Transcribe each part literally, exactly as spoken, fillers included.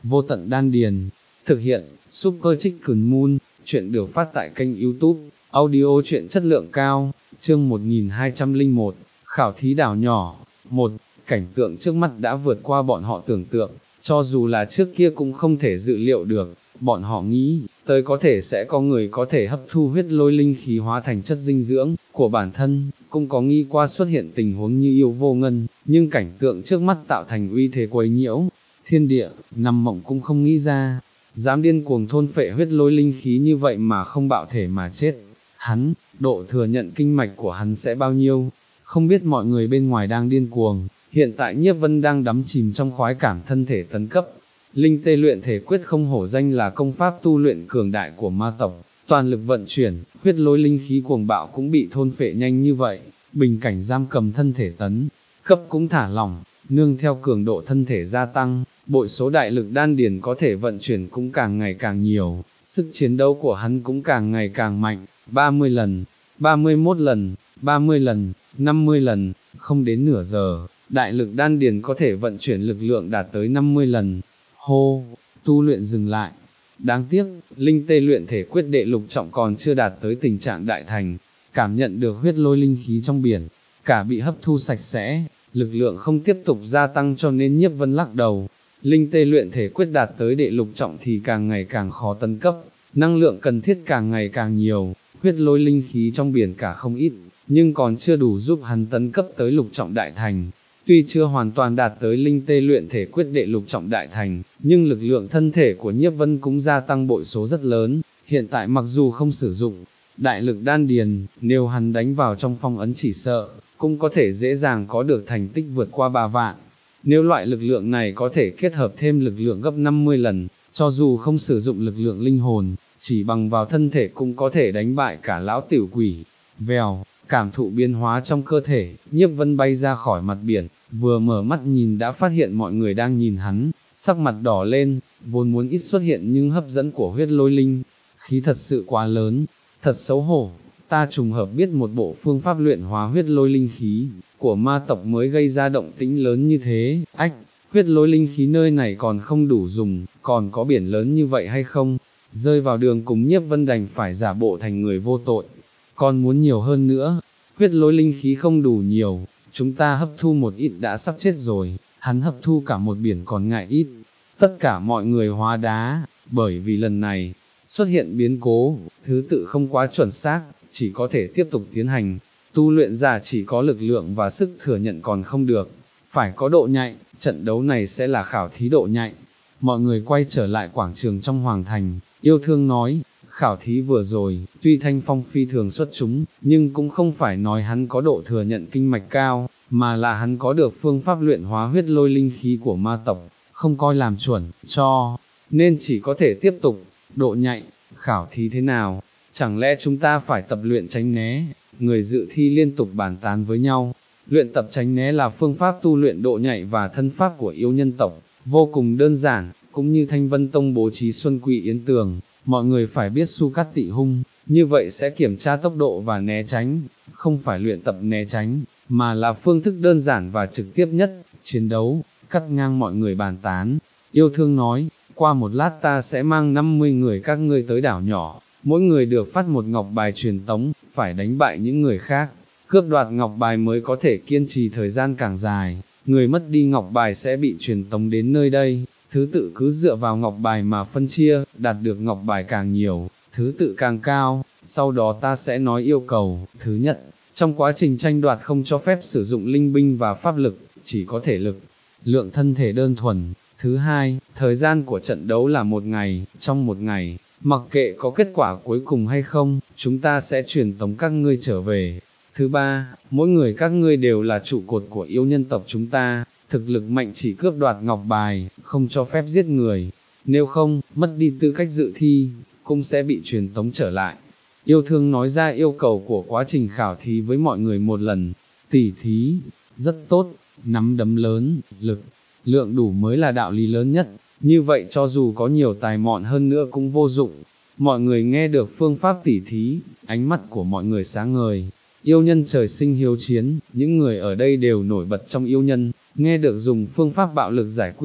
Vô tận đan điền, thực hiện, Super Chicken Moon, chuyện được phát tại kênh YouTube, audio truyện chất lượng cao, chương một nghìn hai trăm lẻ một, khảo thí đảo nhỏ, một, cảnh tượng trước mắt đã vượt qua bọn họ tưởng tượng, cho dù là trước kia cũng không thể dự liệu được, bọn họ nghĩ, tới có thể sẽ có người có thể hấp thu huyết lôi linh khí hóa thành chất dinh dưỡng của bản thân, cũng có nghĩ qua xuất hiện tình huống như yêu vô ngân, nhưng cảnh tượng trước mắt tạo thành uy thế quấy nhiễu, thiên địa, nằm mộng cũng không nghĩ ra, dám điên cuồng thôn phệ huyết lôi linh khí như vậy mà không bạo thể mà chết, hắn, độ thừa nhận kinh mạch của hắn sẽ bao nhiêu, không biết mọi người bên ngoài đang điên cuồng, hiện tại Nhiếp Vân đang đắm chìm trong khoái cảm thân thể tấn cấp. Linh tê luyện thể quyết không hổ danh là công pháp tu luyện cường đại của ma tộc, toàn lực vận chuyển, huyết lôi linh khí cuồng bạo cũng bị thôn phệ nhanh như vậy, bình cảnh giam cầm thân thể tấn, cấp cũng thả lỏng, nương theo cường độ thân thể gia tăng, bội số đại lực đan điền có thể vận chuyển cũng càng ngày càng nhiều, sức chiến đấu của hắn cũng càng ngày càng mạnh, ba mươi lần, ba mươi mốt lần, ba mươi lần, năm mươi lần, không đến nửa giờ, đại lực đan điền có thể vận chuyển lực lượng đạt tới năm mươi lần. Hô, tu luyện dừng lại. Đáng tiếc, linh tê luyện thể quyết đệ lục trọng còn chưa đạt tới tình trạng đại thành, cảm nhận được huyết lôi linh khí trong biển, cả bị hấp thu sạch sẽ, lực lượng không tiếp tục gia tăng cho nên Nhiếp Vân lắc đầu. Linh tê luyện thể quyết đạt tới đệ lục trọng thì càng ngày càng khó tấn cấp, năng lượng cần thiết càng ngày càng nhiều, huyết lôi linh khí trong biển cả không ít, nhưng còn chưa đủ giúp hắn tấn cấp tới lục trọng đại thành. Tuy chưa hoàn toàn đạt tới linh tê luyện thể quyết đệ lục trọng đại thành, nhưng lực lượng thân thể của Nhiếp Vân cũng gia tăng bội số rất lớn, hiện tại mặc dù không sử dụng đại lực đan điền, nếu hắn đánh vào trong phong ấn chỉ sợ, cũng có thể dễ dàng có được thành tích vượt qua ba vạn. Nếu loại lực lượng này có thể kết hợp thêm lực lượng gấp năm mươi lần, cho dù không sử dụng lực lượng linh hồn, chỉ bằng vào thân thể cũng có thể đánh bại cả lão tiểu quỷ. Vèo, cảm thụ biến hóa trong cơ thể, Nhiếp Vân bay ra khỏi mặt biển, vừa mở mắt nhìn đã phát hiện mọi người đang nhìn hắn, sắc mặt đỏ lên, vốn muốn ít xuất hiện nhưng hấp dẫn của huyết lôi linh khí thật sự quá lớn, thật xấu hổ, ta trùng hợp biết một bộ phương pháp luyện hóa huyết lôi linh khí của ma tộc mới gây ra động tĩnh lớn như thế. Ách, huyết lôi linh khí nơi này còn không đủ dùng, còn có biển lớn như vậy hay không? Rơi vào đường cùng Nhiếp Vân đành phải giả bộ thành người vô tội, còn muốn nhiều hơn nữa, huyết lôi linh khí không đủ nhiều, chúng ta hấp thu một ít đã sắp chết rồi, hắn hấp thu cả một biển còn ngại ít, tất cả mọi người hóa đá, bởi vì lần này, xuất hiện biến cố, thứ tự không quá chuẩn xác, chỉ có thể tiếp tục tiến hành, tu luyện giả chỉ có lực lượng và sức thừa nhận còn không được, phải có độ nhạy, trận đấu này sẽ là khảo thí độ nhạy. Mọi người quay trở lại quảng trường trong Hoàng Thành, Yêu Thương nói, khảo thí vừa rồi, tuy Thanh Phong phi thường xuất chúng, nhưng cũng không phải nói hắn có độ thừa nhận kinh mạch cao, mà là hắn có được phương pháp luyện hóa huyết lôi linh khí của ma tộc, không coi làm chuẩn, cho, nên chỉ có thể tiếp tục, độ nhạy, khảo thí thế nào, chẳng lẽ chúng ta phải tập luyện tránh né, người dự thi liên tục bàn tán với nhau, luyện tập tránh né là phương pháp tu luyện độ nhạy và thân pháp của yêu nhân tộc, vô cùng đơn giản, cũng như Thanh Vân Tông bố trí Xuân Quỷ Yến Tường, mọi người phải biết su cắt tị hung, như vậy sẽ kiểm tra tốc độ và né tránh, không phải luyện tập né tránh, mà là phương thức đơn giản và trực tiếp nhất, chiến đấu, cắt ngang mọi người bàn tán. Yêu Thương nói, qua một lát ta sẽ mang năm mươi người các ngươi tới đảo nhỏ, mỗi người được phát một ngọc bài truyền tống, phải đánh bại những người khác, cướp đoạt ngọc bài mới có thể kiên trì thời gian càng dài, người mất đi ngọc bài sẽ bị truyền tống đến nơi đây. Thứ tự cứ dựa vào ngọc bài mà phân chia, đạt được ngọc bài càng nhiều, thứ tự càng cao, sau đó ta sẽ nói yêu cầu. Thứ nhất, trong quá trình tranh đoạt không cho phép sử dụng linh binh và pháp lực, chỉ có thể lực, lượng thân thể đơn thuần. Thứ hai, thời gian của trận đấu là một ngày, trong một ngày, mặc kệ có kết quả cuối cùng hay không, chúng ta sẽ truyền tống các ngươi trở về. Thứ ba, mỗi người các ngươi đều là trụ cột của yêu nhân tộc chúng ta, thực lực mạnh chỉ cướp đoạt ngọc bài, không cho phép giết người, nếu không, mất đi tư cách dự thi, cũng sẽ bị truyền tống trở lại. Yêu Thương nói ra yêu cầu của quá trình khảo thí với mọi người một lần, tỉ thí, rất tốt, nắm đấm lớn, lực, lượng đủ mới là đạo lý lớn nhất, như vậy cho dù có nhiều tài mọn hơn nữa cũng vô dụng. Mọi người nghe được phương pháp tỉ thí, ánh mắt của mọi người sáng ngời. Yêu nhân trời sinh hiếu chiến, những người ở đây đều nổi bật trong yêu nhân, nghe được dùng phương pháp bạo lực giải quyết,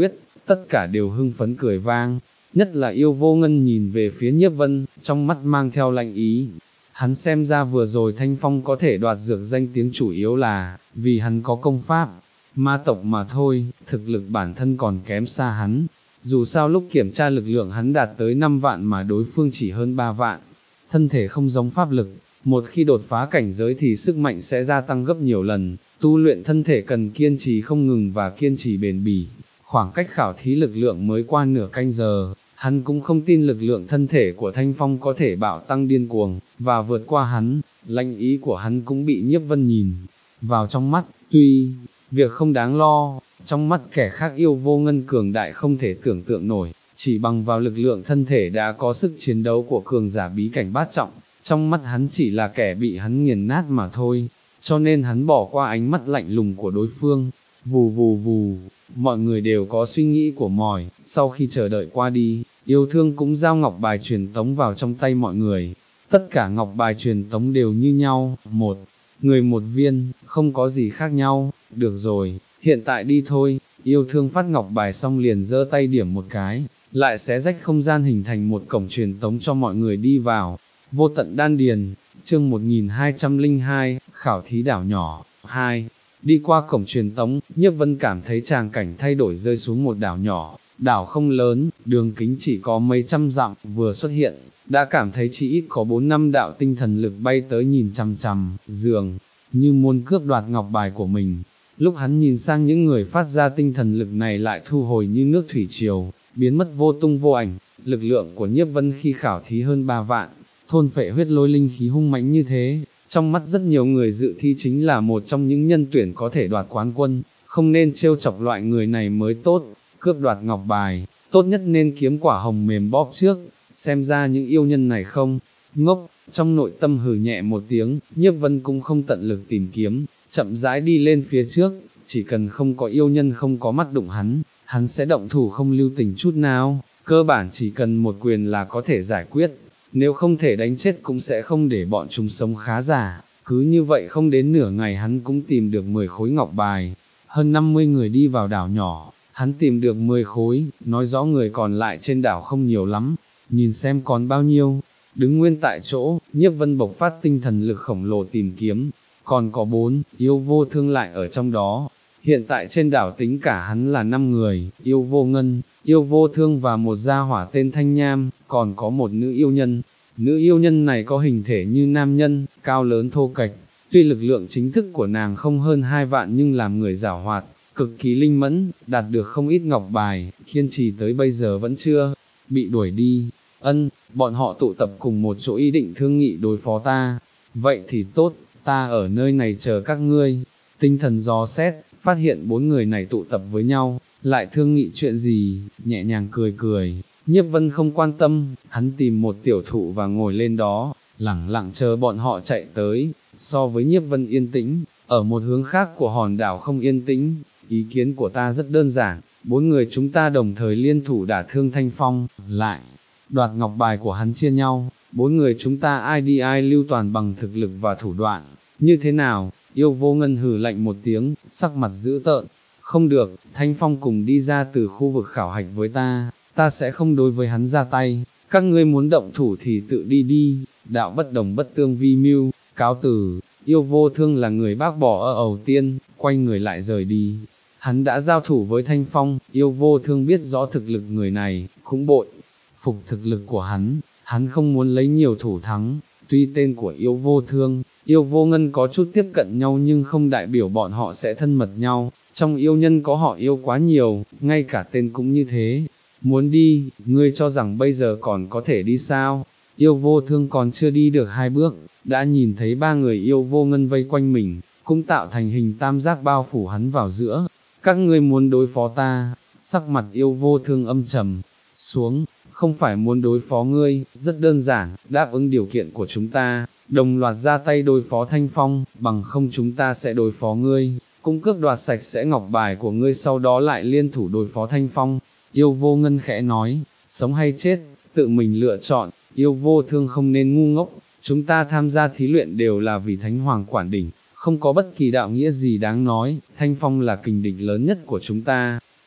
tất cả đều hưng phấn cười vang, nhất là Yêu Vô Ngân nhìn về phía Nhiếp Vân, trong mắt mang theo lạnh ý. Hắn xem ra vừa rồi Thanh Phong có thể đoạt dược danh tiếng chủ yếu là, vì hắn có công pháp, ma tộc mà thôi, thực lực bản thân còn kém xa hắn. Dù sao lúc kiểm tra lực lượng hắn đạt tới năm vạn mà đối phương chỉ hơn ba vạn, thân thể không giống pháp lực, một khi đột phá cảnh giới thì sức mạnh sẽ gia tăng gấp nhiều lần, tu luyện thân thể cần kiên trì không ngừng và kiên trì bền bỉ. Khoảng cách khảo thí lực lượng mới qua nửa canh giờ, hắn cũng không tin lực lượng thân thể của Thanh Phong có thể bạo tăng điên cuồng, và vượt qua hắn. Lãnh ý của hắn cũng bị Nhiếp Vân nhìn vào trong mắt, tuy việc không đáng lo, trong mắt kẻ khác Yêu Vô Ngân cường đại không thể tưởng tượng nổi, chỉ bằng vào lực lượng thân thể đã có sức chiến đấu của cường giả bí cảnh bát trọng, trong mắt hắn chỉ là kẻ bị hắn nghiền nát mà thôi, cho nên hắn bỏ qua ánh mắt lạnh lùng của đối phương. Vù vù vù, mọi người đều có suy nghĩ của mỏi, sau khi chờ đợi qua đi, Yêu Thương cũng giao ngọc bài truyền tống vào trong tay mọi người. Tất cả ngọc bài truyền tống đều như nhau, một người một viên, không có gì khác nhau. Được rồi, hiện tại đi thôi. Yêu Thương phát ngọc bài xong liền giơ tay điểm một cái, lại xé rách không gian hình thành một cổng truyền tống cho mọi người đi vào. Vô tận đan điền, chương một nghìn hai trăm lẻ hai, khảo thí đảo nhỏ, hai. Đi qua cổng truyền tống, Nhiếp Vân cảm thấy tràng cảnh thay đổi rơi xuống một đảo nhỏ, đảo không lớn, đường kính chỉ có mấy trăm dặm, vừa xuất hiện, đã cảm thấy chỉ ít có bốn năm đạo tinh thần lực bay tới nhìn chằm chằm, dường như muốn cướp đoạt ngọc bài của mình. Lúc hắn nhìn sang những người phát ra tinh thần lực này lại thu hồi như nước thủy triều, biến mất vô tung vô ảnh. Lực lượng của Nhiếp Vân khi khảo thí hơn ba vạn, thôn phệ huyết lôi linh khí hung mãnh như thế, trong mắt rất nhiều người dự thi chính là một trong những nhân tuyển có thể đoạt quán quân, không nên trêu chọc loại người này mới tốt. Cướp đoạt ngọc bài, tốt nhất nên kiếm quả hồng mềm bóp trước, xem ra những yêu nhân này không ngốc. Trong nội tâm hừ nhẹ một tiếng, Nhiếp Vân cũng không tận lực tìm kiếm, chậm rãi đi lên phía trước, chỉ cần không có yêu nhân không có mắt đụng hắn, hắn sẽ động thủ không lưu tình chút nào, cơ bản chỉ cần một quyền là có thể giải quyết, nếu không thể đánh chết cũng sẽ không để bọn chúng sống khá giả. Cứ như vậy không đến nửa ngày hắn cũng tìm được mười khối ngọc bài. Hơn năm mươi người đi vào đảo nhỏ, hắn tìm được mười khối, nói rõ người còn lại trên đảo không nhiều lắm, nhìn xem còn bao nhiêu. Đứng nguyên tại chỗ, Nhiếp Vân bộc phát tinh thần lực khổng lồ tìm kiếm, còn có bốn, Yêu Vô Thương lại ở trong đó. Hiện tại trên đảo tính cả hắn là năm người, Yêu Vô Ngân, Yêu Vô Thương và một gia hỏa tên Thanh Nham, còn có một nữ yêu nhân. Nữ yêu nhân này có hình thể như nam nhân, cao lớn thô kệch, tuy lực lượng chính thức của nàng không hơn hai vạn nhưng làm người giảo hoạt, cực kỳ linh mẫn, đạt được không ít ngọc bài, kiên trì tới bây giờ vẫn chưa bị đuổi đi. Ân, bọn họ tụ tập cùng một chỗ ý định thương nghị đối phó ta. Vậy thì tốt, ta ở nơi này chờ các ngươi. Tinh thần dò xét, phát hiện bốn người này tụ tập với nhau, lại thương nghị chuyện gì, nhẹ nhàng cười cười. Nhiếp Vân không quan tâm, hắn tìm một tiểu thụ và ngồi lên đó, lẳng lặng chờ bọn họ chạy tới. So với Nhiếp Vân yên tĩnh, ở một hướng khác của hòn đảo không yên tĩnh. Ý kiến của ta rất đơn giản, bốn người chúng ta đồng thời liên thủ đả thương Thanh Phong, lại đoạt ngọc bài của hắn chia nhau, bốn người chúng ta ai đi ai lưu toàn bằng thực lực và thủ đoạn, như thế nào? Yêu Vô Ngân hừ lạnh một tiếng, sắc mặt dữ tợn. Không được, Thanh Phong cùng đi ra từ khu vực khảo hạch với ta, ta sẽ không đối với hắn ra tay, các ngươi muốn động thủ thì tự đi đi. Đạo bất đồng bất tương vi mưu, cáo từ. Yêu Vô Thương là người bác bỏ ở ầu tiên, quay người lại rời đi. Hắn đã giao thủ với Thanh Phong, Yêu Vô Thương biết rõ thực lực người này, cũng bội phục thực lực của hắn, hắn không muốn lấy nhiều thủ thắng. Tuy tên của Yêu Vô Thương, Yêu Vô Ngân có chút tiếp cận nhau nhưng không đại biểu bọn họ sẽ thân mật nhau, trong yêu nhân có họ yêu quá nhiều, ngay cả tên cũng như thế. Muốn đi, ngươi cho rằng bây giờ còn có thể đi sao? Yêu Vô Thương còn chưa đi được hai bước, đã nhìn thấy ba người Yêu Vô Ngân vây quanh mình, cũng tạo thành hình tam giác bao phủ hắn vào giữa. Các ngươi muốn đối phó ta? Sắc mặt Yêu Vô Thương âm trầm xuống, không phải muốn đối phó ngươi, rất đơn giản, đáp ứng điều kiện của chúng ta, đồng loạt ra tay đối phó Thanh Phong, bằng không chúng ta sẽ đối phó ngươi, cũng cướp đoạt sạch sẽ ngọc bài của ngươi, sau đó lại liên thủ đối phó Thanh Phong. Yêu Vô Ngân khẽ nói, sống hay chết, tự mình lựa chọn. Yêu Vô Thương không nên ngu ngốc, chúng ta tham gia thí luyện đều là vì Thánh Hoàng quản đỉnh, không có bất kỳ đạo nghĩa gì đáng nói. Thanh Phong là kình địch lớn nhất của chúng ta,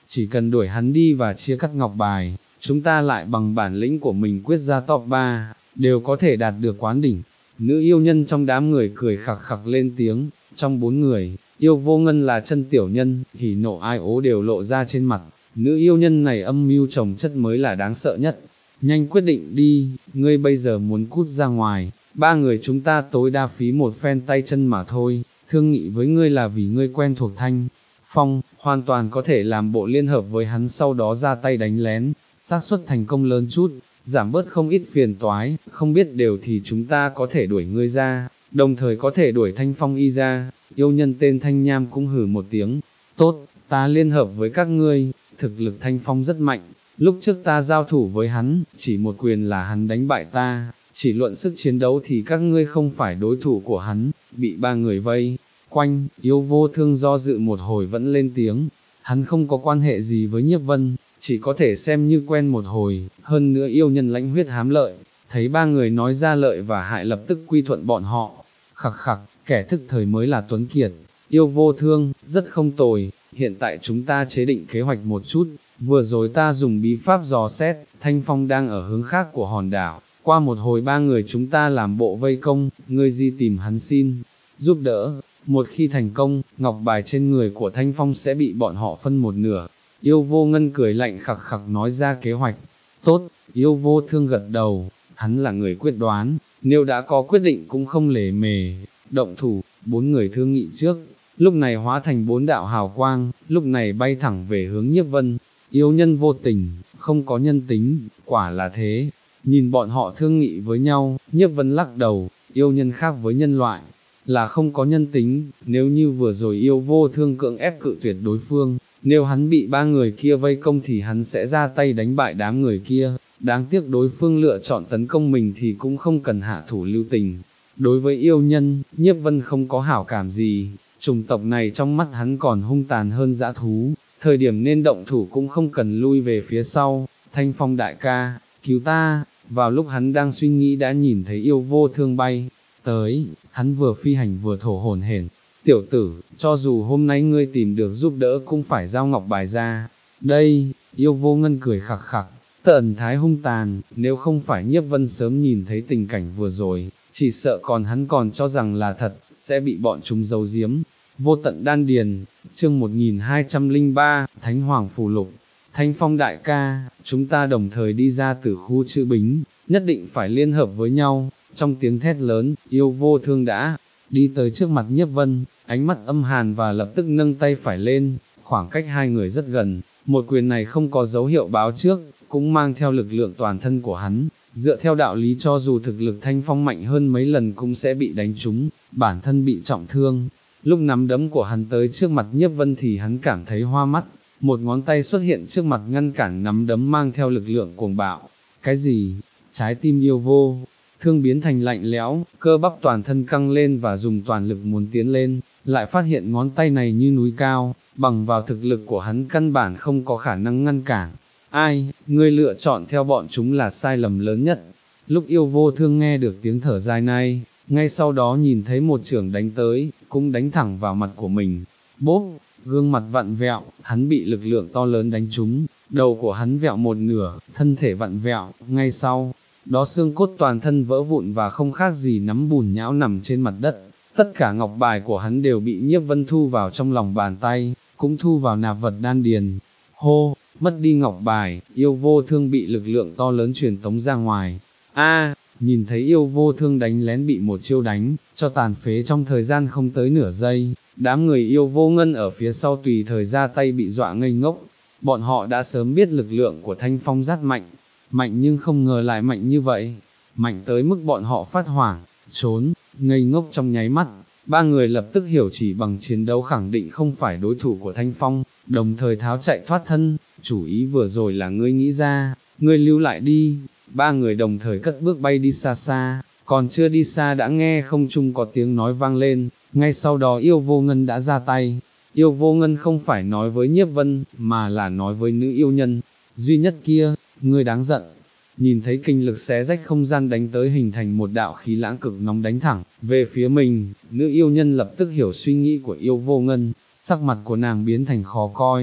chỉ cần đuổi hắn đi và chia cắt ngọc bài, chúng ta lại bằng bản lĩnh của mình quyết ra top ba, đều có thể đạt được quán đỉnh. Nữ yêu nhân trong đám người cười khặc khặc lên tiếng, trong bốn người, Yêu Vô Ngân là chân tiểu nhân, hỉ nộ ai ố đều lộ ra trên mặt, nữ yêu nhân này âm mưu trồng chất mới là đáng sợ nhất. Nhanh quyết định đi, ngươi bây giờ muốn cút ra ngoài, ba người chúng ta tối đa phí một phen tay chân mà thôi, thương nghị với ngươi là vì ngươi quen thuộc Thanh Phong, hoàn toàn có thể làm bộ liên hợp với hắn sau đó ra tay đánh lén, xác suất thành công lớn chút, giảm bớt không ít phiền toái, không biết đều thì chúng ta có thể đuổi ngươi ra, đồng thời có thể đuổi Thanh Phong y ra. Yêu nhân tên Thanh Nham cũng hử một tiếng, tốt, ta liên hợp với các ngươi, thực lực Thanh Phong rất mạnh, lúc trước ta giao thủ với hắn, chỉ một quyền là hắn đánh bại ta, chỉ luận sức chiến đấu thì các ngươi không phải đối thủ của hắn, bị ba người vây quanh. Yêu Vô Thương do dự một hồi vẫn lên tiếng, hắn không có quan hệ gì với Nhiếp Vân, chỉ có thể xem như quen một hồi, hơn nữa yêu nhân lãnh huyết hám lợi, thấy ba người nói ra lợi và hại lập tức quy thuận bọn họ. Khặc khặc, kẻ thức thời mới là tuấn kiệt. Yêu Vô Thương, rất không tồi, hiện tại chúng ta chế định kế hoạch một chút, vừa rồi ta dùng bí pháp dò xét, Thanh Phong đang ở hướng khác của hòn đảo, qua một hồi ba người chúng ta làm bộ vây công, ngươi đi tìm hắn xin giúp đỡ, một khi thành công, ngọc bài trên người của Thanh Phong sẽ bị bọn họ phân một nửa. Yêu Vô Ngân cười lạnh khặc khặc nói ra kế hoạch. Tốt, Yêu Vô Thương gật đầu, hắn là người quyết đoán, nếu đã có quyết định cũng không lề mề, động thủ. Bốn người thương nghị trước, lúc này hóa thành bốn đạo hào quang, lúc này bay thẳng về hướng Nhiếp Vân. Yêu nhân vô tình, không có nhân tính, quả là thế. Nhìn bọn họ thương nghị với nhau, Nhiếp Vân lắc đầu, yêu nhân khác với nhân loại, là không có nhân tính, nếu như vừa rồi Yêu Vô Thương cưỡng ép cự tuyệt đối phương, nếu hắn bị ba người kia vây công thì hắn sẽ ra tay đánh bại đám người kia, đáng tiếc đối phương lựa chọn tấn công mình thì cũng không cần hạ thủ lưu tình. Đối với yêu nhân, Nhiếp Vân không có hảo cảm gì, chủng tộc này trong mắt hắn còn hung tàn hơn dã thú, thời điểm nên động thủ cũng không cần lui về phía sau. Thanh Phong đại ca, cứu ta. Vào lúc hắn đang suy nghĩ đã nhìn thấy Yêu Vô Thương bay tới, hắn vừa phi hành vừa thổ hổn hển, tiểu tử, cho dù hôm nay ngươi tìm được giúp đỡ cũng phải giao ngọc bài ra. Đây, Yêu Vô Ngân cười khặc khặc, thần thái hung tàn, nếu không phải Nhiếp Vân sớm nhìn thấy tình cảnh vừa rồi, chỉ sợ còn hắn còn cho rằng là thật, sẽ bị bọn chúng giấu giếm. Vô tận đan điền, chương một nghìn hai trăm lẻ ba, Thánh Hoàng Phù Lục. Thanh Phong đại ca, chúng ta đồng thời đi ra từ khu chữ bính, nhất định phải liên hợp với nhau. Trong tiếng thét lớn, Yêu Vô Thương đã đi tới trước mặt Nhiếp Vân, ánh mắt âm hàn và lập tức nâng tay phải lên, khoảng cách hai người rất gần, một quyền này không có dấu hiệu báo trước, cũng mang theo lực lượng toàn thân của hắn. Dựa theo đạo lý cho dù thực lực Thanh Phong mạnh hơn mấy lần cũng sẽ bị đánh trúng, bản thân bị trọng thương. Lúc nắm đấm của hắn tới trước mặt Nhiếp Vân thì hắn cảm thấy hoa mắt, một ngón tay xuất hiện trước mặt ngăn cản nắm đấm mang theo lực lượng cuồng bạo. Cái gì? Trái tim Yêu Vô Thương biến thành lạnh lẽo, cơ bắp toàn thân căng lên và dùng toàn lực muốn tiến lên, lại phát hiện ngón tay này như núi cao, bằng vào thực lực của hắn căn bản không có khả năng ngăn cản. Ai, ngươi lựa chọn theo bọn chúng là sai lầm lớn nhất. Lúc Yêu Vô Thương nghe được tiếng thở dài này, ngay sau đó nhìn thấy một chưởng đánh tới, cũng đánh thẳng vào mặt của mình. Bốp, gương mặt vặn vẹo, hắn bị lực lượng to lớn đánh trúng, đầu của hắn vẹo một nửa, thân thể vặn vẹo, ngay sau đó xương cốt toàn thân vỡ vụn và không khác gì nắm bùn nhão nằm trên mặt đất. Tất cả ngọc bài của hắn đều bị Nhiếp Vân thu vào trong lòng bàn tay, cũng thu vào nạp vật đan điền. Hô, mất đi ngọc bài, Yêu Vô Thương bị lực lượng to lớn truyền tống ra ngoài. A, nhìn thấy Yêu Vô Thương đánh lén bị một chiêu đánh, cho tàn phế trong thời gian không tới nửa giây, đám người Yêu Vô Ngân ở phía sau tùy thời ra tay bị dọa ngây ngốc. Bọn họ đã sớm biết lực lượng của Thanh Phong rất mạnh, mạnh nhưng không ngờ lại mạnh như vậy, mạnh tới mức bọn họ phát hoảng, trốn, ngây ngốc trong nháy mắt. Ba người lập tức hiểu chỉ bằng chiến đấu khẳng định không phải đối thủ của Thanh Phong, đồng thời tháo chạy thoát thân. Chủ ý vừa rồi là ngươi nghĩ ra, ngươi lưu lại đi. Ba người đồng thời cất bước bay đi xa xa, còn chưa đi xa đã nghe không trung có tiếng nói vang lên, ngay sau đó Yêu Vô Ngân đã ra tay. Yêu Vô Ngân không phải nói với Nhiếp Vân, mà là nói với nữ yêu nhân duy nhất kia, ngươi đáng giận. Nhìn thấy kinh lực xé rách không gian đánh tới hình thành một đạo khí lãng cực nóng đánh thẳng về phía mình, nữ yêu nhân lập tức hiểu suy nghĩ của Yêu Vô Ngân, sắc mặt của nàng biến thành khó coi.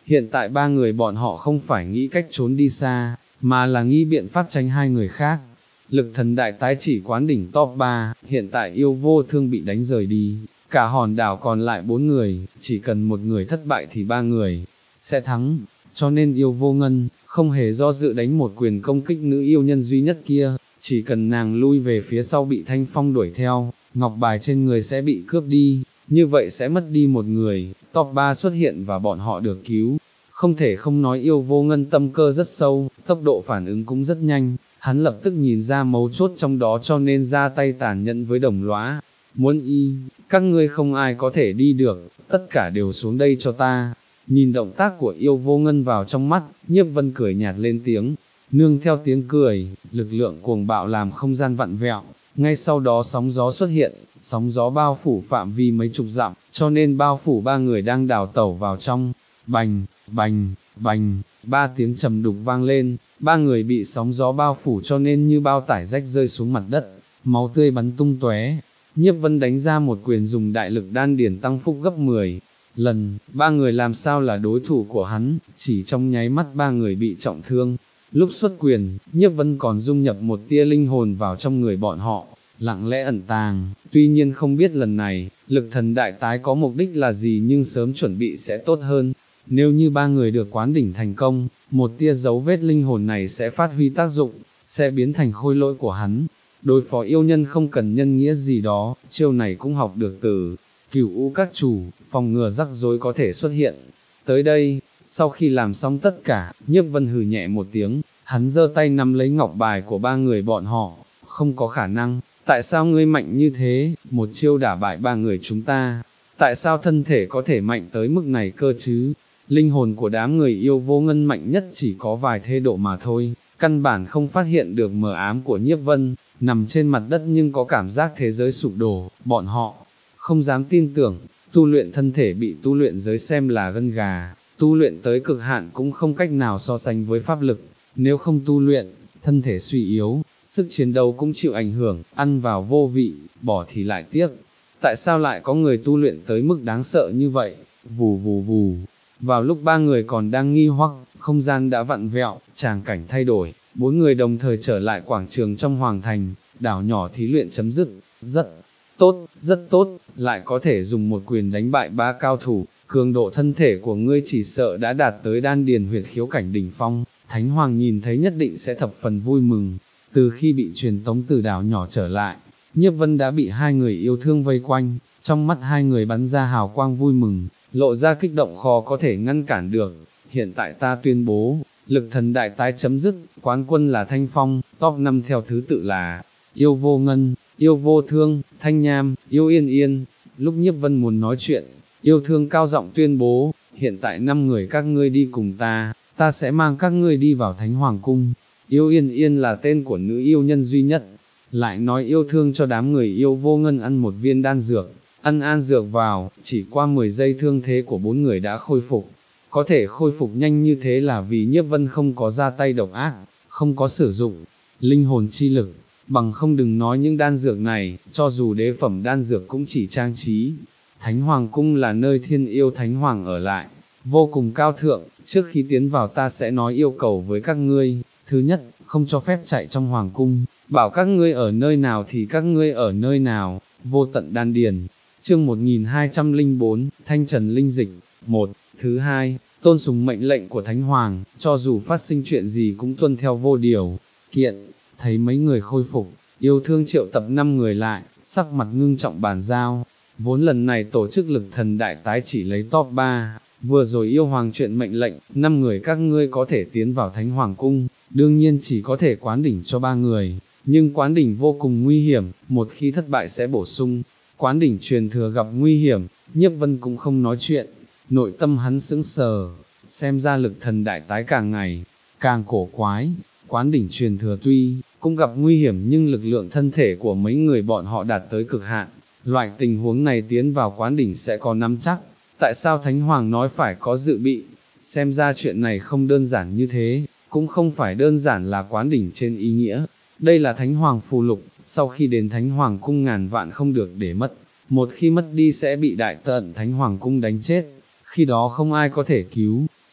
Hiện tại ba người bọn họ không phải nghĩ cách trốn đi xa, mà là nghĩ biện pháp tránh hai người khác. Lực thần đại tái chỉ quán đỉnh top ba, hiện tại yêu vô thương bị đánh rời đi, cả hòn đảo còn lại bốn người, chỉ cần một người thất bại thì ba người sẽ thắng, cho nên yêu vô ngân, không hề do dự đánh một quyền công kích nữ yêu nhân duy nhất kia, chỉ cần nàng lui về phía sau bị Thanh Phong đuổi theo, ngọc bài trên người sẽ bị cướp đi, như vậy sẽ mất đi một người, top ba xuất hiện và bọn họ được cứu. Không thể không nói yêu vô ngân tâm cơ rất sâu, tốc độ phản ứng cũng rất nhanh, hắn lập tức nhìn ra mấu chốt trong đó cho nên ra tay tàn nhẫn với đồng lõa. Muốn y, các ngươi không ai có thể đi được, tất cả đều xuống đây cho ta. Nhìn động tác của yêu vô ngân vào trong mắt, Nhiếp Vân cười nhạt lên tiếng, nương theo tiếng cười, lực lượng cuồng bạo làm không gian vặn vẹo, ngay sau đó sóng gió xuất hiện, sóng gió bao phủ phạm vi mấy chục dặm, cho nên bao phủ ba người đang đào tẩu vào trong. Bành, bành, bành, ba tiếng trầm đục vang lên, ba người bị sóng gió bao phủ cho nên như bao tải rách rơi xuống mặt đất, máu tươi bắn tung tóe. Nhiếp Vân đánh ra một quyền dùng đại lực đan điển tăng phúc gấp mười lần, ba người làm sao là đối thủ của hắn, chỉ trong nháy mắt ba người bị trọng thương. Lúc xuất quyền, Nhiếp Vân còn dung nhập một tia linh hồn vào trong người bọn họ, lặng lẽ ẩn tàng, tuy nhiên không biết lần này, lực thần đại tái có mục đích là gì nhưng sớm chuẩn bị sẽ tốt hơn. Nếu như ba người được quán đỉnh thành công, một tia dấu vết linh hồn này sẽ phát huy tác dụng, sẽ biến thành khôi lỗi của hắn. Đối phó yêu nhân không cần nhân nghĩa gì đó, chiêu này cũng học được từ Cửu U các chủ, phòng ngừa rắc rối có thể xuất hiện. Tới đây, sau khi làm xong tất cả, Nhiếp Vân hừ nhẹ một tiếng, hắn giơ tay nắm lấy ngọc bài của ba người bọn họ, không có khả năng, tại sao ngươi mạnh như thế, một chiêu đả bại ba người chúng ta, tại sao thân thể có thể mạnh tới mức này cơ chứ? Linh hồn của đám người yêu vô ngân mạnh nhất chỉ có vài thê độ mà thôi, căn bản không phát hiện được mờ ám của Nhiếp Vân, nằm trên mặt đất nhưng có cảm giác thế giới sụp đổ, bọn họ không dám tin tưởng, tu luyện thân thể bị tu luyện giới xem là gân gà, tu luyện tới cực hạn cũng không cách nào so sánh với pháp lực, nếu không tu luyện, thân thể suy yếu, sức chiến đấu cũng chịu ảnh hưởng, ăn vào vô vị, bỏ thì lại tiếc. Tại sao lại có người tu luyện tới mức đáng sợ như vậy? Vù vù vù. Vào lúc ba người còn đang nghi hoặc, không gian đã vặn vẹo, tràng cảnh thay đổi, bốn người đồng thời trở lại quảng trường trong hoàng thành, đảo nhỏ thí luyện chấm dứt, rất tốt, rất tốt, lại có thể dùng một quyền đánh bại ba cao thủ, cường độ thân thể của ngươi chỉ sợ đã đạt tới đan điền huyệt khiếu cảnh đỉnh phong, Thánh Hoàng nhìn thấy nhất định sẽ thập phần vui mừng. Từ khi bị truyền tống từ đảo nhỏ trở lại, Nhiếp Vân đã bị hai người yêu thương vây quanh, trong mắt hai người bắn ra hào quang vui mừng, lộ ra kích động khó có thể ngăn cản được. Hiện tại ta tuyên bố, lực thần đại tái chấm dứt, quán quân là Thanh Phong, top năm theo thứ tự là Yêu Vô Ngân, Yêu Vô Thương, Thanh Nham, Yêu Yên Yên. Lúc Nhiếp Vân muốn nói chuyện, Yêu Thương cao giọng tuyên bố, hiện tại năm người các ngươi đi cùng ta, ta sẽ mang các ngươi đi vào Thánh Hoàng Cung. Yêu Yên Yên là tên của nữ yêu nhân duy nhất, lại nói Yêu Thương cho đám người Yêu Vô Ngân ăn một viên đan dược, ăn an dược vào, chỉ qua mười giây thương thế của bốn người đã khôi phục. Có thể khôi phục nhanh như thế là vì Nhiếp Vân không có ra tay độc ác, không có sử dụng linh hồn chi lực, bằng không đừng nói những đan dược này, cho dù đế phẩm đan dược cũng chỉ trang trí. Thánh Hoàng Cung là nơi thiên yêu Thánh Hoàng ở lại, vô cùng cao thượng, trước khi tiến vào ta sẽ nói yêu cầu với các ngươi. Thứ nhất, không cho phép chạy trong Hoàng Cung, bảo các ngươi ở nơi nào thì các ngươi ở nơi nào, vô tận đan điền. Chương một nghìn hai trăm lẻ bốn, Thanh Trần Linh Dịch. Một. Thứ hai, tôn sùng mệnh lệnh của Thánh Hoàng, cho dù phát sinh chuyện gì cũng tuân theo vô điều kiện. Thấy mấy người khôi phục, Yêu Thương triệu tập năm người lại, sắc mặt ngưng trọng bàn giao. Vốn lần này tổ chức lực thần đại tái chỉ lấy top ba, vừa rồi yêu hoàng chuyện mệnh lệnh, năm người các ngươi có thể tiến vào Thánh Hoàng Cung, đương nhiên chỉ có thể quán đỉnh cho ba người, nhưng quán đỉnh vô cùng nguy hiểm, một khi thất bại sẽ bổ sung. Quán đỉnh truyền thừa gặp nguy hiểm, Nhiếp Vân cũng không nói chuyện, nội tâm hắn sững sờ, xem ra lực thần đại tái càng ngày càng cổ quái. Quán đỉnh truyền thừa tuy cũng gặp nguy hiểm nhưng lực lượng thân thể của mấy người bọn họ đạt tới cực hạn, loại tình huống này tiến vào quán đỉnh sẽ có nắm chắc. Tại sao Thánh Hoàng nói phải có dự bị? Xem ra chuyện này không đơn giản như thế, cũng không phải đơn giản là quán đỉnh trên ý nghĩa. Đây là Thánh Hoàng phù lục, sau khi đến Thánh Hoàng Cung ngàn vạn không được để mất, một khi mất đi sẽ bị đại tận Thánh Hoàng Cung đánh chết, khi đó không ai có thể cứu.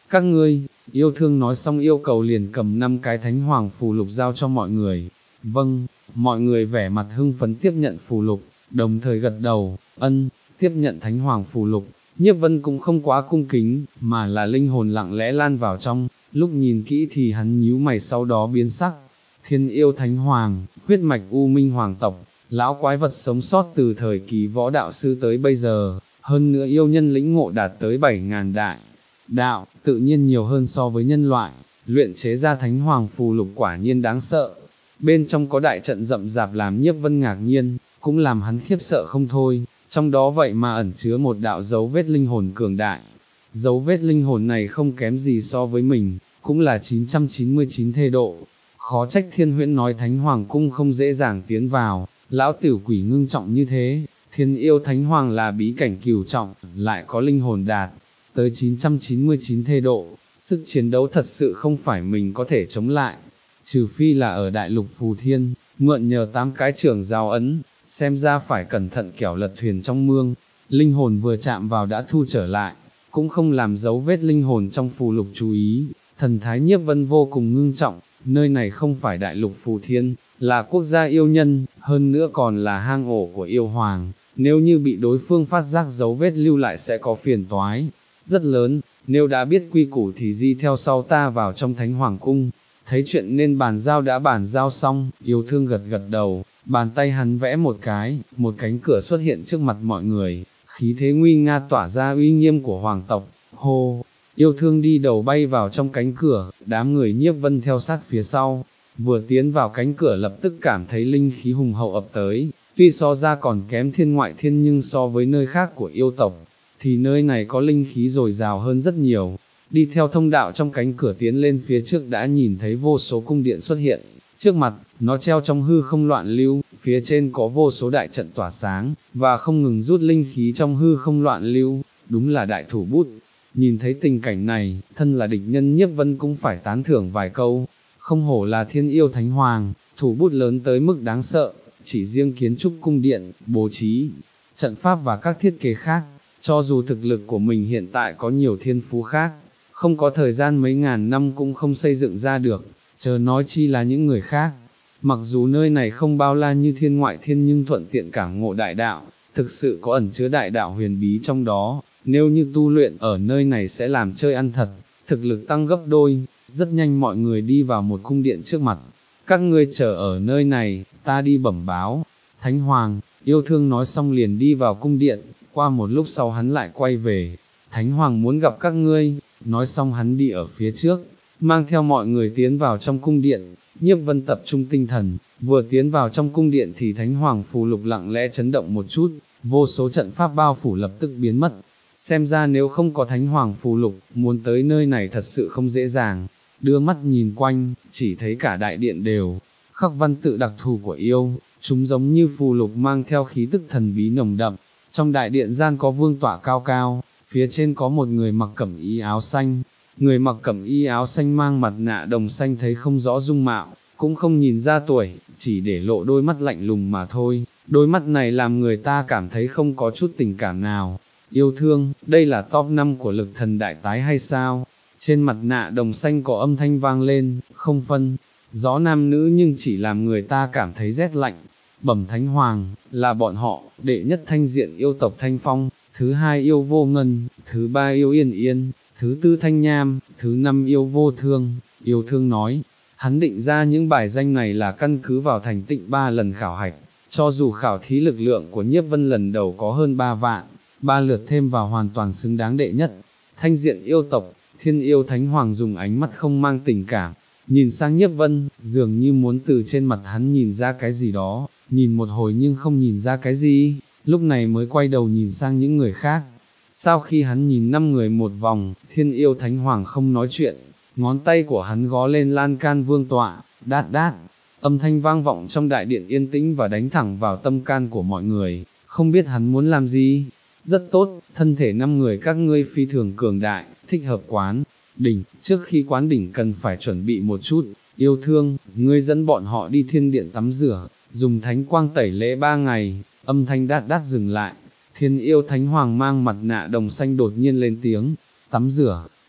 các ngươi, yêu thương nói xong yêu cầu liền cầm năm cái thánh hoàng phù lục giao cho mọi người. Vâng, mọi người vẻ mặt hưng phấn tiếp nhận phù lục, đồng thời gật đầu, ân, tiếp nhận thánh hoàng phù lục. Nhiếp Vân cũng không quá cung kính, mà là linh hồn lặng lẽ lan vào trong, lúc nhìn kỹ thì hắn nhíu mày sau đó biến sắc. Thiên yêu thánh hoàng, huyết mạch u minh hoàng tộc, lão quái vật sống sót từ thời kỳ võ đạo sư tới bây giờ, hơn nữa yêu nhân lĩnh ngộ đạt tới bảy ngàn đại. Đạo, tự nhiên nhiều hơn so với nhân loại, luyện chế ra thánh hoàng phù lục quả nhiên đáng sợ. Bên trong có đại trận rậm rạp làm Nhiếp Vân ngạc nhiên, cũng làm hắn khiếp sợ không thôi, trong đó vậy mà ẩn chứa một đạo dấu vết linh hồn cường đại. Dấu vết linh hồn này không kém gì so với mình, cũng là chín trăm chín mươi chín thê độ. Khó trách Thiên Huyễn nói Thánh Hoàng cung không dễ dàng tiến vào, lão tiểu quỷ ngưng trọng như thế. Thiên yêu Thánh Hoàng là bí cảnh cửu trọng, lại có linh hồn đạt tới chín trăm chín mươi chín thê độ, sức chiến đấu thật sự không phải mình có thể chống lại, trừ phi là ở đại lục Phù Thiên, mượn nhờ tám cái trưởng giáo ấn, xem ra phải cẩn thận kẻo lật thuyền trong mương. Linh hồn vừa chạm vào đã thu trở lại, cũng không làm dấu vết linh hồn trong phù lục chú ý. Thần thái Nhiếp Vân vô cùng ngưng trọng, nơi này không phải đại lục Phù Thiên, là quốc gia yêu nhân, hơn nữa còn là hang ổ của yêu hoàng, nếu như bị đối phương phát giác dấu vết lưu lại sẽ có phiền toái rất lớn, nếu đã biết quy củ thì di theo sau ta vào trong Thánh Hoàng cung. Thấy chuyện nên bàn giao đã bàn giao xong, yêu thương gật gật đầu, bàn tay hắn vẽ một cái, một cánh cửa xuất hiện trước mặt mọi người, khí thế nguy nga tỏa ra uy nghiêm của hoàng tộc. Hô, yêu thương đi đầu bay vào trong cánh cửa, đám người Nhiếp Vân theo sát phía sau, vừa tiến vào cánh cửa lập tức cảm thấy linh khí hùng hậu ập tới, tuy so ra còn kém thiên ngoại thiên nhưng so với nơi khác của yêu tộc, thì nơi này có linh khí dồi dào hơn rất nhiều. Đi theo thông đạo trong cánh cửa tiến lên phía trước đã nhìn thấy vô số cung điện xuất hiện, trước mặt, nó treo trong hư không loạn lưu, phía trên có vô số đại trận tỏa sáng, và không ngừng rút linh khí trong hư không loạn lưu, đúng là đại thủ bút. Nhìn thấy tình cảnh này, thân là địch nhân Nhiếp Vân cũng phải tán thưởng vài câu, không hổ là thiên yêu thánh hoàng, thủ bút lớn tới mức đáng sợ, chỉ riêng kiến trúc cung điện, bố trí, trận pháp và các thiết kế khác, cho dù thực lực của mình hiện tại có nhiều thiên phú khác, không có thời gian mấy ngàn năm cũng không xây dựng ra được, chớ nói chi là những người khác. Mặc dù nơi này không bao la như thiên ngoại thiên nhưng thuận tiện cảm ngộ đại đạo, thực sự có ẩn chứa đại đạo huyền bí trong đó, nếu như tu luyện ở nơi này sẽ làm chơi ăn thật, thực lực tăng gấp đôi. Rất nhanh mọi người đi vào một cung điện trước mặt, các ngươi chờ ở nơi này, ta đi bẩm báo. Thánh Hoàng, yêu thương nói xong liền đi vào cung điện, qua một lúc sau hắn lại quay về, Thánh Hoàng muốn gặp các ngươi. Nói xong hắn đi ở phía trước, mang theo mọi người tiến vào trong cung điện. Nhiếp Vân tập trung tinh thần, vừa tiến vào trong cung điện thì Thánh Hoàng phù lục lặng lẽ chấn động một chút, vô số trận pháp bao phủ lập tức biến mất. Xem ra nếu không có Thánh Hoàng phù lục, muốn tới nơi này thật sự không dễ dàng. Đưa mắt nhìn quanh, chỉ thấy cả đại điện đều khắc văn tự đặc thù của yêu, chúng giống như phù lục mang theo khí tức thần bí nồng đậm. Trong đại điện gian có vương tọa cao cao, phía trên có một người mặc cẩm y áo xanh, người mặc cẩm y áo xanh mang mặt nạ đồng xanh thấy không rõ dung mạo, cũng không nhìn ra tuổi, chỉ để lộ đôi mắt lạnh lùng mà thôi, đôi mắt này làm người ta cảm thấy không có chút tình cảm nào. Yêu thương, đây là top năm của lực thần đại tái hay sao? Trên mặt nạ đồng xanh có âm thanh vang lên, không phân rõ nam nữ nhưng chỉ làm người ta cảm thấy rét lạnh. Bẩm Thánh Hoàng, là bọn họ, đệ nhất thanh diện yêu tộc Thanh Phong, thứ hai yêu Vô Ngân, thứ ba yêu Yên Yên, thứ tư Thanh Nham, thứ năm yêu Vô Thương. Yêu Thương nói, hắn định ra những bài danh này là căn cứ vào thành tựu ba lần khảo hạch, cho dù khảo thí lực lượng của Nhiếp Vân lần đầu có hơn ba vạn, ba lượt thêm vào hoàn toàn xứng đáng đệ nhất. Thanh diện yêu tộc, Thiên yêu Thánh Hoàng dùng ánh mắt không mang tình cảm, nhìn sang Nhiếp Vân, dường như muốn từ trên mặt hắn nhìn ra cái gì đó, nhìn một hồi nhưng không nhìn ra cái gì, lúc này mới quay đầu nhìn sang những người khác. Sau khi hắn nhìn năm người một vòng, Thiên yêu Thánh Hoàng không nói chuyện, ngón tay của hắn gõ lên lan can vương tọa, đát đát, âm thanh vang vọng trong đại điện yên tĩnh và đánh thẳng vào tâm can của mọi người, không biết hắn muốn làm gì. Rất tốt, thân thể năm người các ngươi phi thường cường đại, thích hợp quán đỉnh, trước khi quán đỉnh cần phải chuẩn bị một chút. Yêu Thương, ngươi dẫn bọn họ đi thiên điện tắm rửa, dùng thánh quang tẩy lễ ba ngày. Âm thanh đát đát dừng lại, Thiên yêu Thánh Hoàng mang mặt nạ đồng xanh đột nhiên lên tiếng, tắm rửa,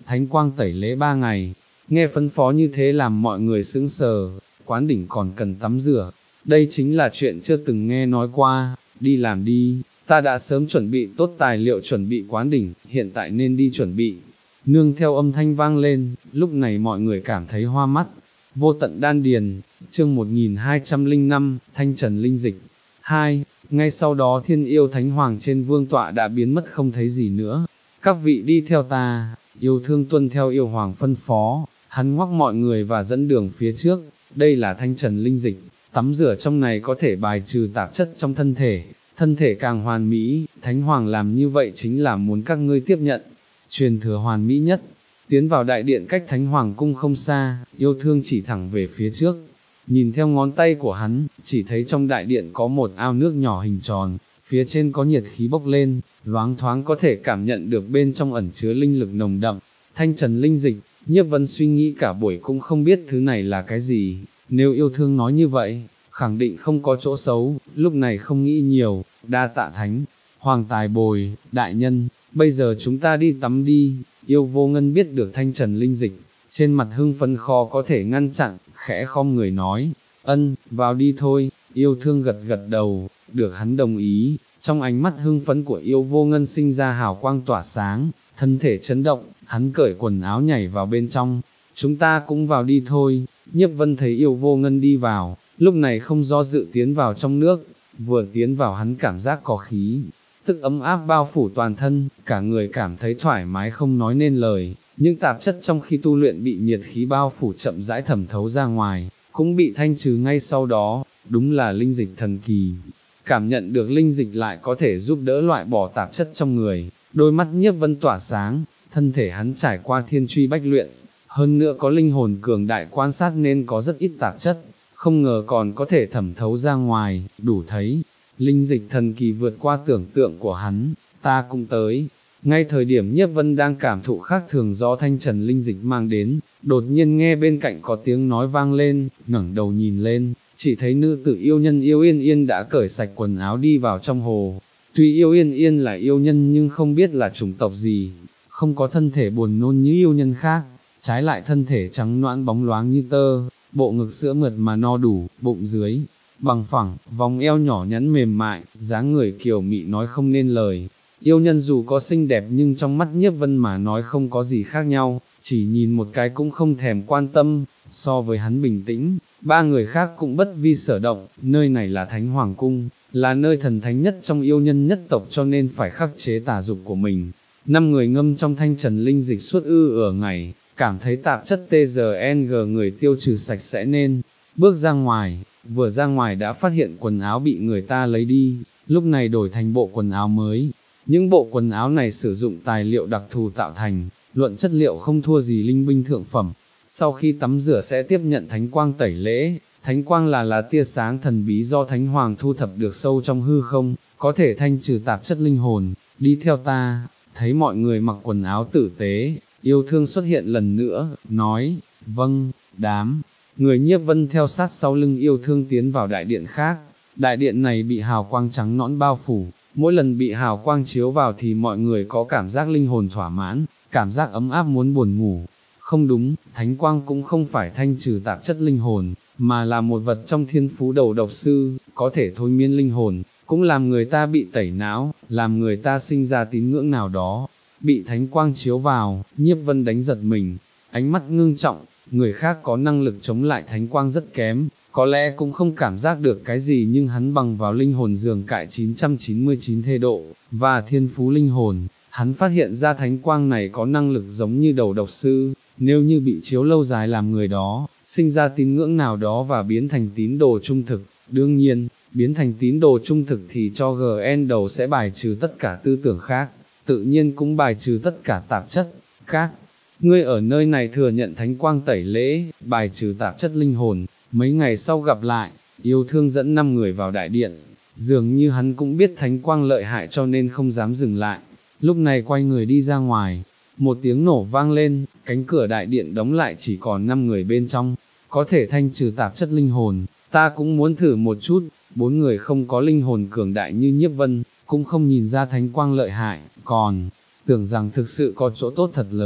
thánh quang tẩy lễ ba ngày, nghe phân phó như thế làm mọi người sững sờ, quán đỉnh còn cần tắm rửa, đây chính là chuyện chưa từng nghe nói qua, đi làm đi, ta đã sớm chuẩn bị tốt tài liệu chuẩn bị quán đỉnh, hiện tại nên đi chuẩn bị. Nương theo âm thanh vang lên, lúc này mọi người cảm thấy hoa mắt. Vô tận đan điền, chương một nghìn hai trăm lẻ năm, thanh trần linh dịch. hai. Ngay sau đó thiên yêu thánh hoàng trên vương tọa đã biến mất không thấy gì nữa. Các vị đi theo ta, yêu thương tuân theo yêu hoàng phân phó, hắn ngoắc mọi người và dẫn đường phía trước. Đây là thanh trần linh dịch, tắm rửa trong này có thể bài trừ tạp chất trong thân thể, thân thể càng hoàn mỹ, thánh hoàng làm như vậy chính là muốn các ngươi tiếp nhận. Truyền thừa hoàn mỹ nhất, tiến vào đại điện cách thánh hoàng cung không xa, yêu thương chỉ thẳng về phía trước, nhìn theo ngón tay của hắn, chỉ thấy trong đại điện có một ao nước nhỏ hình tròn, phía trên có nhiệt khí bốc lên, loáng thoáng có thể cảm nhận được bên trong ẩn chứa linh lực nồng đậm, thanh trần linh dịch. Nhiếp Vân suy nghĩ cả buổi cũng không biết thứ này là cái gì, nếu yêu thương nói như vậy, khẳng định không có chỗ xấu, lúc này không nghĩ nhiều, đa tạ thánh hoàng tài bồi, đại nhân, bây giờ chúng ta đi tắm đi. Yêu Vô Ngân biết được thanh trần linh dịch, trên mặt hưng phấn khó có thể ngăn chặn, khẽ khom người nói, ân, vào đi thôi. Yêu thương gật gật đầu, được hắn đồng ý, trong ánh mắt hưng phấn của Yêu Vô Ngân sinh ra hào quang tỏa sáng, thân thể chấn động, hắn cởi quần áo nhảy vào bên trong, chúng ta cũng vào đi thôi. Nhiếp Vân thấy Yêu Vô Ngân đi vào, lúc này không do dự tiến vào trong nước, vừa tiến vào hắn cảm giác có khí tức ấm áp bao phủ toàn thân, cả người cảm thấy thoải mái không nói nên lời, những tạp chất trong khi tu luyện bị nhiệt khí bao phủ chậm rãi thẩm thấu ra ngoài, cũng bị thanh trừ ngay sau đó, đúng là linh dịch thần kỳ. Cảm nhận được linh dịch lại có thể giúp đỡ loại bỏ tạp chất trong người, đôi mắt Nhiếp Vân tỏa sáng, thân thể hắn trải qua thiên truy bách luyện, hơn nữa có linh hồn cường đại quan sát nên có rất ít tạp chất, không ngờ còn có thể thẩm thấu ra ngoài, đủ thấy. Linh dịch thần kỳ vượt qua tưởng tượng của hắn, ta cũng tới. Ngay thời điểm Nhiếp Vân đang cảm thụ khác thường do thanh trần linh dịch mang đến, đột nhiên nghe bên cạnh có tiếng nói vang lên, ngẩng đầu nhìn lên, chỉ thấy nữ tử yêu nhân Yêu Yên Yên đã cởi sạch quần áo đi vào trong hồ. Tuy Yêu Yên Yên là yêu nhân nhưng không biết là chủng tộc gì, không có thân thể buồn nôn như yêu nhân khác, trái lại thân thể trắng noãn bóng loáng như tơ, bộ ngực sữa mượt mà no đủ, bụng dưới bằng phẳng, vòng eo nhỏ nhắn mềm mại, dáng người kiều mị nói không nên lời. Yêu nhân dù có xinh đẹp nhưng trong mắt Nhiếp Vân mà nói không có gì khác nhau, chỉ nhìn một cái cũng không thèm quan tâm. So với hắn bình tĩnh, ba người khác cũng bất vi sở động, nơi này là Thánh Hoàng Cung, là nơi thần thánh nhất trong yêu nhân nhất tộc cho nên phải khắc chế tà dục của mình. Năm người ngâm trong thanh trần linh dịch suốt ư ửa ngày, cảm thấy tạp chất tê giê en giê người tiêu trừ sạch sẽ nên bước ra ngoài. Vừa ra ngoài đã phát hiện quần áo bị người ta lấy đi, lúc này đổi thành bộ quần áo mới. Những bộ quần áo này sử dụng tài liệu đặc thù tạo thành, luận chất liệu không thua gì linh binh thượng phẩm. Sau khi tắm rửa sẽ tiếp nhận thánh quang tẩy lễ, thánh quang là là tia sáng thần bí do thánh hoàng thu thập được sâu trong hư không, có thể thanh trừ tạp chất linh hồn. Đi theo ta. Thấy mọi người mặc quần áo tử tế, Yêu Thương xuất hiện lần nữa, nói, vâng, đám người Nhiếp Vân theo sát sau lưng Yêu Thương tiến vào đại điện khác. Đại điện này bị hào quang trắng nõn bao phủ, mỗi lần bị hào quang chiếu vào thì mọi người có cảm giác linh hồn thỏa mãn, cảm giác ấm áp muốn buồn ngủ. Không đúng, thánh quang cũng không phải thanh trừ tạp chất linh hồn, mà là một vật trong thiên phú đầu độc sư, có thể thôi miên linh hồn, cũng làm người ta bị tẩy não, làm người ta sinh ra tín ngưỡng nào đó. Bị thánh quang chiếu vào, Nhiếp Vân đánh giật mình, ánh mắt ngưng trọng. Người khác có năng lực chống lại thánh quang rất kém, có lẽ cũng không cảm giác được cái gì nhưng hắn bằng vào linh hồn giường cải chín trăm chín mươi chín thê độ, và thiên phú linh hồn, hắn phát hiện ra thánh quang này có năng lực giống như đầu độc sư, nếu như bị chiếu lâu dài làm người đó, sinh ra tín ngưỡng nào đó và biến thành tín đồ trung thực. Đương nhiên, biến thành tín đồ trung thực thì cho giê en đầu sẽ bài trừ tất cả tư tưởng khác, tự nhiên cũng bài trừ tất cả tạp chất khác. Ngươi ở nơi này thừa nhận thánh quang tẩy lễ, bài trừ tạp chất linh hồn. Mấy ngày sau gặp lại, Yêu Thương dẫn năm người vào đại điện, dường như hắn cũng biết thánh quang lợi hại cho nên không dám dừng lại, lúc này quay người đi ra ngoài. Một tiếng nổ vang lên, cánh cửa đại điện đóng lại chỉ còn năm người bên trong, có thể thanh trừ tạp chất linh hồn, ta cũng muốn thử một chút. Bốn người không có linh hồn cường đại như Nhiếp Vân, cũng không nhìn ra thánh quang lợi hại, còn tưởng rằng thực sự có chỗ tốt thật lớn,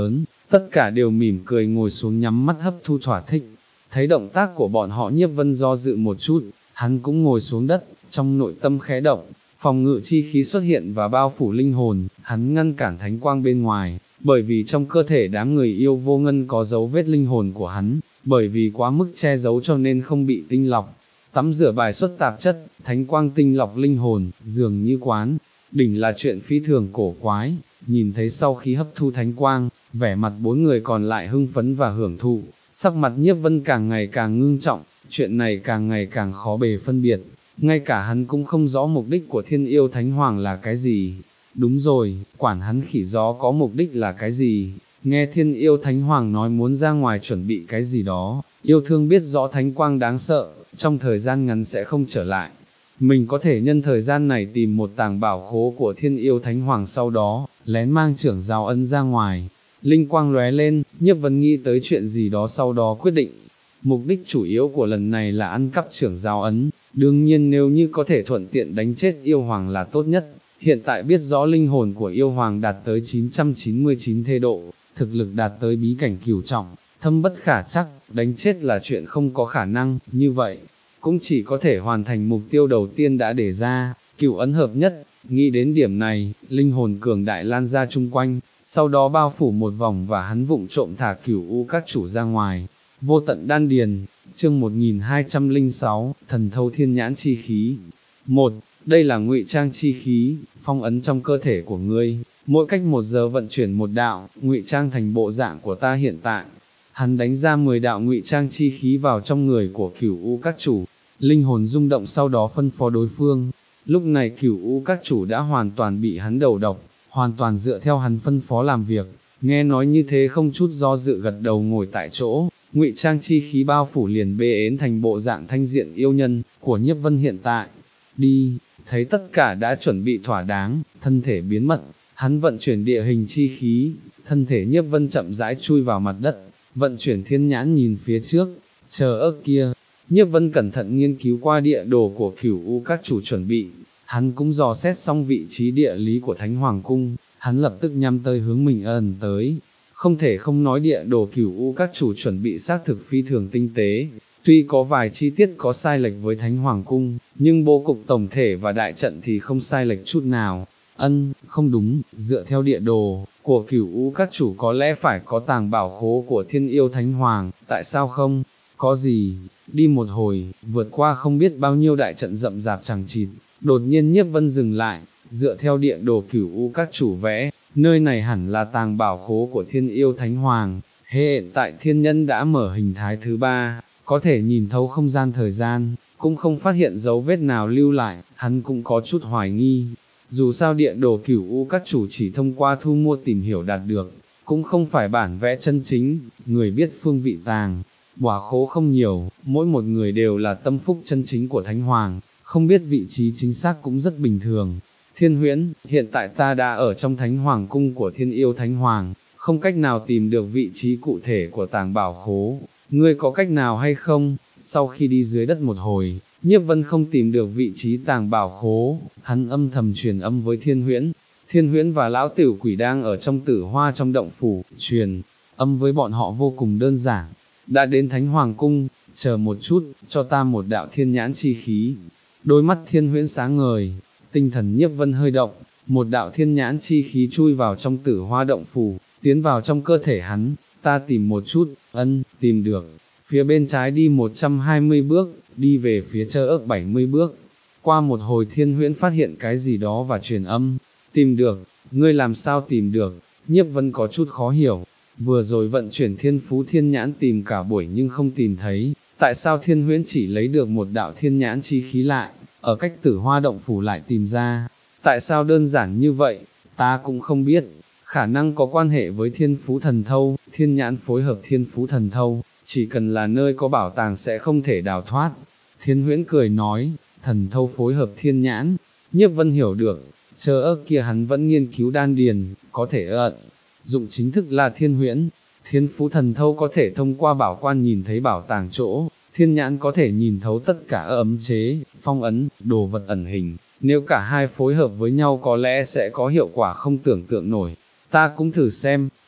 tất cả đều mỉm cười ngồi xuống nhắm mắt hấp thu thỏa thích. Thấy động tác của bọn họ Nhiếp Vân do dự một chút, hắn cũng ngồi xuống đất, trong nội tâm khẽ động, phòng ngự chi khí xuất hiện và bao phủ linh hồn, hắn ngăn cản thánh quang bên ngoài, bởi vì trong cơ thể đám người yêu vô ngân có dấu vết linh hồn của hắn, bởi vì quá mức che giấu cho nên không bị tinh lọc. Tắm rửa bài xuất tạp chất, thánh quang tinh lọc linh hồn, dường như quán, đỉnh là chuyện phi thường cổ quái, nhìn thấy sau khi hấp thu thánh quang, vẻ mặt bốn người còn lại hưng phấn và hưởng thụ, sắc mặt Nhiếp Vân càng ngày càng ngưng trọng, chuyện này càng ngày càng khó bề phân biệt, ngay cả hắn cũng không rõ mục đích của Thiên Yêu Thánh Hoàng là cái gì. Đúng rồi, quản hắn khỉ gió có mục đích là cái gì, nghe Thiên Yêu Thánh Hoàng nói muốn ra ngoài chuẩn bị cái gì đó, yêu thương biết rõ thánh quang đáng sợ, trong thời gian ngắn sẽ không trở lại. Mình có thể nhân thời gian này tìm một tàng bảo khố của Thiên Yêu Thánh Hoàng, sau đó, lén mang trưởng giáo ấn ra ngoài. Linh quang lóe lên, Nhiếp Vân nghĩ tới chuyện gì đó sau đó quyết định. Mục đích chủ yếu của lần này là ăn cắp trưởng giáo ấn, đương nhiên nếu như có thể thuận tiện đánh chết yêu hoàng là tốt nhất. Hiện tại biết rõ linh hồn của yêu hoàng đạt tới chín trăm chín mươi chín thê độ, thực lực đạt tới bí cảnh cửu trọng, thâm bất khả trắc, đánh chết là chuyện không có khả năng, như vậy, cũng chỉ có thể hoàn thành mục tiêu đầu tiên đã đề ra, cửu ấn hợp nhất. Nghĩ đến điểm này, linh hồn cường đại lan ra chung quanh, sau đó bao phủ một vòng và hắn vụng trộm thả cửu u các chủ ra ngoài. Vô tận đan điền, chương một nghìn hai trăm lẻ sáu, thần thâu thiên nhãn chi khí. một. Đây là ngụy trang chi khí, phong ấn trong cơ thể của ngươi, mỗi cách một giờ vận chuyển một đạo, ngụy trang thành bộ dạng của ta hiện tại. Hắn đánh ra mười đạo ngụy trang chi khí vào trong người của cửu u các chủ, linh hồn rung động sau đó phân phó đối phương. Lúc này cửu u các chủ đã hoàn toàn bị hắn đầu độc, hoàn toàn dựa theo hắn phân phó làm việc, nghe nói như thế không chút do dự gật đầu ngồi tại chỗ. Ngụy trang chi khí bao phủ liền bê ến thành bộ dạng thanh diện yêu nhân của Nhiếp Vân hiện tại. Đi, thấy tất cả đã chuẩn bị thỏa đáng, thân thể biến mất, hắn vận chuyển địa hình chi khí, thân thể Nhiếp Vân chậm rãi chui vào mặt đất, vận chuyển thiên nhãn nhìn phía trước, chờ ớt kia. Nhiếp Vân cẩn thận nghiên cứu qua địa đồ của cửu u các chủ chuẩn bị, hắn cũng dò xét xong vị trí địa lý của Thánh Hoàng Cung, hắn lập tức nhắm tới hướng mình ẩn tới. Không thể không nói địa đồ cửu u các chủ chuẩn bị xác thực phi thường tinh tế, tuy có vài chi tiết có sai lệch với Thánh Hoàng Cung, nhưng bố cục tổng thể và đại trận thì không sai lệch chút nào. Ân, không đúng, dựa theo địa đồ của cửu u các chủ có lẽ phải có tàng bảo khố của Thiên Yêu Thánh Hoàng, tại sao không? Có gì? Đi một hồi, vượt qua không biết bao nhiêu đại trận rậm rạp chằng chịt, đột nhiên Nhiếp Vân dừng lại, dựa theo địa đồ cửu u các chủ vẽ, nơi này hẳn là tàng bảo khố của Thiên Yêu Thánh Hoàng. Hiện tại thiên nhân đã mở hình thái thứ ba, có thể nhìn thấu không gian thời gian, cũng không phát hiện dấu vết nào lưu lại, hắn cũng có chút hoài nghi. Dù sao địa đồ cửu u các chủ chỉ thông qua thu mua tìm hiểu đạt được, cũng không phải bản vẽ chân chính, người biết phương vị tàng bảo khố không nhiều, mỗi một người đều là tâm phúc chân chính của Thánh Hoàng, không biết vị trí chính xác cũng rất bình thường. Thiên Huyễn, hiện tại ta đã ở trong Thánh Hoàng Cung của Thiên Yêu Thánh Hoàng, không cách nào tìm được vị trí cụ thể của tàng bảo khố, ngươi có cách nào hay không? Sau khi đi dưới đất một hồi, Nhiếp Vân không tìm được vị trí tàng bảo khố, hắn âm thầm truyền âm với Thiên Huyễn. Thiên Huyễn và lão tử quỷ đang ở trong tử hoa trong động phủ, truyền âm với bọn họ vô cùng đơn giản. Đã đến Thánh Hoàng Cung, chờ một chút, cho ta một đạo thiên nhãn chi khí. Đôi mắt Thiên Huyễn sáng ngời, tinh thần Nhiếp Vân hơi động, một đạo thiên nhãn chi khí chui vào trong tử hoa động phủ, tiến vào trong cơ thể hắn. Ta tìm một chút, ân, tìm được. Phía bên trái đi một trăm hai mươi bước, đi về phía chơ ức bảy mươi bước. Qua một hồi Thiên Huyễn phát hiện cái gì đó và truyền âm, tìm được, ngươi làm sao tìm được? Nhiếp Vân có chút khó hiểu, vừa rồi vận chuyển thiên phú thiên nhãn tìm cả buổi nhưng không tìm thấy, tại sao Thiên Huyễn chỉ lấy được một đạo thiên nhãn chi khí lại, ở cách tử hoa động phủ lại tìm ra, tại sao đơn giản như vậy, ta cũng không biết, khả năng có quan hệ với thiên phú thần thâu, thiên nhãn phối hợp thiên phú thần thâu, chỉ cần là nơi có bảo tàng sẽ không thể đào thoát. Thiên Huyễn cười nói, thần thâu phối hợp thiên nhãn, Nhiếp Vân hiểu được, chờ ớt kia hắn vẫn nghiên cứu đan điền, có thể ợn, dụng chính thức là Thiên Huyễn. Thiên phú thần thâu có thể thông qua bảo quan nhìn thấy bảo tàng chỗ, thiên nhãn có thể nhìn thấu tất cả ấm chế, phong ấn, đồ vật ẩn hình, nếu cả hai phối hợp với nhau có lẽ sẽ có hiệu quả không tưởng tượng nổi. Ta cũng thử xem,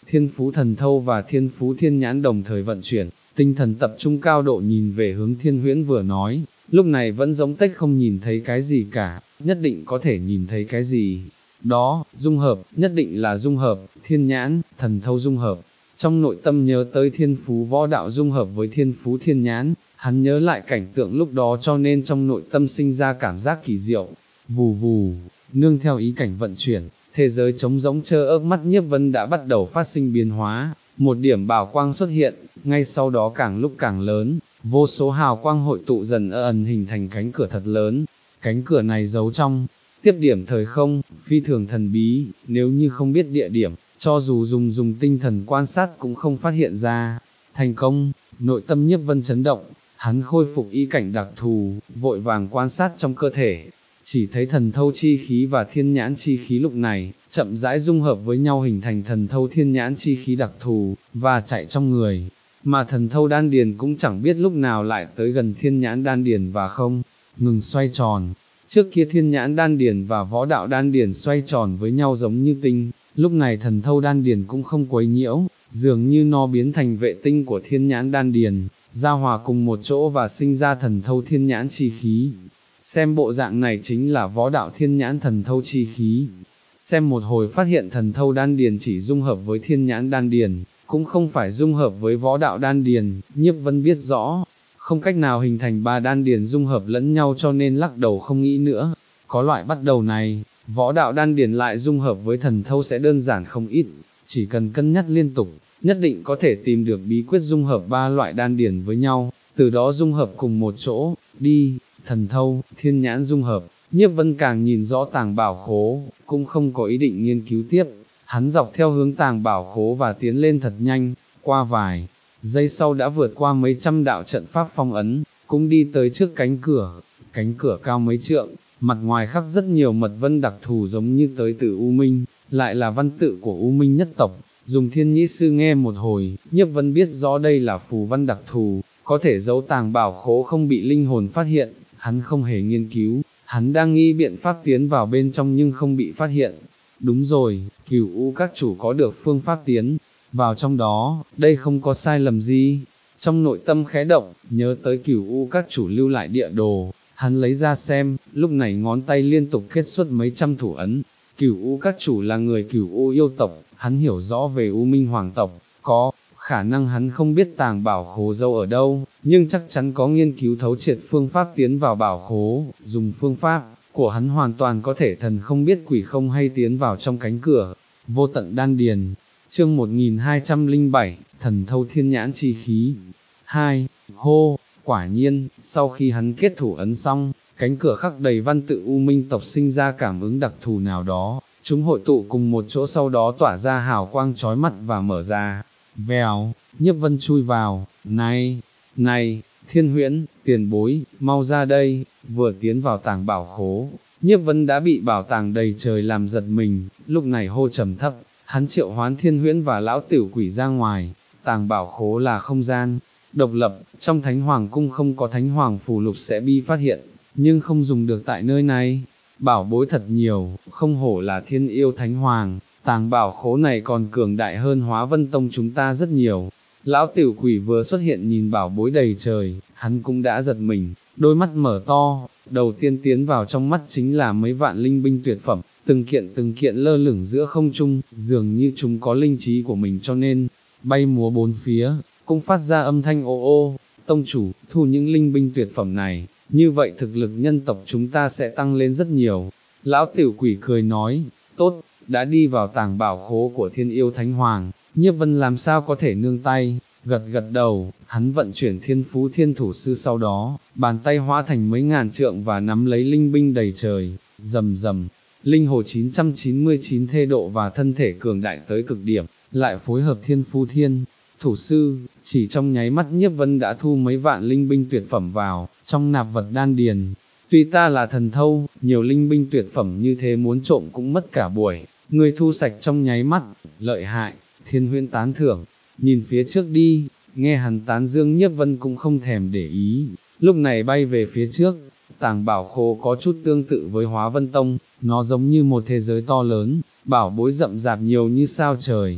Thiên phú thần thâu và thiên phú thiên nhãn đồng thời vận chuyển, tinh thần tập trung cao độ nhìn về hướng Thiên Huyễn vừa nói, lúc này vẫn giống tách không nhìn thấy cái gì cả, nhất định có thể nhìn thấy cái gì. Đó, dung hợp, nhất định là dung hợp, thiên nhãn, thần thâu dung hợp. Trong nội tâm nhớ tới thiên phú võ đạo dung hợp với thiên phú thiên nhãn, hắn nhớ lại cảnh tượng lúc đó cho nên trong nội tâm sinh ra cảm giác kỳ diệu. Vù vù, nương theo ý cảnh vận chuyển, thế giới trống rỗng trơ ớt mắt Nhiếp Vân đã bắt đầu phát sinh biến hóa, một điểm bảo quang xuất hiện, ngay sau đó càng lúc càng lớn, vô số hào quang hội tụ dần ẩn hình thành cánh cửa thật lớn, cánh cửa này giấu trong tiếp điểm thời không, phi thường thần bí, nếu như không biết địa điểm, cho dù dùng dùng tinh thần quan sát cũng không phát hiện ra. Thành công, nội tâm Nhiếp Vân chấn động, hắn khôi phục ý cảnh đặc thù, vội vàng quan sát trong cơ thể, chỉ thấy thần thâu chi khí và thiên nhãn chi khí lúc này, chậm rãi dung hợp với nhau hình thành thần thâu thiên nhãn chi khí đặc thù, và chạy trong người, mà thần thâu đan điền cũng chẳng biết lúc nào lại tới gần thiên nhãn đan điền và không ngừng xoay tròn. Trước kia thiên nhãn đan điền và võ đạo đan điền xoay tròn với nhau giống như tinh, lúc này thần thâu đan điền cũng không quấy nhiễu, dường như nó biến thành vệ tinh của thiên nhãn đan điền, giao hòa cùng một chỗ và sinh ra thần thâu thiên nhãn chi khí. Xem bộ dạng này chính là võ đạo thiên nhãn thần thâu chi khí. Xem một hồi phát hiện thần thâu đan điền chỉ dung hợp với thiên nhãn đan điền, cũng không phải dung hợp với võ đạo đan điền, Nhiếp Vân biết rõ, không cách nào hình thành ba đan điền dung hợp lẫn nhau cho nên lắc đầu không nghĩ nữa. Có loại bắt đầu này, võ đạo đan điền lại dung hợp với thần thâu sẽ đơn giản không ít, chỉ cần cân nhắc liên tục, nhất định có thể tìm được bí quyết dung hợp ba loại đan điền với nhau, từ đó dung hợp cùng một chỗ, đi, thần thâu, thiên nhãn dung hợp. Nhiếp Vân càng nhìn rõ tàng bảo khố, cũng không có ý định nghiên cứu tiếp, hắn dọc theo hướng tàng bảo khố và tiến lên thật nhanh, qua vài giây sau đã vượt qua mấy trăm đạo trận pháp phong ấn, cũng đi tới trước cánh cửa, cánh cửa cao mấy trượng, mặt ngoài khắc rất nhiều mật vân đặc thù giống như tới từ U Minh, lại là văn tự của U Minh nhất tộc. Dùng thiên nhĩ sư nghe một hồi, Nhiếp Vân biết rõ đây là phù văn đặc thù, có thể giấu tàng bảo khố không bị linh hồn phát hiện, hắn không hề nghiên cứu, hắn đang nghĩ biện pháp tiến vào bên trong nhưng không bị phát hiện. Đúng rồi, Cửu U các chủ có được phương pháp tiến vào trong đó, đây không có sai lầm gì. Trong nội tâm khẽ động, nhớ tới Cửu U các chủ lưu lại địa đồ, hắn lấy ra xem, lúc này ngón tay liên tục kết xuất mấy trăm thủ ấn. Cửu U các chủ là người Cửu U yêu tộc, hắn hiểu rõ về U Minh hoàng tộc, có khả năng hắn không biết tàng bảo khố dâu ở đâu, nhưng chắc chắn có nghiên cứu thấu triệt phương pháp tiến vào bảo khố, dùng phương pháp của hắn hoàn toàn có thể thần không biết quỷ không hay tiến vào trong cánh cửa. Vô tận đan điền, chương một nghìn hai trăm lẻ bảy, thần thâu thiên nhãn chi khí. Hai, hô, quả nhiên, sau khi hắn kết thủ ấn xong, cánh cửa khắc đầy văn tự U Minh tộc sinh ra cảm ứng đặc thù nào đó, chúng hội tụ cùng một chỗ sau đó tỏa ra hào quang chói mắt và mở ra. Vèo, Nhiếp Vân chui vào, này, này, Thiên Huyễn, tiền bối, mau ra đây. Vừa tiến vào tàng bảo khố, Nhiếp Vân đã bị bảo tàng đầy trời làm giật mình, lúc này hô trầm thấp, hắn triệu hoán Thiên Huyễn và lão tiểu quỷ ra ngoài. Tàng bảo khố là không gian độc lập, trong Thánh Hoàng cung không có Thánh Hoàng phù lục sẽ bị phát hiện, nhưng không dùng được tại nơi này. Bảo bối thật nhiều, không hổ là thiên yêu Thánh Hoàng, tàng bảo khố này còn cường đại hơn Hóa Vân Tông chúng ta rất nhiều. Lão tiểu quỷ vừa xuất hiện nhìn bảo bối đầy trời, hắn cũng đã giật mình, đôi mắt mở to, đầu tiên tiến vào trong mắt chính là mấy vạn linh binh tuyệt phẩm, từng kiện từng kiện lơ lửng giữa không trung, dường như chúng có linh trí của mình cho nên, bay múa bốn phía, cũng phát ra âm thanh ô ô. Tông chủ, thu những linh binh tuyệt phẩm này, như vậy thực lực nhân tộc chúng ta sẽ tăng lên rất nhiều. Lão tiểu quỷ cười nói, tốt, đã đi vào tàng bảo khố của thiên yêu Thánh Hoàng, Nhiếp Vân làm sao có thể nương tay, gật gật đầu, hắn vận chuyển thiên phú thiên thủ sư sau đó, bàn tay hóa thành mấy ngàn trượng và nắm lấy linh binh đầy trời, rầm rầm, linh hồ chín trăm chín mươi chín thê độ và thân thể cường đại tới cực điểm, lại phối hợp thiên phú thiên thủ sư, chỉ trong nháy mắt Nhiếp Vân đã thu mấy vạn linh binh tuyệt phẩm vào, trong nạp vật đan điền. Tuy ta là thần thâu, nhiều linh binh tuyệt phẩm như thế muốn trộm cũng mất cả buổi, người thu sạch trong nháy mắt, lợi hại. Thiên Huyễn tán thưởng, nhìn phía trước đi, nghe hắn tán dương Nhiếp Vân cũng không thèm để ý, lúc này bay về phía trước. Tàng bảo khố có chút tương tự với Hóa Vân Tông, nó giống như một thế giới to lớn, bảo bối rậm rạp nhiều như sao trời,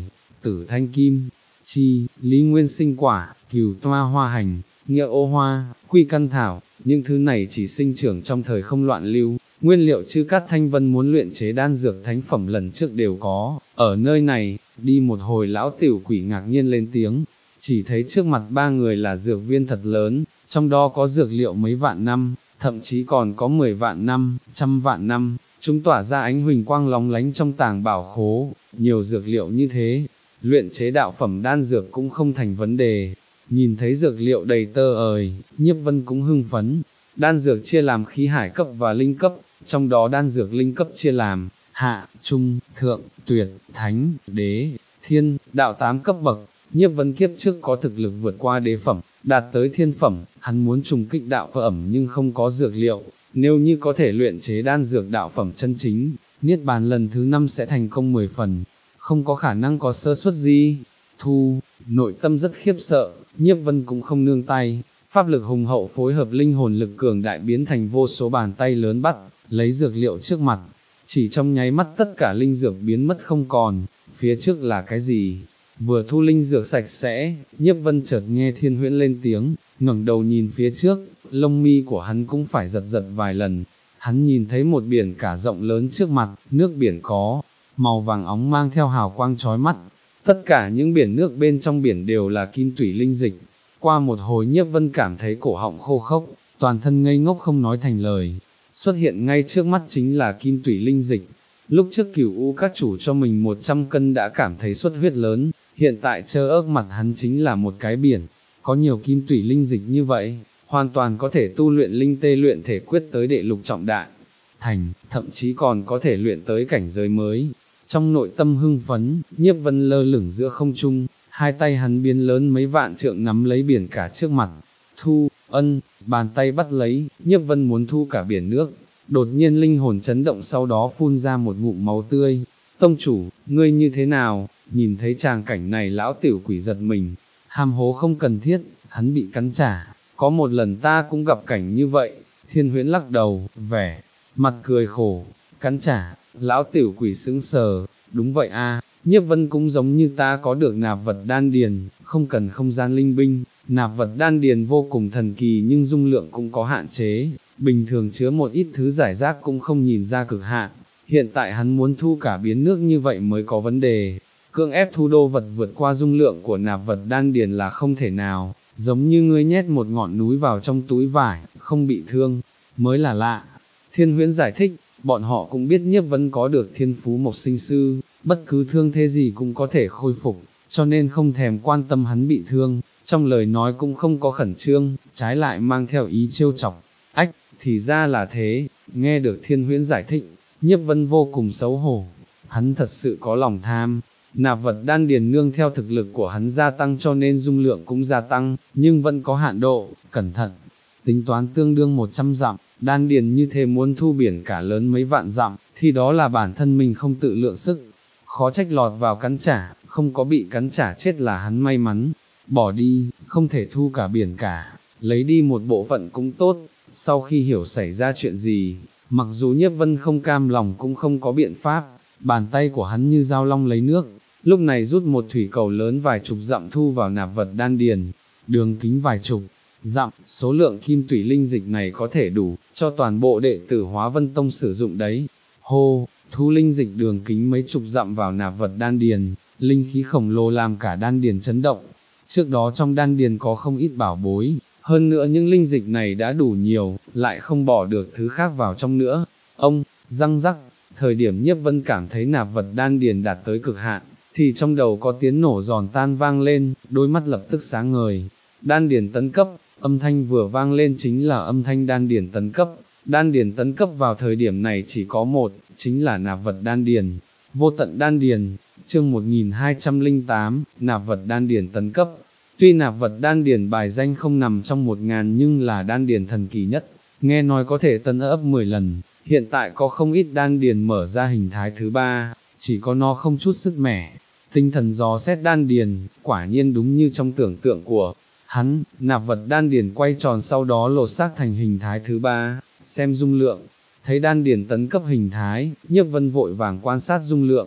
tử thanh kim, chi, lý nguyên sinh quả, cửu toa hoa hành, nghĩa ô hoa, quy căn thảo, những thứ này chỉ sinh trưởng trong thời không loạn lưu. Nguyên liệu chư Cát Thanh Vân muốn luyện chế đan dược thánh phẩm lần trước đều có, ở nơi này, đi một hồi lão tiểu quỷ ngạc nhiên lên tiếng, chỉ thấy trước mặt ba người là dược viên thật lớn, trong đó có dược liệu mấy vạn năm, thậm chí còn có mười vạn năm, trăm vạn năm, chúng tỏa ra ánh huỳnh quang lóng lánh trong tàng bảo khố, nhiều dược liệu như thế, luyện chế đạo phẩm đan dược cũng không thành vấn đề. Nhìn thấy dược liệu đầy tơ ời, Nhiếp Vân cũng hưng phấn. Đan dược chia làm khí hải cấp và linh cấp, trong đó đan dược linh cấp chia làm hạ, trung, thượng, tuyệt, thánh, đế, thiên, đạo tám cấp bậc. Nhiếp Vân kiếp trước có thực lực vượt qua đế phẩm, đạt tới thiên phẩm, hắn muốn trùng kích đạo phẩm nhưng không có dược liệu, nếu như có thể luyện chế đan dược đạo phẩm chân chính, niết bàn lần thứ năm sẽ thành công mười phần, không có khả năng có sơ suất gì. Thu, nội tâm rất khiếp sợ, Nhiếp Vân cũng không nương tay, pháp lực hùng hậu phối hợp linh hồn lực cường đại biến thành vô số bàn tay lớn bắt, lấy dược liệu trước mặt, chỉ trong nháy mắt tất cả linh dược biến mất không còn, phía trước là cái gì? Vừa thu linh dược sạch sẽ, Nhiếp Vân chợt nghe Thiên Huyễn lên tiếng, ngẩng đầu nhìn phía trước, lông mi của hắn cũng phải giật giật vài lần, hắn nhìn thấy một biển cả rộng lớn trước mặt, nước biển có màu vàng óng mang theo hào quang chói mắt, tất cả những biển nước bên trong biển đều là kim tủy linh dịch. Qua một hồi Nhiếp Vân cảm thấy cổ họng khô khốc, toàn thân ngây ngốc không nói thành lời, xuất hiện ngay trước mắt chính là kim tủy linh dịch. Lúc trước Cửu U các chủ cho mình một trăm cân đã cảm thấy xuất huyết lớn, hiện tại trơ ớt mặt hắn chính là một cái biển, có nhiều kim tủy linh dịch như vậy, hoàn toàn có thể tu luyện linh tê luyện thể quyết tới đệ lục trọng đại thành, thậm chí còn có thể luyện tới cảnh giới mới. Trong nội tâm hưng phấn, Nhiếp Vân lơ lửng giữa không trung, hai tay hắn biến lớn mấy vạn trượng nắm lấy biển cả trước mặt. Thu, ân, bàn tay bắt lấy, Nhiếp Vân muốn thu cả biển nước. Đột nhiên linh hồn chấn động, sau đó phun ra một ngụm máu tươi. Tông chủ, ngươi như thế nào? Nhìn thấy tràng cảnh này lão tiểu quỷ giật mình, ham hố không cần thiết, hắn bị cắn trả. Có một lần ta cũng gặp cảnh như vậy. Thiên Huyễn lắc đầu, vẻ mặt cười khổ, cắn trả. Lão tiểu quỷ sững sờ, đúng vậy a, Nhiếp Vân cũng giống như ta có được nạp vật đan điền, không cần không gian linh binh, nạp vật đan điền vô cùng thần kỳ nhưng dung lượng cũng có hạn chế, bình thường chứa một ít thứ giải rác cũng không nhìn ra cực hạn, hiện tại hắn muốn thu cả biến nước như vậy mới có vấn đề, cưỡng ép thu đô vật vượt qua dung lượng của nạp vật đan điền là không thể nào, giống như ngươi nhét một ngọn núi vào trong túi vải, không bị thương, mới là lạ. Thiên Huyễn giải thích, bọn họ cũng biết Nhiếp Vân có được thiên phú mộc sinh sư, bất cứ thương thế gì cũng có thể khôi phục, cho nên không thèm quan tâm hắn bị thương, trong lời nói cũng không có khẩn trương, trái lại mang theo ý trêu chọc. Ách, thì ra là thế, nghe được Thiên Huyễn giải thích, Nhiếp Vân vô cùng xấu hổ, hắn thật sự có lòng tham. Nạp vật đan điền nương theo thực lực của hắn gia tăng cho nên dung lượng cũng gia tăng, nhưng vẫn có hạn độ, cẩn thận. Tính toán tương đương một trăm dặm, đan điền như thế muốn thu biển cả lớn mấy vạn dặm, thì đó là bản thân mình không tự lượng sức. Khó trách lọt vào cắn trả, không có bị cắn trả chết là hắn may mắn. Bỏ đi, không thể thu cả biển cả, lấy đi một bộ phận cũng tốt. Sau khi hiểu xảy ra chuyện gì, mặc dù Nhiếp Vân không cam lòng cũng không có biện pháp, bàn tay của hắn như dao long lấy nước, lúc này rút một thủy cầu lớn vài chục dặm thu vào nạp vật đan điền, đường kính vài chục dặm, số lượng kim tủy linh dịch này có thể đủ cho toàn bộ đệ tử Hóa Vân Tông sử dụng đấy. Hô, thu linh dịch đường kính mấy chục dặm vào nạp vật đan điền, linh khí khổng lồ làm cả đan điền chấn động. Trước đó trong đan điền có không ít bảo bối, hơn nữa những linh dịch này đã đủ nhiều, lại không bỏ được thứ khác vào trong nữa. Ông, răng rắc, thời điểm Nhiếp Vân cảm thấy nạp vật đan điền đạt tới cực hạn, thì trong đầu có tiếng nổ giòn tan vang lên, đôi mắt lập tức sáng ngời. Đan điền tấn cấp, âm thanh vừa vang lên chính là âm thanh đan điền tấn cấp. Đan điền tấn cấp vào thời điểm này chỉ có một, chính là nạp vật đan điền. Vô tận đan điền, chương một nghìn hai trăm lẻ tám, nạp vật đan điền tấn cấp. Tuy nạp vật đan điền bài danh không nằm trong một ngàn nhưng là đan điền thần kỳ nhất, nghe nói có thể tấn ấp mười lần, hiện tại có không ít đan điền mở ra hình thái thứ ba, chỉ có nó không chút sức mẻ. Tinh thần dò xét đan điền, quả nhiên đúng như trong tưởng tượng của hắn, nạp vật đan điền quay tròn sau đó lột xác thành hình thái thứ ba, xem dung lượng, thấy đan điền tấn cấp hình thái, Nhiếp Vân vội vàng quan sát dung lượng,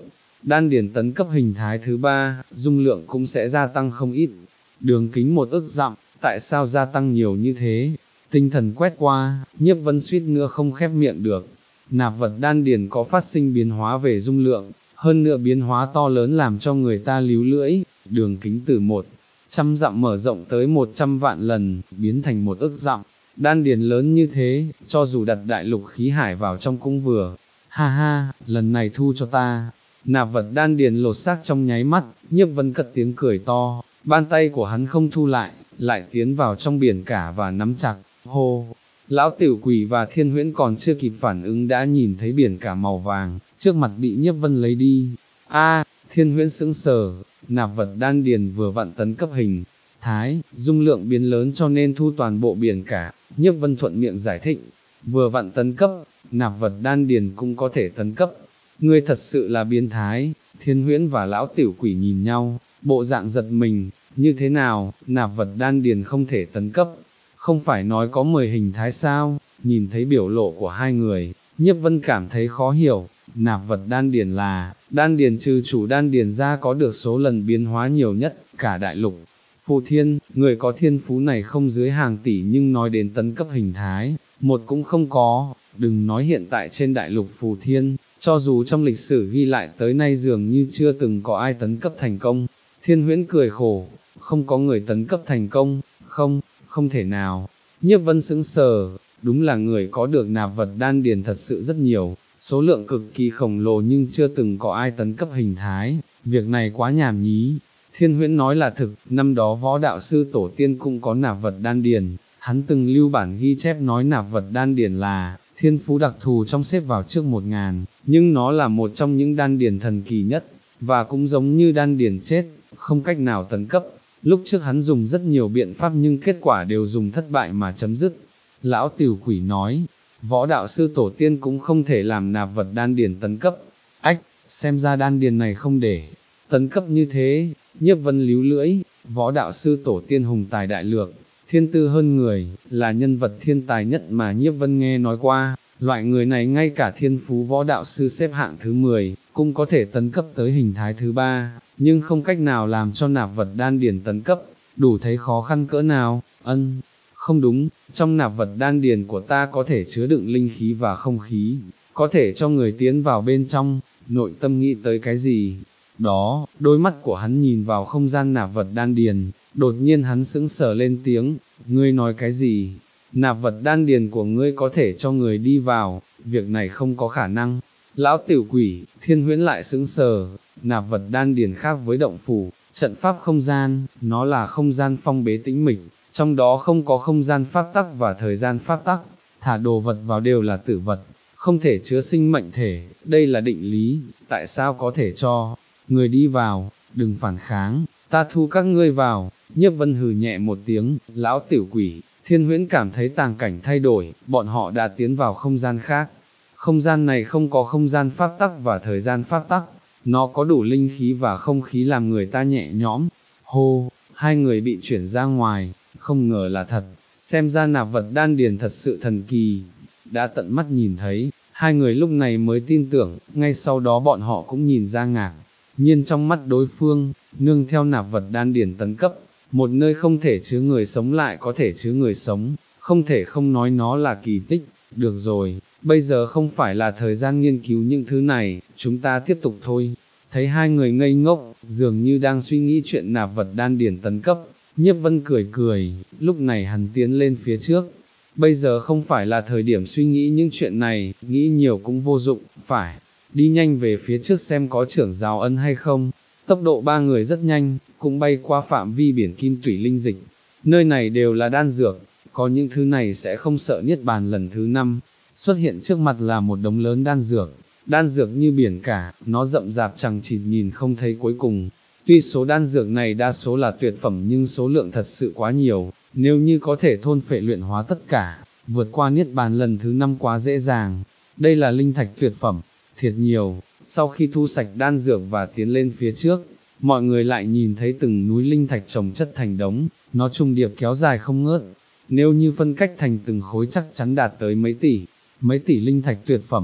đan điền tấn cấp hình thái thứ ba, dung lượng cũng sẽ gia tăng không ít. Đường kính một ức dặm, tại sao gia tăng nhiều như thế? Tinh thần quét qua, Nhiếp Vân suýt nữa không khép miệng được. Nạp vật đan điền có phát sinh biến hóa về dung lượng, hơn nữa biến hóa to lớn làm cho người ta líu lưỡi, đường kính từ một trăm dặm mở rộng tới một trăm vạn lần, biến thành một ức dặm. Đan điền lớn như thế, cho dù đặt đại lục khí hải vào trong cũng vừa. Ha ha, lần này thu cho ta. Nạp vật đan điền lột xác trong nháy mắt, Nhiếp Vân cất tiếng cười to, bàn tay của hắn không thu lại, lại tiến vào trong biển cả và nắm chặt, hô. Lão tiểu quỷ và Thiên Huyễn còn chưa kịp phản ứng đã nhìn thấy biển cả màu vàng, trước mặt bị Nhiếp Vân lấy đi. A, Thiên Huyễn sững sờ, nạp vật đan điền vừa vặn tấn cấp hình thái, dung lượng biến lớn cho nên thu toàn bộ biển cả. Nhiếp Vân thuận miệng giải thích, vừa vặn tấn cấp, nạp vật đan điền cũng có thể tấn cấp. Ngươi thật sự là biến thái. Thiên Huyễn và lão tiểu quỷ nhìn nhau, bộ dạng giật mình, như thế nào, nạp vật đan điền không thể tấn cấp, không phải nói có mười hình thái sao? Nhìn thấy biểu lộ của hai người, Nhiếp Vân cảm thấy khó hiểu. Nạp vật đan điền là, đan điền trừ chủ đan điền ra có được số lần biến hóa nhiều nhất, cả đại lục. Phù Thiên, người có thiên phú này không dưới hàng tỷ nhưng nói đến tấn cấp hình thái, một cũng không có, đừng nói hiện tại trên đại lục Phù Thiên, cho dù trong lịch sử ghi lại tới nay dường như chưa từng có ai tấn cấp thành công. Thiên Huyễn cười khổ, không có người tấn cấp thành công, không, không thể nào. Nhiếp Vân sững sờ, đúng là người có được nạp vật đan điền thật sự rất nhiều, số lượng cực kỳ khổng lồ nhưng chưa từng có ai tấn cấp hình thái, việc này quá nhảm nhí. Thiên Huyễn nói là thực, năm đó võ đạo sư tổ tiên cũng có nạp vật đan điền, hắn từng lưu bản ghi chép nói nạp vật đan điền là thiên phú đặc thù trong xếp vào trước một ngàn, nhưng nó là một trong những đan điền thần kỳ nhất, và cũng giống như đan điền chết, không cách nào tấn cấp. Lúc trước hắn dùng rất nhiều biện pháp nhưng kết quả đều dùng thất bại mà chấm dứt. Lão tiểu quỷ nói, võ đạo sư tổ tiên cũng không thể làm nạp vật đan điền tấn cấp. Ách, xem ra đan điền này không để tấn cấp như thế. Nhiếp Vân líu lưỡi, võ đạo sư tổ tiên hùng tài đại lược, thiên tư hơn người, là nhân vật thiên tài nhất mà Nhiếp Vân nghe nói qua. Loại người này ngay cả thiên phú võ đạo sư xếp hạng thứ mười, cũng có thể tấn cấp tới hình thái thứ ba, nhưng không cách nào làm cho nạp vật đan điền tấn cấp, đủ thấy khó khăn cỡ nào. Ân, không đúng, trong nạp vật đan điền của ta có thể chứa đựng linh khí và không khí, có thể cho người tiến vào bên trong. Nội tâm nghĩ tới cái gì? Đó, đôi mắt của hắn nhìn vào không gian nạp vật đan điền, đột nhiên hắn sững sờ lên tiếng, ngươi nói cái gì? Nạp vật đan điền của ngươi có thể cho người đi vào, việc này không có khả năng. Lão tiểu quỷ, Thiên Huyễn lại sững sờ, nạp vật đan điền khác với động phủ, trận pháp không gian, nó là không gian phong bế tĩnh mịch, trong đó không có không gian pháp tắc và thời gian pháp tắc, thả đồ vật vào đều là tử vật, không thể chứa sinh mệnh thể, đây là định lý, tại sao có thể cho người đi vào, đừng phản kháng, ta thu các ngươi vào. Nhiếp Vân hừ nhẹ một tiếng, lão tiểu quỷ, Thiên Huyễn cảm thấy tàng cảnh thay đổi, bọn họ đã tiến vào không gian khác. Không gian này không có không gian pháp tắc và thời gian pháp tắc, nó có đủ linh khí và không khí làm người ta nhẹ nhõm. Hô, hai người bị chuyển ra ngoài, không ngờ là thật, xem ra nạp vật đan điền thật sự thần kỳ. Đã tận mắt nhìn thấy, hai người lúc này mới tin tưởng, ngay sau đó bọn họ cũng nhìn ra ngạc nhiên trong mắt đối phương, nương theo nạp vật đan điền tấn cấp, một nơi không thể chứa người sống lại có thể chứa người sống, không thể không nói nó là kỳ tích. Được rồi, bây giờ không phải là thời gian nghiên cứu những thứ này, chúng ta tiếp tục thôi. Thấy hai người ngây ngốc, dường như đang suy nghĩ chuyện nạp vật đan điền tấn cấp, Nhiếp Vân cười cười, lúc này hắn tiến lên phía trước. Bây giờ không phải là thời điểm suy nghĩ những chuyện này, nghĩ nhiều cũng vô dụng, phải đi nhanh về phía trước xem có trưởng giáo ân hay không. Tốc độ ba người rất nhanh, cũng bay qua phạm vi biển kim tủy linh dịch. Nơi này đều là đan dược, có những thứ này sẽ không sợ niết bàn lần thứ năm. Xuất hiện trước mặt là một đống lớn đan dược, đan dược như biển cả, nó rậm rạp chẳng chịt nhìn không thấy cuối cùng. Tuy số đan dược này đa số là tuyệt phẩm nhưng số lượng thật sự quá nhiều, nếu như có thể thôn phệ luyện hóa tất cả, vượt qua niết bàn lần thứ năm quá dễ dàng. Đây là linh thạch tuyệt phẩm, thiệt nhiều. Sau khi thu sạch đan dược và tiến lên phía trước, mọi người lại nhìn thấy từng núi linh thạch chồng chất thành đống, nó trùng điệp kéo dài không ngớt. Nếu như phân cách thành từng khối chắc chắn đạt tới mấy tỷ, mấy tỷ linh thạch tuyệt phẩm.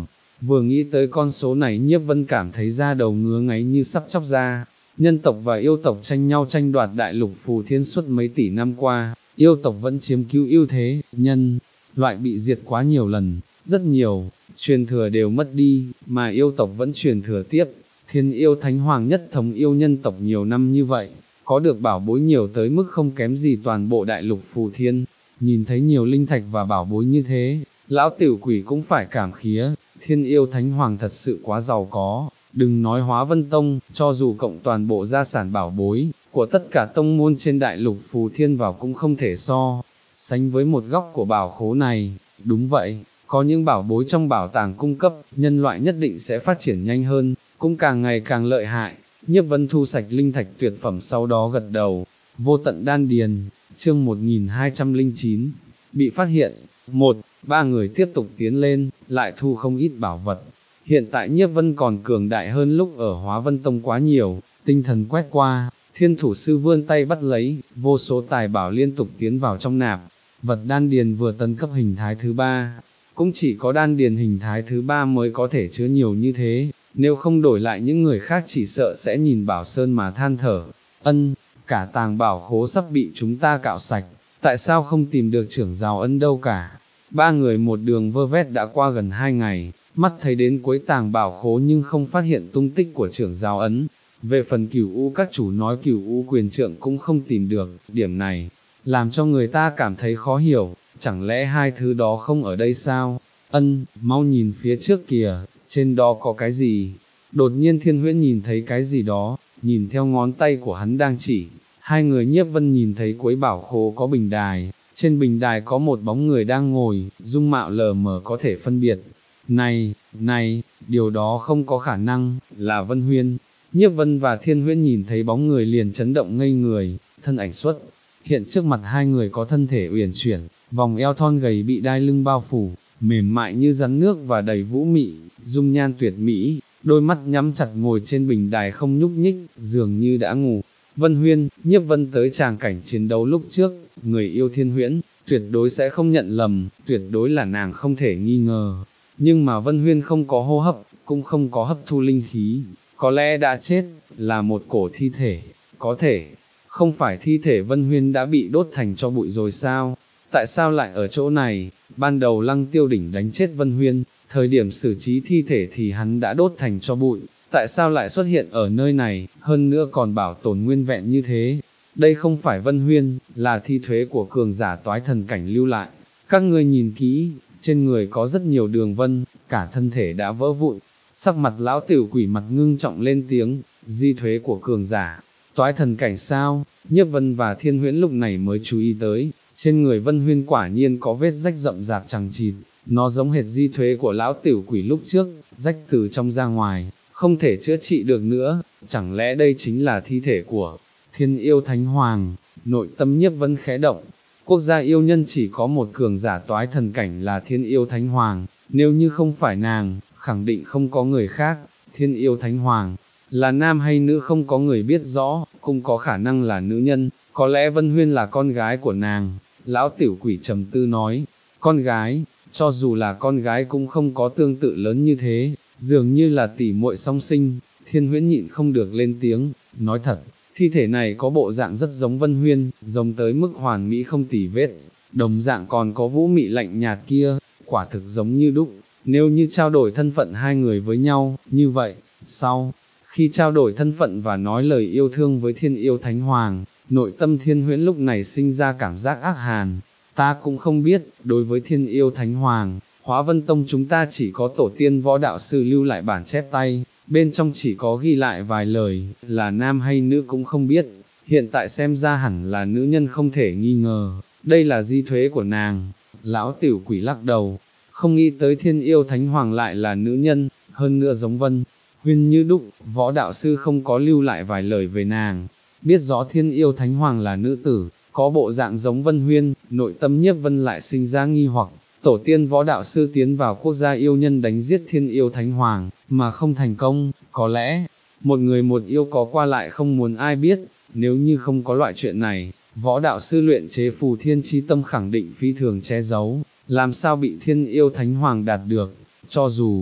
vừa nghĩ tới con số này Nhiếp Vân cảm thấy da đầu ngứa ngáy như sắp chóc ra. Nhân tộc và yêu tộc tranh nhau tranh đoạt đại lục phù thiên suốt mấy tỷ năm qua, yêu tộc vẫn chiếm cứu ưu thế, nhân loại bị diệt quá nhiều lần, rất nhiều, truyền thừa đều mất đi, mà yêu tộc vẫn truyền thừa tiếp. Thiên yêu thánh hoàng nhất thống yêu nhân tộc nhiều năm như vậy, có được bảo bối nhiều tới mức không kém gì toàn bộ đại lục phù thiên. Nhìn thấy nhiều linh thạch và bảo bối như thế, lão tiểu quỷ cũng phải cảm khía, thiên yêu thánh hoàng thật sự quá giàu có. Đừng nói Hóa Vân Tông, cho dù cộng toàn bộ gia sản bảo bối của tất cả tông môn trên đại lục phù thiên vào cũng không thể so sánh với một góc của bảo khố này. Đúng vậy, có những bảo bối trong bảo tàng cung cấp, nhân loại nhất định sẽ phát triển nhanh hơn, cũng càng ngày càng lợi hại. Nhiếp Vân thu sạch linh thạch tuyệt phẩm sau đó gật đầu. Vô tận đan điền, chương một nghìn hai trăm lẻ chín, bị phát hiện. Một, ba người tiếp tục tiến lên, lại thu không ít bảo vật. Hiện tại Nhiếp Vân còn cường đại hơn lúc ở Hóa Vân Tông quá nhiều, tinh thần quét qua, thiên thủ sư vươn tay bắt lấy, vô số tài bảo liên tục tiến vào trong nạp. Vật đan điền vừa tấn cấp hình thái thứ ba, cũng chỉ có đan điền hình thái thứ ba mới có thể chứa nhiều như thế, nếu không đổi lại những người khác chỉ sợ sẽ nhìn Bảo Sơn mà than thở. Ân, cả tàng bảo khố sắp bị chúng ta cạo sạch, tại sao không tìm được trưởng giáo Ân đâu cả. Ba người một đường vơ vét đã qua gần hai ngày, mắt thấy đến cuối tàng bảo khố nhưng không phát hiện tung tích của trưởng giáo Ấn. Về phần Cửu U các chủ nói Cửu U quyền trượng cũng không tìm được, điểm này làm cho người ta cảm thấy khó hiểu, chẳng lẽ hai thứ đó không ở đây sao? Ân, mau nhìn phía trước kìa, trên đó có cái gì? Đột nhiên Thiên Huyễn nhìn thấy cái gì đó, nhìn theo ngón tay của hắn đang chỉ, hai người Nhiếp Vân nhìn thấy cuối bảo khố có bình đài, trên bình đài có một bóng người đang ngồi, dung mạo lờ mờ có thể phân biệt. Này, này, điều đó không có khả năng, là Vân Huyên. Nhiếp Vân và Thiên Huyễn nhìn thấy bóng người liền chấn động ngây người, thân ảnh xuất hiện trước mặt hai người có thân thể uyển chuyển, vòng eo thon gầy bị đai lưng bao phủ, mềm mại như rắn nước và đầy vũ mị, dung nhan tuyệt mỹ, đôi mắt nhắm chặt ngồi trên bình đài không nhúc nhích, dường như đã ngủ. Vân Huyên, Nhiếp Vân tới tràng cảnh chiến đấu lúc trước, người yêu Thiên Huyễn, tuyệt đối sẽ không nhận lầm, tuyệt đối là nàng không thể nghi ngờ. Nhưng mà Vân Huyên không có hô hấp, cũng không có hấp thu linh khí, có lẽ đã chết, là một cổ thi thể, có thể, không phải thi thể Vân Huyên đã bị đốt thành tro bụi rồi sao? Tại sao lại ở chỗ này? Ban đầu Lăng Tiêu Đỉnh đánh chết Vân Huyên, thời điểm xử trí thi thể thì hắn đã đốt thành tro bụi, tại sao lại xuất hiện ở nơi này, hơn nữa còn bảo tồn nguyên vẹn như thế? Đây không phải Vân Huyên, là thi thuế của cường giả toái thần cảnh lưu lại. Các ngươi nhìn kỹ, trên người có rất nhiều đường vân, cả thân thể đã vỡ vụn. Sắc mặt lão tiểu quỷ mặt ngưng trọng lên tiếng, di thuế của cường giả toái thần cảnh sao? Nhiếp Vân và Thiên Huyễn lúc này mới chú ý tới, trên người Vân Huyên quả nhiên có vết rách rậm rạp chằng chịt, nó giống hệt di thuế của lão tiểu quỷ lúc trước, rách từ trong ra ngoài, không thể chữa trị được nữa, chẳng lẽ đây chính là thi thể của Thiên Yêu Thánh Hoàng? Nội tâm Nhiếp Vân khẽ động, quốc gia yêu nhân chỉ có một cường giả toái thần cảnh là Thiên Yêu Thánh Hoàng, nếu như không phải nàng, khẳng định không có người khác. Thiên Yêu Thánh Hoàng là nam hay nữ không có người biết rõ, cũng có khả năng là nữ nhân, có lẽ Vân Huyên là con gái của nàng. Lão tiểu quỷ trầm tư nói, con gái, cho dù là con gái cũng không có tương tự lớn như thế, dường như là tỷ muội song sinh. Thiên Huyễn nhịn không được lên tiếng, nói thật, thi thể này có bộ dạng rất giống Vân Huyên, giống tới mức hoàn mỹ không tì vết, đồng dạng còn có vũ mị lạnh nhạt kia, quả thực giống như đúc. Nếu như trao đổi thân phận hai người với nhau, như vậy, sau khi trao đổi thân phận và nói lời yêu thương với Thiên Yêu Thánh Hoàng, nội tâm Thiên Huyễn lúc này sinh ra cảm giác ác hàn. Ta cũng không biết, đối với Thiên Yêu Thánh Hoàng, Hóa Vân Tông chúng ta chỉ có tổ tiên võ đạo sư lưu lại bản chép tay, bên trong chỉ có ghi lại vài lời, là nam hay nữ cũng không biết, hiện tại xem ra hẳn là nữ nhân không thể nghi ngờ, đây là di thuế của nàng. Lão tiểu quỷ lắc đầu, không nghĩ tới Thiên Yêu Thánh Hoàng lại là nữ nhân, hơn nữa giống Vân Huyên như đúc, võ đạo sư không có lưu lại vài lời về nàng, biết rõ Thiên Yêu Thánh Hoàng là nữ tử, có bộ dạng giống Vân Huyên, nội tâm Nhiếp Vân lại sinh ra nghi hoặc, tổ tiên võ đạo sư tiến vào quốc gia yêu nhân đánh giết Thiên Yêu Thánh Hoàng, mà không thành công, có lẽ, một người một yêu có qua lại không muốn ai biết, nếu như không có loại chuyện này, võ đạo sư luyện chế phù thiên chi tâm khẳng định phi thường che giấu, làm sao bị Thiên Yêu Thánh Hoàng đạt được, cho dù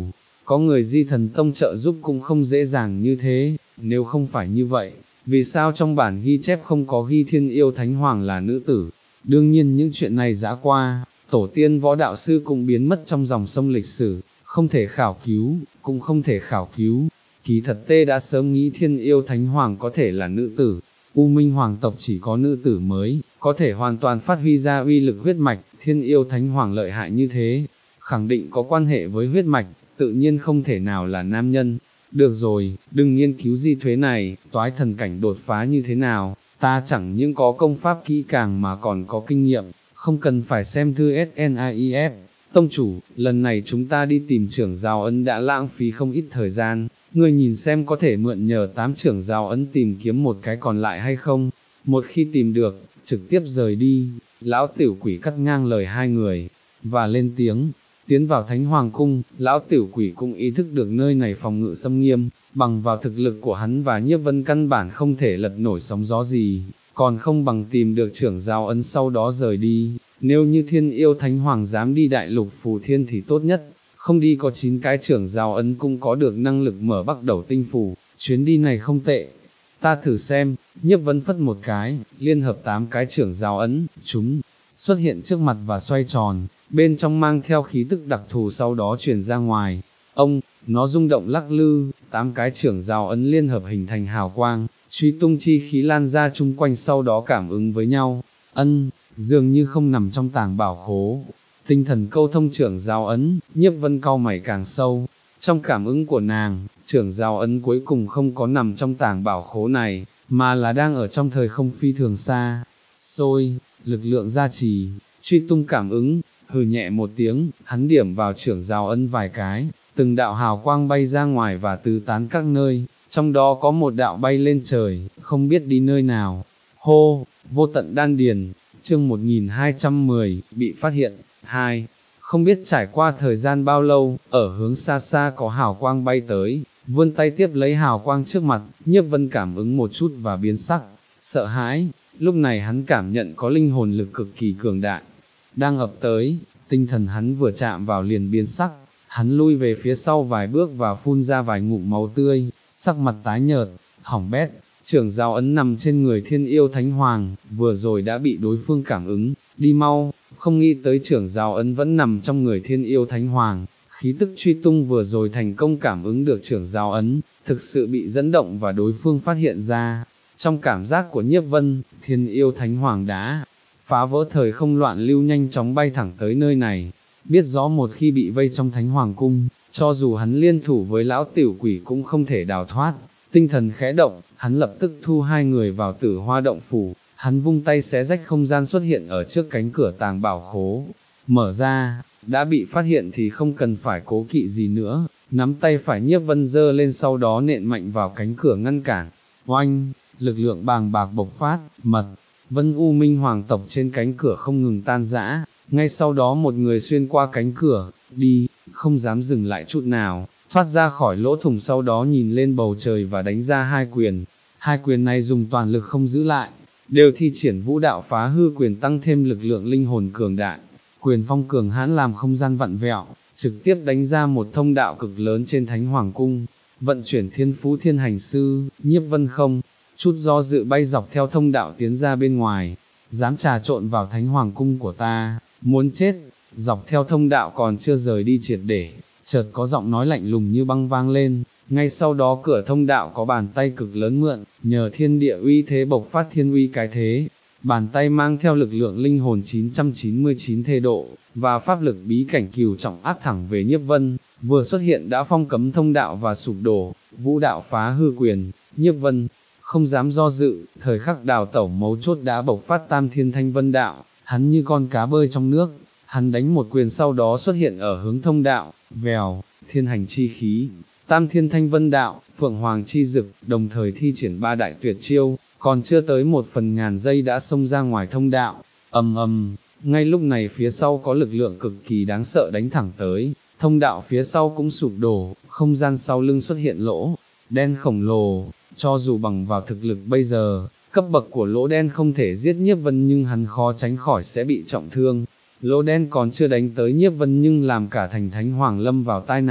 có người Di Thần Tông trợ giúp cũng không dễ dàng như thế, nếu không phải như vậy, vì sao trong bản ghi chép không có ghi Thiên Yêu Thánh Hoàng là nữ tử? Đương nhiên những chuyện này đã qua, tổ tiên võ đạo sư cũng biến mất trong dòng sông lịch sử, không thể khảo cứu, cũng không thể khảo cứu. Kỳ thật tê đã sớm nghĩ Thiên Yêu Thánh Hoàng có thể là nữ tử, U Minh Hoàng tộc chỉ có nữ tử mới, có thể hoàn toàn phát huy ra uy lực huyết mạch, Thiên Yêu Thánh Hoàng lợi hại như thế, khẳng định có quan hệ với huyết mạch, tự nhiên không thể nào là nam nhân. Được rồi, đừng nghiên cứu di thuế này, toái thần cảnh đột phá như thế nào, ta chẳng những có công pháp kỹ càng mà còn có kinh nghiệm, không cần phải xem thư SNIF. Tông chủ, lần này chúng ta đi tìm trưởng giáo ấn đã lãng phí không ít thời gian, ngươi nhìn xem có thể mượn nhờ tám trưởng giáo ấn tìm kiếm một cái còn lại hay không, một khi tìm được, trực tiếp rời đi. Lão tiểu quỷ cắt ngang lời hai người, và lên tiếng. Tiến vào Thánh Hoàng Cung, lão tiểu quỷ cũng ý thức được nơi này phòng ngự xâm nghiêm, bằng vào thực lực của hắn và Nhiếp Vân căn bản không thể lật nổi sóng gió gì, còn không bằng tìm được trưởng giáo ấn sau đó rời đi. Nếu như Thiên Yêu Thánh Hoàng dám đi đại lục Phù Thiên thì tốt nhất, không đi có chín cái trưởng giáo ấn cũng có được năng lực mở Bắc Đầu Tinh Phủ, chuyến đi này không tệ. Ta thử xem, Nhiếp Vân phất một cái, liên hợp tám cái trưởng giáo ấn, chúng xuất hiện trước mặt và xoay tròn, bên trong mang theo khí tức đặc thù sau đó truyền ra ngoài. Ông, nó rung động lắc lư, tám cái trưởng giáo ấn liên hợp hình thành hào quang, truy tung chi khí lan ra chung quanh sau đó cảm ứng với nhau. Ân, dường như không nằm trong tàng bảo khố. Tinh thần câu thông trưởng giáo ấn, Nhiếp Vân cau mày càng sâu. Trong cảm ứng của nàng, trưởng giáo ấn cuối cùng không có nằm trong tàng bảo khố này, mà là đang ở trong thời không phi thường xa. Xôi, lực lượng gia trì, truy tung cảm ứng, hừ nhẹ một tiếng, hắn điểm vào trưởng giáo ấn vài cái, từng đạo hào quang bay ra ngoài và tứ tán các nơi, trong đó có một đạo bay lên trời, không biết đi nơi nào. Hô, vô tận đan điền, chương một nghìn hai trăm mười, bị phát hiện. Hai, không biết trải qua thời gian bao lâu, ở hướng xa xa có hào quang bay tới, vươn tay tiếp lấy hào quang trước mặt, Nhiếp Vân cảm ứng một chút và biến sắc, sợ hãi. Lúc này hắn cảm nhận có linh hồn lực cực kỳ cường đại, đang ập tới, tinh thần hắn vừa chạm vào liền biến sắc, hắn lui về phía sau vài bước và phun ra vài ngụm máu tươi, sắc mặt tái nhợt, hỏng bét. Trưởng giáo ấn nằm trên người Thiên Yêu Thánh Hoàng, vừa rồi đã bị đối phương cảm ứng, đi mau, không nghĩ tới trưởng giáo ấn vẫn nằm trong người Thiên Yêu Thánh Hoàng, khí tức truy tung vừa rồi thành công cảm ứng được trưởng giáo ấn, thực sự bị dẫn động và đối phương phát hiện ra. Trong cảm giác của Nhiếp Vân, Thiên Yêu Thánh Hoàng đã phá vỡ thời không loạn lưu nhanh chóng bay thẳng tới nơi này, biết rõ một khi bị vây trong Thánh Hoàng Cung, cho dù hắn liên thủ với lão tiểu quỷ cũng không thể đào thoát. Tinh thần khẽ động, hắn lập tức thu hai người vào Tử Hoa động phủ, hắn vung tay xé rách không gian xuất hiện ở trước cánh cửa tàng bảo khố, mở ra, đã bị phát hiện thì không cần phải cố kỵ gì nữa, nắm tay phải Nhiếp Vân giơ lên sau đó nện mạnh vào cánh cửa ngăn cản, oanh, lực lượng bàng bạc bộc phát, mật, Vân U Minh Hoàng tộc trên cánh cửa không ngừng tan rã, ngay sau đó một người xuyên qua cánh cửa, đi, không dám dừng lại chút nào, thoát ra khỏi lỗ thủng sau đó nhìn lên bầu trời và đánh ra hai quyền, hai quyền này dùng toàn lực không giữ lại, đều thi triển vũ đạo phá hư quyền tăng thêm lực lượng linh hồn cường đại, quyền phong cường hãn làm không gian vặn vẹo, trực tiếp đánh ra một thông đạo cực lớn trên Thánh Hoàng Cung, vận chuyển Thiên Phú Thiên Hành Sư, Nhiếp Vân không chút do dự bay dọc theo thông đạo tiến ra bên ngoài, dám trà trộn vào Thánh Hoàng Cung của ta, muốn chết. Dọc theo thông đạo còn chưa rời đi triệt để, chợt có giọng nói lạnh lùng như băng vang lên, ngay sau đó cửa thông đạo có bàn tay cực lớn mượn, nhờ thiên địa uy thế bộc phát thiên uy cái thế, bàn tay mang theo lực lượng linh hồn chín trăm chín mươi chín thê độ, và pháp lực bí cảnh cửu trọng áp thẳng về Nhiếp Vân, vừa xuất hiện đã phong cấm thông đạo và sụp đổ, vũ đạo phá hư quyền, Nhiếp Vân không dám do dự, thời khắc đào tẩu mấu chốt đã bộc phát tam thiên thanh vân đạo, hắn như con cá bơi trong nước, hắn đánh một quyền sau đó xuất hiện ở hướng thông đạo, vèo, thiên hành chi khí, tam thiên thanh vân đạo, phượng hoàng chi dực, đồng thời thi triển ba đại tuyệt chiêu, còn chưa tới một phần ngàn giây đã xông ra ngoài thông đạo, ầm ầm, ngay lúc này phía sau có lực lượng cực kỳ đáng sợ đánh thẳng tới, thông đạo phía sau cũng sụp đổ, không gian sau lưng xuất hiện lỗ đen khổng lồ, cho dù bằng vào thực lực bây giờ, cấp bậc của lỗ đen không thể giết Nhiếp Vân nhưng hắn khó tránh khỏi sẽ bị trọng thương. Lỗ đen còn chưa đánh tới Nhiếp Vân nhưng làm cả thành Thánh Hoàng lâm vào tai nạn,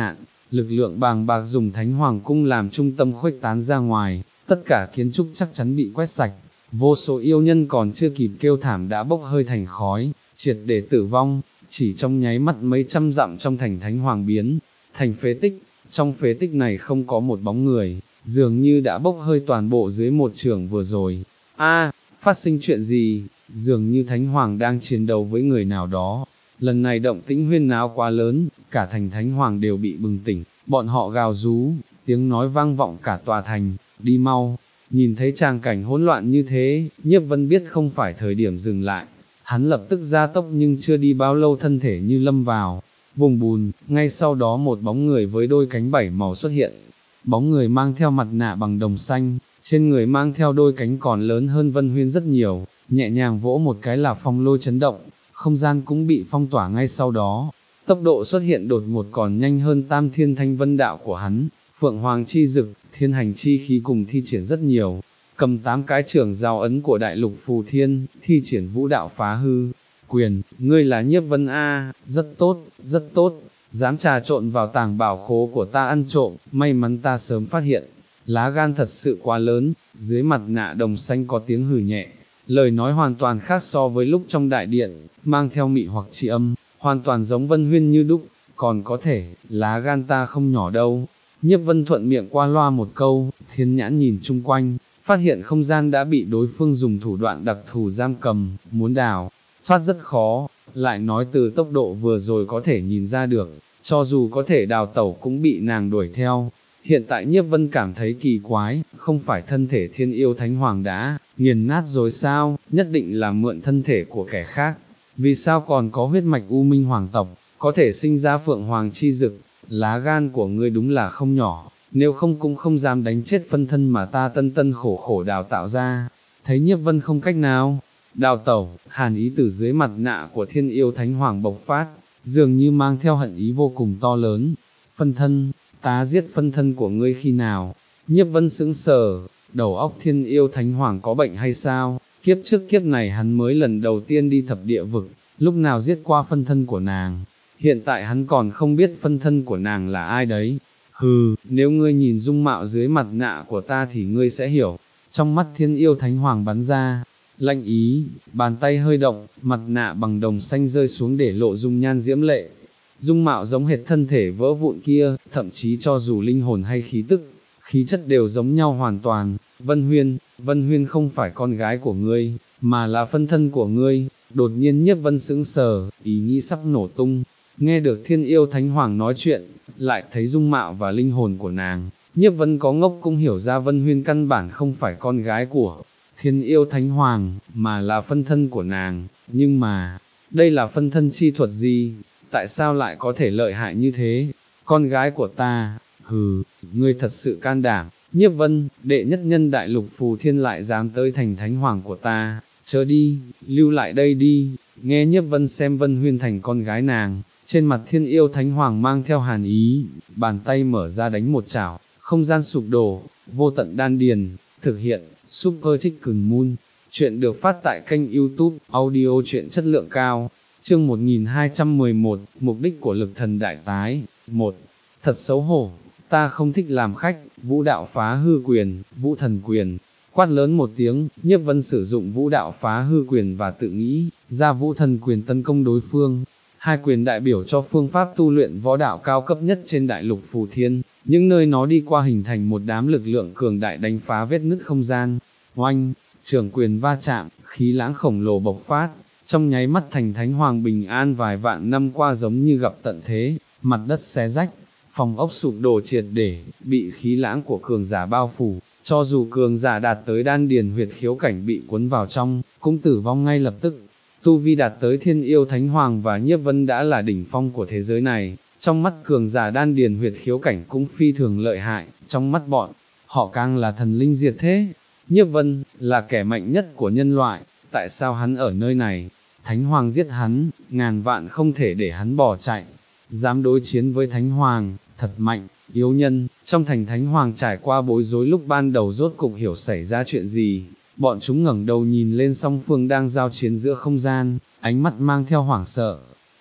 lực lượng bàng bạc dùng Thánh Hoàng cung làm trung tâm khuếch tán ra ngoài, tất cả kiến trúc chắc chắn bị quét sạch, vô số yêu nhân còn chưa kịp kêu thảm đã bốc hơi thành khói, triệt để tử vong, chỉ trong nháy mắt mấy trăm dặm trong thành Thánh Hoàng biến thành phế tích, trong phế tích này không có một bóng người, dường như đã bốc hơi toàn bộ dưới một trường vừa rồi. A, phát sinh chuyện gì? Dường như Thánh Hoàng đang chiến đấu với người nào đó. Lần này động tĩnh huyên náo quá lớn, cả thành Thánh Hoàng đều bị bừng tỉnh, bọn họ gào rú, tiếng nói vang vọng cả tòa thành, đi mau. Nhìn thấy tràng cảnh hỗn loạn như thế, Nhiếp Vân biết không phải thời điểm dừng lại. Hắn lập tức ra tốc nhưng chưa đi bao lâu thân thể như lâm vào vùng bùn, ngay sau đó một bóng người với đôi cánh bảy màu xuất hiện. Bóng người mang theo mặt nạ bằng đồng xanh, trên người mang theo đôi cánh còn lớn hơn Vân Huyên rất nhiều, nhẹ nhàng vỗ một cái là phong lôi chấn động, không gian cũng bị phong tỏa ngay sau đó. Tốc độ xuất hiện đột ngột còn nhanh hơn Tam Thiên Thanh Vân đạo của hắn, Phượng Hoàng chi dực, Thiên Hành chi khí cùng thi triển rất nhiều, cầm tám cái trưởng giao ấn của đại lục phù thiên, thi triển vũ đạo phá hư quyền. Ngươi là Nhiếp Vân a, rất tốt, rất tốt, dám trà trộn vào tàng bảo khố của ta ăn trộm, may mắn ta sớm phát hiện, lá gan thật sự quá lớn. Dưới mặt nạ đồng xanh có tiếng hừ nhẹ, lời nói hoàn toàn khác so với lúc trong đại điện, mang theo mị hoặc tri âm, hoàn toàn giống Vân Huyên như đúc, còn có thể, lá gan ta không nhỏ đâu. Nhiếp Vân thuận miệng qua loa một câu, thiên nhãn nhìn chung quanh, phát hiện không gian đã bị đối phương dùng thủ đoạn đặc thù giam cầm, muốn đào thoát rất khó, lại nói từ tốc độ vừa rồi có thể nhìn ra được, cho dù có thể đào tẩu cũng bị nàng đuổi theo. Hiện tại Nhiếp Vân cảm thấy kỳ quái, không phải thân thể Thiên Yêu Thánh Hoàng đã nghiền nát rồi sao, nhất định là mượn thân thể của kẻ khác, vì sao còn có huyết mạch U Minh Hoàng tộc, có thể sinh ra Phượng Hoàng chi dực. Lá gan của ngươi đúng là không nhỏ, nếu không cũng không dám đánh chết phân thân mà ta tân tân khổ khổ đào tạo ra. Thấy Nhiếp Vân không cách nào đào tẩu, hàn ý từ dưới mặt nạ của Thiên Yêu Thánh Hoàng bộc phát, dường như mang theo hận ý vô cùng to lớn. Phân thân, ta giết phân thân của ngươi khi nào? Nhiếp Vân sững sờ, đầu óc Thiên Yêu Thánh Hoàng có bệnh hay sao? Kiếp trước kiếp này hắn mới lần đầu tiên đi thập địa vực, lúc nào giết qua phân thân của nàng, hiện tại hắn còn không biết phân thân của nàng là ai đấy. Hừ, nếu ngươi nhìn dung mạo dưới mặt nạ của ta thì ngươi sẽ hiểu. Trong mắt Thiên Yêu Thánh Hoàng bắn ra lạnh ý, bàn tay hơi động, mặt nạ bằng đồng xanh rơi xuống để lộ dung nhan diễm lệ. Dung mạo giống hệt thân thể vỡ vụn kia, thậm chí cho dù linh hồn hay khí tức, khí chất đều giống nhau hoàn toàn. Vân Huyên, Vân Huyên không phải con gái của ngươi, mà là phân thân của ngươi. Đột nhiên Nhiếp Vân sững sờ, ý nghĩ sắp nổ tung. Nghe được Thiên Yêu Thánh Hoàng nói chuyện, lại thấy dung mạo và linh hồn của nàng, Nhiếp Vân có ngốc cũng hiểu ra Vân Huyên căn bản không phải con gái của Thiên Yêu Thánh Hoàng, mà là phân thân của nàng. Nhưng mà, đây là phân thân chi thuật gì? Tại sao lại có thể lợi hại như thế? Con gái của ta, hừ, ngươi thật sự can đảm. Nhiếp Vân, đệ nhất nhân đại lục phù thiên lại dám tới thành Thánh Hoàng của ta, chớ đi, lưu lại đây đi. Nghe Nhiếp Vân xem Vân Huyên thành con gái nàng, trên mặt Thiên Yêu Thánh Hoàng mang theo hàn ý, bàn tay mở ra đánh một chảo, không gian sụp đổ, vô tận đan điền. Thực hiện, Super Chicken Moon. Chuyện được phát tại kênh YouTube, audio truyện chất lượng cao. Chương một nghìn hai trăm mười một, mục đích của lực thần đại tái. một. Thật xấu hổ, ta không thích làm khách. Vũ đạo phá hư quyền, vũ thần quyền. Quát lớn một tiếng, Nhiếp Vân sử dụng vũ đạo phá hư quyền và tự nghĩ ra vũ thần quyền tấn công đối phương. Hai quyền đại biểu cho phương pháp tu luyện võ đạo cao cấp nhất trên đại lục phù thiên, những nơi nó đi qua hình thành một đám lực lượng cường đại đánh phá vết nứt không gian. Oanh, trường quyền va chạm, khí lãng khổng lồ bộc phát, trong nháy mắt thành Thánh Hoàng bình an vài vạn năm qua giống như gặp tận thế, mặt đất xé rách, phòng ốc sụp đổ triệt để, bị khí lãng của cường giả bao phủ, cho dù cường giả đạt tới đan điền huyệt khiếu cảnh bị cuốn vào trong, cũng tử vong ngay lập tức. Tu vi đạt tới Thiên Yêu Thánh Hoàng và Nhiếp Vân đã là đỉnh phong của thế giới này, trong mắt cường giả đan điền huyệt khiếu cảnh cũng phi thường lợi hại, trong mắt bọn họ càng là thần linh diệt thế. Nhiếp Vân là kẻ mạnh nhất của nhân loại, tại sao hắn ở nơi này? Thánh Hoàng giết hắn, ngàn vạn không thể để hắn bỏ chạy. Dám đối chiến với Thánh Hoàng, thật mạnh. Yếu nhân, trong thành Thánh Hoàng trải qua bối rối lúc ban đầu rốt cục hiểu xảy ra chuyện gì. Bọn chúng ngẩng đầu nhìn lên song phương đang giao chiến giữa không gian, ánh mắt mang theo hoảng sợ.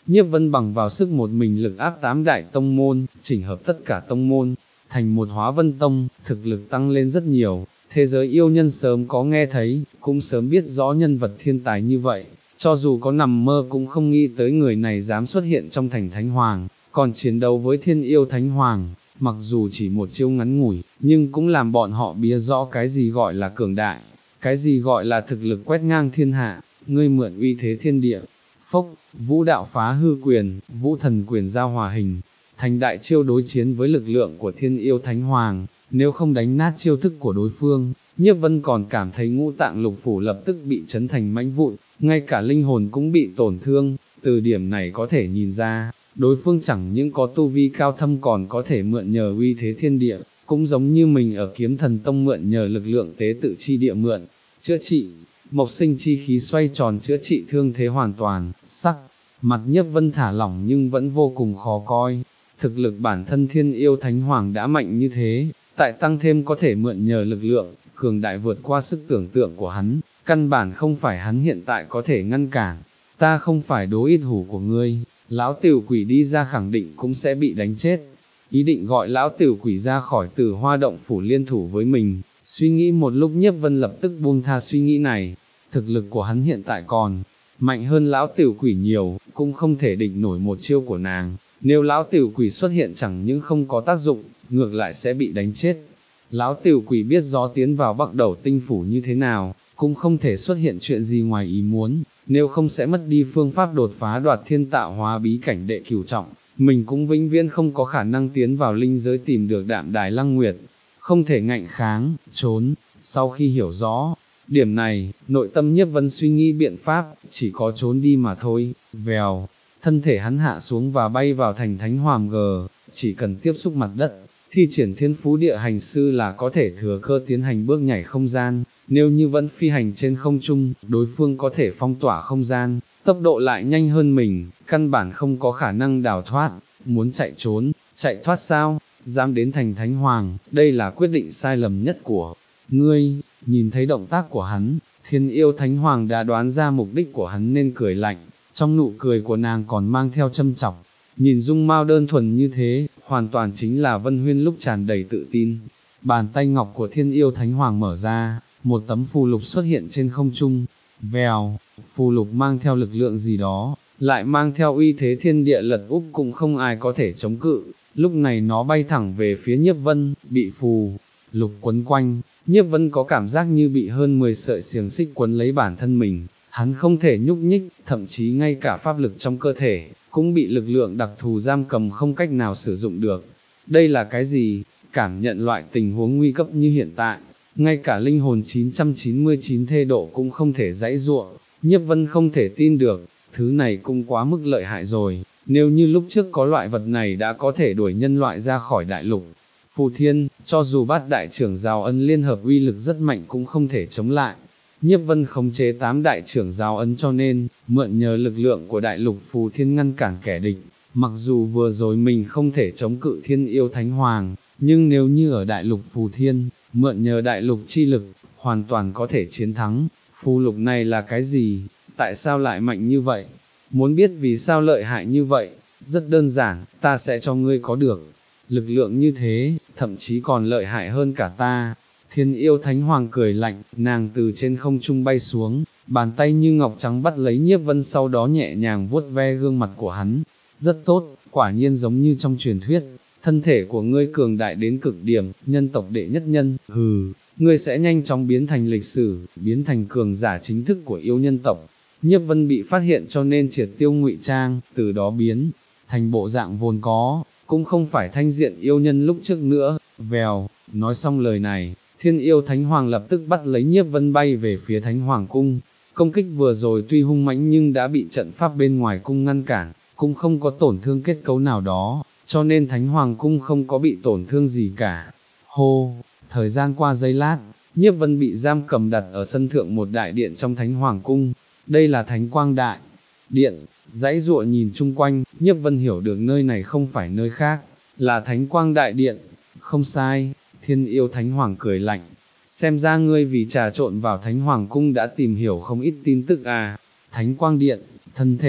Nhiếp Vân bằng vào sức một mình lực áp tám đại tông môn, chỉnh hợp tất cả tông môn, thành một Hóa Vân Tông, thực lực tăng lên rất nhiều. Thế giới yêu nhân sớm có nghe thấy, cũng sớm biết rõ nhân vật thiên tài như vậy, cho dù có nằm mơ cũng không nghĩ tới người này dám xuất hiện trong thành Thánh Hoàng, còn chiến đấu với thiên yêu Thánh Hoàng, mặc dù chỉ một chiêu ngắn ngủi, nhưng cũng làm bọn họ bía rõ cái gì gọi là cường đại, cái gì gọi là thực lực quét ngang thiên hạ. Ngươi mượn uy thế thiên địa, phốc, vũ đạo phá hư quyền, vũ thần quyền giao hòa hình, thành đại chiêu đối chiến với lực lượng của thiên yêu Thánh Hoàng. Nếu không đánh nát chiêu thức của đối phương, Nhiếp Vân còn cảm thấy ngũ tạng lục phủ lập tức bị chấn thành mảnh vụn, ngay cả linh hồn cũng bị tổn thương. Từ điểm này có thể nhìn ra, đối phương chẳng những có tu vi cao thâm còn có thể mượn nhờ uy thế thiên địa, cũng giống như mình ở Kiếm Thần Tông mượn nhờ lực lượng tế tự chi địa mượn, chữa trị, mộc sinh chi khí xoay tròn chữa trị thương thế hoàn toàn. Sắc mặt Nhiếp Vân thả lỏng nhưng vẫn vô cùng khó coi, thực lực bản thân thiên yêu Thánh Hoàng đã mạnh như thế, tại tăng thêm có thể mượn nhờ lực lượng, cường đại vượt qua sức tưởng tượng của hắn, căn bản không phải hắn hiện tại có thể ngăn cản. Ta không phải đối ít hủ của ngươi, lão tiểu quỷ đi ra khẳng định cũng sẽ bị đánh chết. Ý định gọi lão tiểu quỷ ra khỏi Tử Hoa động phủ liên thủ với mình, suy nghĩ một lúc Nhiếp Vân lập tức buông tha suy nghĩ này, thực lực của hắn hiện tại còn mạnh hơn lão tiểu quỷ nhiều, cũng không thể địch nổi một chiêu của nàng. Nếu lão tiểu quỷ xuất hiện chẳng những không có tác dụng, ngược lại sẽ bị đánh chết. Lão tiểu quỷ biết rõ tiến vào Bắc Đầu tinh phủ như thế nào, cũng không thể xuất hiện chuyện gì ngoài ý muốn, nếu không sẽ mất đi phương pháp đột phá đoạt thiên tạo hóa bí cảnh đệ cửu trọng, mình cũng vĩnh viễn không có khả năng tiến vào linh giới tìm được Đạm Đài Lăng Nguyệt, không thể ngạnh kháng, trốn. Sau khi hiểu rõ điểm này, nội tâm Nhiếp Vân suy nghĩ biện pháp, chỉ có trốn đi mà thôi. Vèo, thân thể hắn hạ xuống và bay vào thành Thánh Hoàng G, chỉ cần tiếp xúc mặt đất, thi triển thiên phú địa hành sư là có thể thừa cơ tiến hành bước nhảy không gian. Nếu như vẫn phi hành trên không trung, đối phương có thể phong tỏa không gian, tốc độ lại nhanh hơn mình, căn bản không có khả năng đào thoát. Muốn chạy trốn, chạy thoát sao? Dám đến thành Thánh Hoàng, đây là quyết định sai lầm nhất của ngươi. Nhìn thấy động tác của hắn, thiên yêu Thánh Hoàng đã đoán ra mục đích của hắn nên cười lạnh, trong nụ cười của nàng còn mang theo châm chọc. Nhìn dung mạo đơn thuần như thế, hoàn toàn chính là Vân Huyên lúc tràn đầy tự tin. Bàn tay ngọc của thiên yêu Thánh Hoàng mở ra, một tấm phù lục xuất hiện trên không trung. Vèo, phù lục mang theo lực lượng gì đó, lại mang theo uy thế thiên địa lật úp cũng không ai có thể chống cự. Lúc này nó bay thẳng về phía Nhiếp Vân, bị phù lục quấn quanh. Nhiếp Vân có cảm giác như bị hơn mười sợi xiềng xích quấn lấy bản thân mình, hắn không thể nhúc nhích, thậm chí ngay cả pháp lực trong cơ thể, cũng bị lực lượng đặc thù giam cầm không cách nào sử dụng được. Đây là cái gì? Cảm nhận loại tình huống nguy cấp như hiện tại, ngay cả linh hồn chín trăm chín mươi chín thê độ cũng không thể giãy giụa. Nhiếp Vân không thể tin được, thứ này cũng quá mức lợi hại rồi, nếu như lúc trước có loại vật này đã có thể đuổi nhân loại ra khỏi đại lục Phù Thiên, cho dù bát đại trưởng giáo ấn liên hợp uy lực rất mạnh cũng không thể chống lại. Nhiếp Vân khống chế tám đại trưởng giáo ấn cho nên, mượn nhờ lực lượng của đại lục Phù Thiên ngăn cản kẻ địch. Mặc dù vừa rồi mình không thể chống cự thiên yêu Thánh Hoàng, nhưng nếu như ở đại lục Phù Thiên, mượn nhờ đại lục chi lực, hoàn toàn có thể chiến thắng. Phù lục này là cái gì? Tại sao lại mạnh như vậy? Muốn biết vì sao lợi hại như vậy? Rất đơn giản, ta sẽ cho ngươi có được lực lượng như thế, thậm chí còn lợi hại hơn cả ta. Thiên yêu Thánh Hoàng cười lạnh, nàng từ trên không trung bay xuống, bàn tay như ngọc trắng bắt lấy Nhiếp Vân, sau đó nhẹ nhàng vuốt ve gương mặt của hắn. Rất tốt, quả nhiên giống như trong truyền thuyết, thân thể của ngươi cường đại đến cực điểm, nhân tộc đệ nhất nhân. Hừ, ngươi sẽ nhanh chóng biến thành lịch sử, biến thành cường giả chính thức của yêu nhân tộc. Nhiếp Vân bị phát hiện cho nên triệt tiêu ngụy trang, từ đó biến thành bộ dạng vốn có, cũng không phải thanh diện yêu nhân lúc trước nữa. Vèo, nói xong lời này, thiên yêu Thánh Hoàng lập tức bắt lấy Nhiếp Vân bay về phía Thánh Hoàng cung. Công kích vừa rồi tuy hung mãnh nhưng đã bị trận pháp bên ngoài cung ngăn cản, cũng không có tổn thương kết cấu nào đó, cho nên Thánh Hoàng cung không có bị tổn thương gì cả. Hô, thời gian qua giây lát, Nhiếp Vân bị giam cầm đặt ở sân thượng một đại điện trong Thánh Hoàng cung. Đây là Thánh Quang Đại Điện. Dãy dụa nhìn chung quanh, Nhiếp Vân hiểu được nơi này không phải nơi khác, là Thánh Quang Đại Điện. Không sai, thiên yêu Thánh Hoàng cười lạnh, xem ra ngươi vì trà trộn vào Thánh Hoàng cung đã tìm hiểu không ít tin tức à. Thánh Quang Điện, thân thể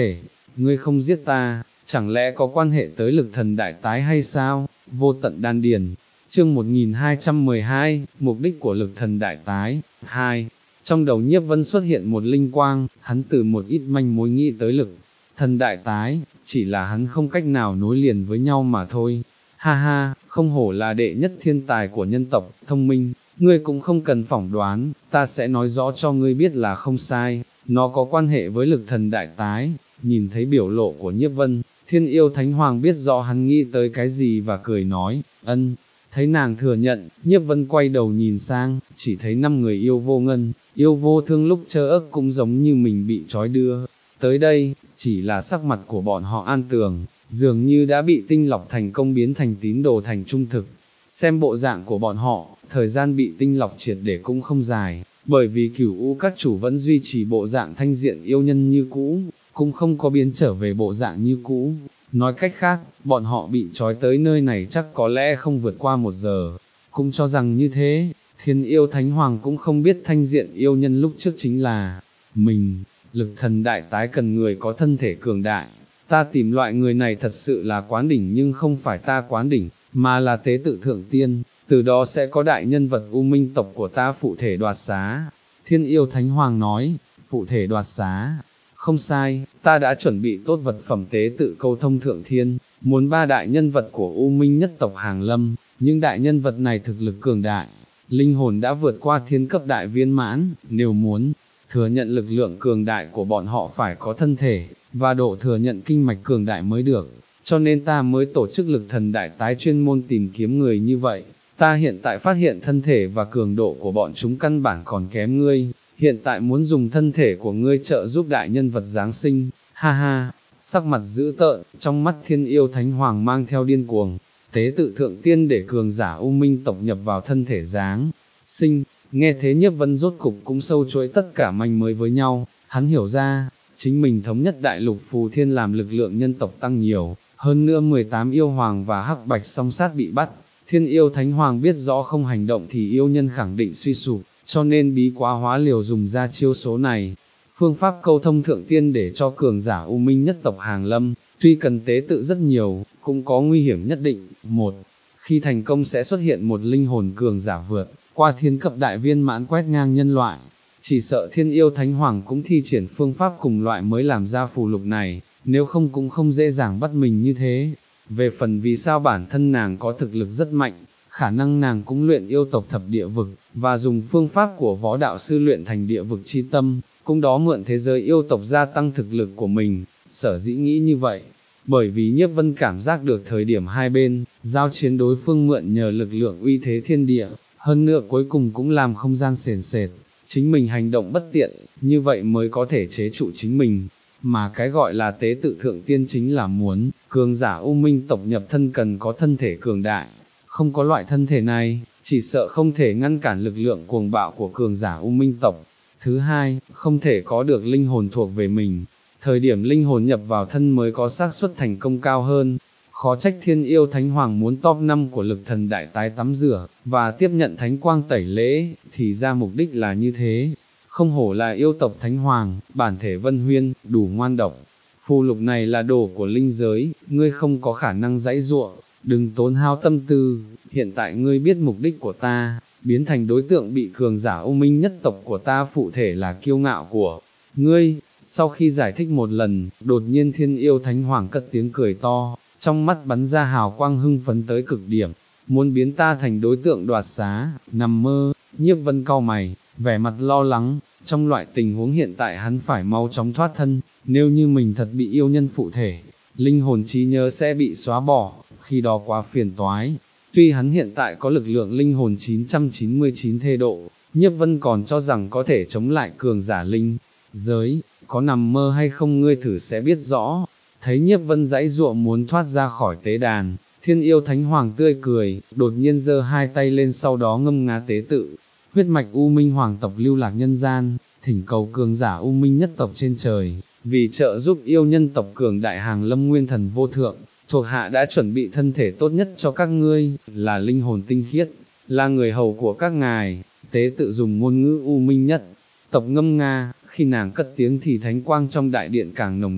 ngươi không giết ta, chẳng lẽ có quan hệ tới lực thần đại tái hay sao? Vô tận đan điền. Chương một nghìn hai trăm mười hai, mục đích của lực thần đại tái. Hai. Trong đầu Nhiếp Vân xuất hiện một linh quang, hắn từ một ít manh mối nghĩ tới lực thần đại tái, chỉ là hắn không cách nào nối liền với nhau mà thôi. Ha ha, không hổ là đệ nhất thiên tài của nhân tộc, thông minh, ngươi cũng không cần phỏng đoán, ta sẽ nói rõ cho ngươi biết là không sai, nó có quan hệ với lực thần đại tái. Nhìn thấy biểu lộ của Nhiếp Vân, Thiên Yêu Thánh Hoàng biết rõ hắn nghĩ tới cái gì và cười nói, ân. Thấy nàng thừa nhận, Nhiếp Vân quay đầu nhìn sang, chỉ thấy năm người yêu vô ngân, yêu vô thương lúc chơ ức cũng giống như mình bị trói đưa. Tới đây, chỉ là sắc mặt của bọn họ an tường, dường như đã bị tinh lọc thành công biến thành tín đồ thành trung thực. Xem bộ dạng của bọn họ, thời gian bị tinh lọc triệt để cũng không dài, bởi vì cửu u các chủ vẫn duy trì bộ dạng thanh diện yêu nhân như cũ, cũng không có biến trở về bộ dạng như cũ. Nói cách khác, bọn họ bị trói tới nơi này chắc có lẽ không vượt qua một giờ. Cũng cho rằng như thế, Thiên Yêu Thánh Hoàng cũng không biết thanh diện yêu nhân lúc trước chính là mình. Lực thần đại tái cần người có thân thể cường đại. Ta tìm loại người này thật sự là quán đỉnh, nhưng không phải ta quán đỉnh, mà là tế tự thượng tiên, từ đó sẽ có đại nhân vật U Minh tộc của ta phụ thể đoạt xá. Thiên Yêu Thánh Hoàng nói, phụ thể đoạt xá. Không sai, ta đã chuẩn bị tốt vật phẩm tế tự câu thông thượng thiên, muốn ba đại nhân vật của U Minh nhất tộc hàng lâm, những đại nhân vật này thực lực cường đại, linh hồn đã vượt qua thiên cấp đại viên mãn, nếu muốn thừa nhận lực lượng cường đại của bọn họ phải có thân thể, và độ thừa nhận kinh mạch cường đại mới được, cho nên ta mới tổ chức lực thần đại tái chuyên môn tìm kiếm người như vậy. Ta hiện tại phát hiện thân thể và cường độ của bọn chúng căn bản còn kém ngươi, hiện tại muốn dùng thân thể của ngươi trợ giúp đại nhân vật Giáng sinh, ha ha, sắc mặt dữ tợn, trong mắt Thiên Yêu Thánh Hoàng mang theo điên cuồng, tế tự thượng tiên để cường giả U Minh tộc nhập vào thân thể Giáng sinh. Nghe thế Nhiếp Vân rốt cục cũng sâu chuỗi tất cả manh mới với nhau, hắn hiểu ra, chính mình thống nhất đại lục phù thiên làm lực lượng nhân tộc tăng nhiều, hơn nữa mười tám yêu hoàng và hắc bạch song sát bị bắt. Thiên Yêu Thánh Hoàng biết rõ không hành động thì yêu nhân khẳng định suy sụp, cho nên bí quá hóa liều dùng ra chiêu số này. Phương pháp câu thông thượng tiên để cho cường giả U Minh nhất tộc hàng lâm, tuy cần tế tự rất nhiều, cũng có nguy hiểm nhất định. Một, khi thành công sẽ xuất hiện một linh hồn cường giả vượt qua thiên cấp đại viên mãn quét ngang nhân loại. Chỉ sợ Thiên Yêu Thánh Hoàng cũng thi triển phương pháp cùng loại mới làm ra phù lục này, nếu không cũng không dễ dàng bắt mình như thế. Về phần vì sao bản thân nàng có thực lực rất mạnh, khả năng nàng cũng luyện yêu tộc thập địa vực, và dùng phương pháp của võ đạo sư luyện thành địa vực chi tâm, cũng đó mượn thế giới yêu tộc gia tăng thực lực của mình. Sở dĩ nghĩ như vậy, bởi vì Nhiếp Vân cảm giác được thời điểm hai bên giao chiến đối phương mượn nhờ lực lượng uy thế thiên địa, hơn nữa cuối cùng cũng làm không gian sền sệt, chính mình hành động bất tiện, như vậy mới có thể chế trụ chính mình. Mà cái gọi là tế tự thượng tiên chính là muốn cường giả U Minh tộc nhập thân cần có thân thể cường đại, không có loại thân thể này, chỉ sợ không thể ngăn cản lực lượng cuồng bạo của cường giả U Minh tộc. Thứ hai, không thể có được linh hồn thuộc về mình, thời điểm linh hồn nhập vào thân mới có xác suất thành công cao hơn. Khó trách Thiên Yêu Thánh Hoàng muốn top năm của lực thần đại tái tắm rửa, và tiếp nhận thánh quang tẩy lễ, thì ra mục đích là như thế. Không hổ là yêu tộc Thánh Hoàng, bản thể Vân Huyên, đủ ngoan độc. Phù lục này là đồ của linh giới, ngươi không có khả năng giãy giụa, đừng tốn hao tâm tư, hiện tại ngươi biết mục đích của ta, biến thành đối tượng bị cường giả U Minh nhất tộc của ta phụ thể là kiêu ngạo của ngươi. Sau khi giải thích một lần, đột nhiên Thiên Yêu Thánh Hoàng cất tiếng cười to, trong mắt bắn ra hào quang hưng phấn tới cực điểm, muốn biến ta thành đối tượng đoạt xá, nằm mơ. Nhiếp Vân cau mày, vẻ mặt lo lắng, trong loại tình huống hiện tại hắn phải mau chóng thoát thân, nếu như mình thật bị yêu nhân phụ thể, linh hồn trí nhớ sẽ bị xóa bỏ, khi đó quá phiền toái. Tuy hắn hiện tại có lực lượng linh hồn chín trăm chín mươi chín thê độ, Nhiếp Vân còn cho rằng có thể chống lại cường giả linh giới, có nằm mơ hay không ngươi thử sẽ biết rõ. Thấy Nhiếp Vân giãy giụa muốn thoát ra khỏi tế đàn, Thiên Yêu Thánh Hoàng tươi cười, đột nhiên giơ hai tay lên, sau đó ngâm nga tế tự. Huyết mạch U Minh hoàng tộc lưu lạc nhân gian, thỉnh cầu cường giả U Minh nhất tộc trên trời, vì trợ giúp yêu nhân tộc cường đại hàng lâm nguyên thần vô thượng, thuộc hạ đã chuẩn bị thân thể tốt nhất cho các ngươi, là linh hồn tinh khiết, là người hầu của các ngài. Tế tự dùng ngôn ngữ U Minh nhất tộc ngâm nga, khi nàng cất tiếng thì thánh quang trong đại điện càng nồng nặc,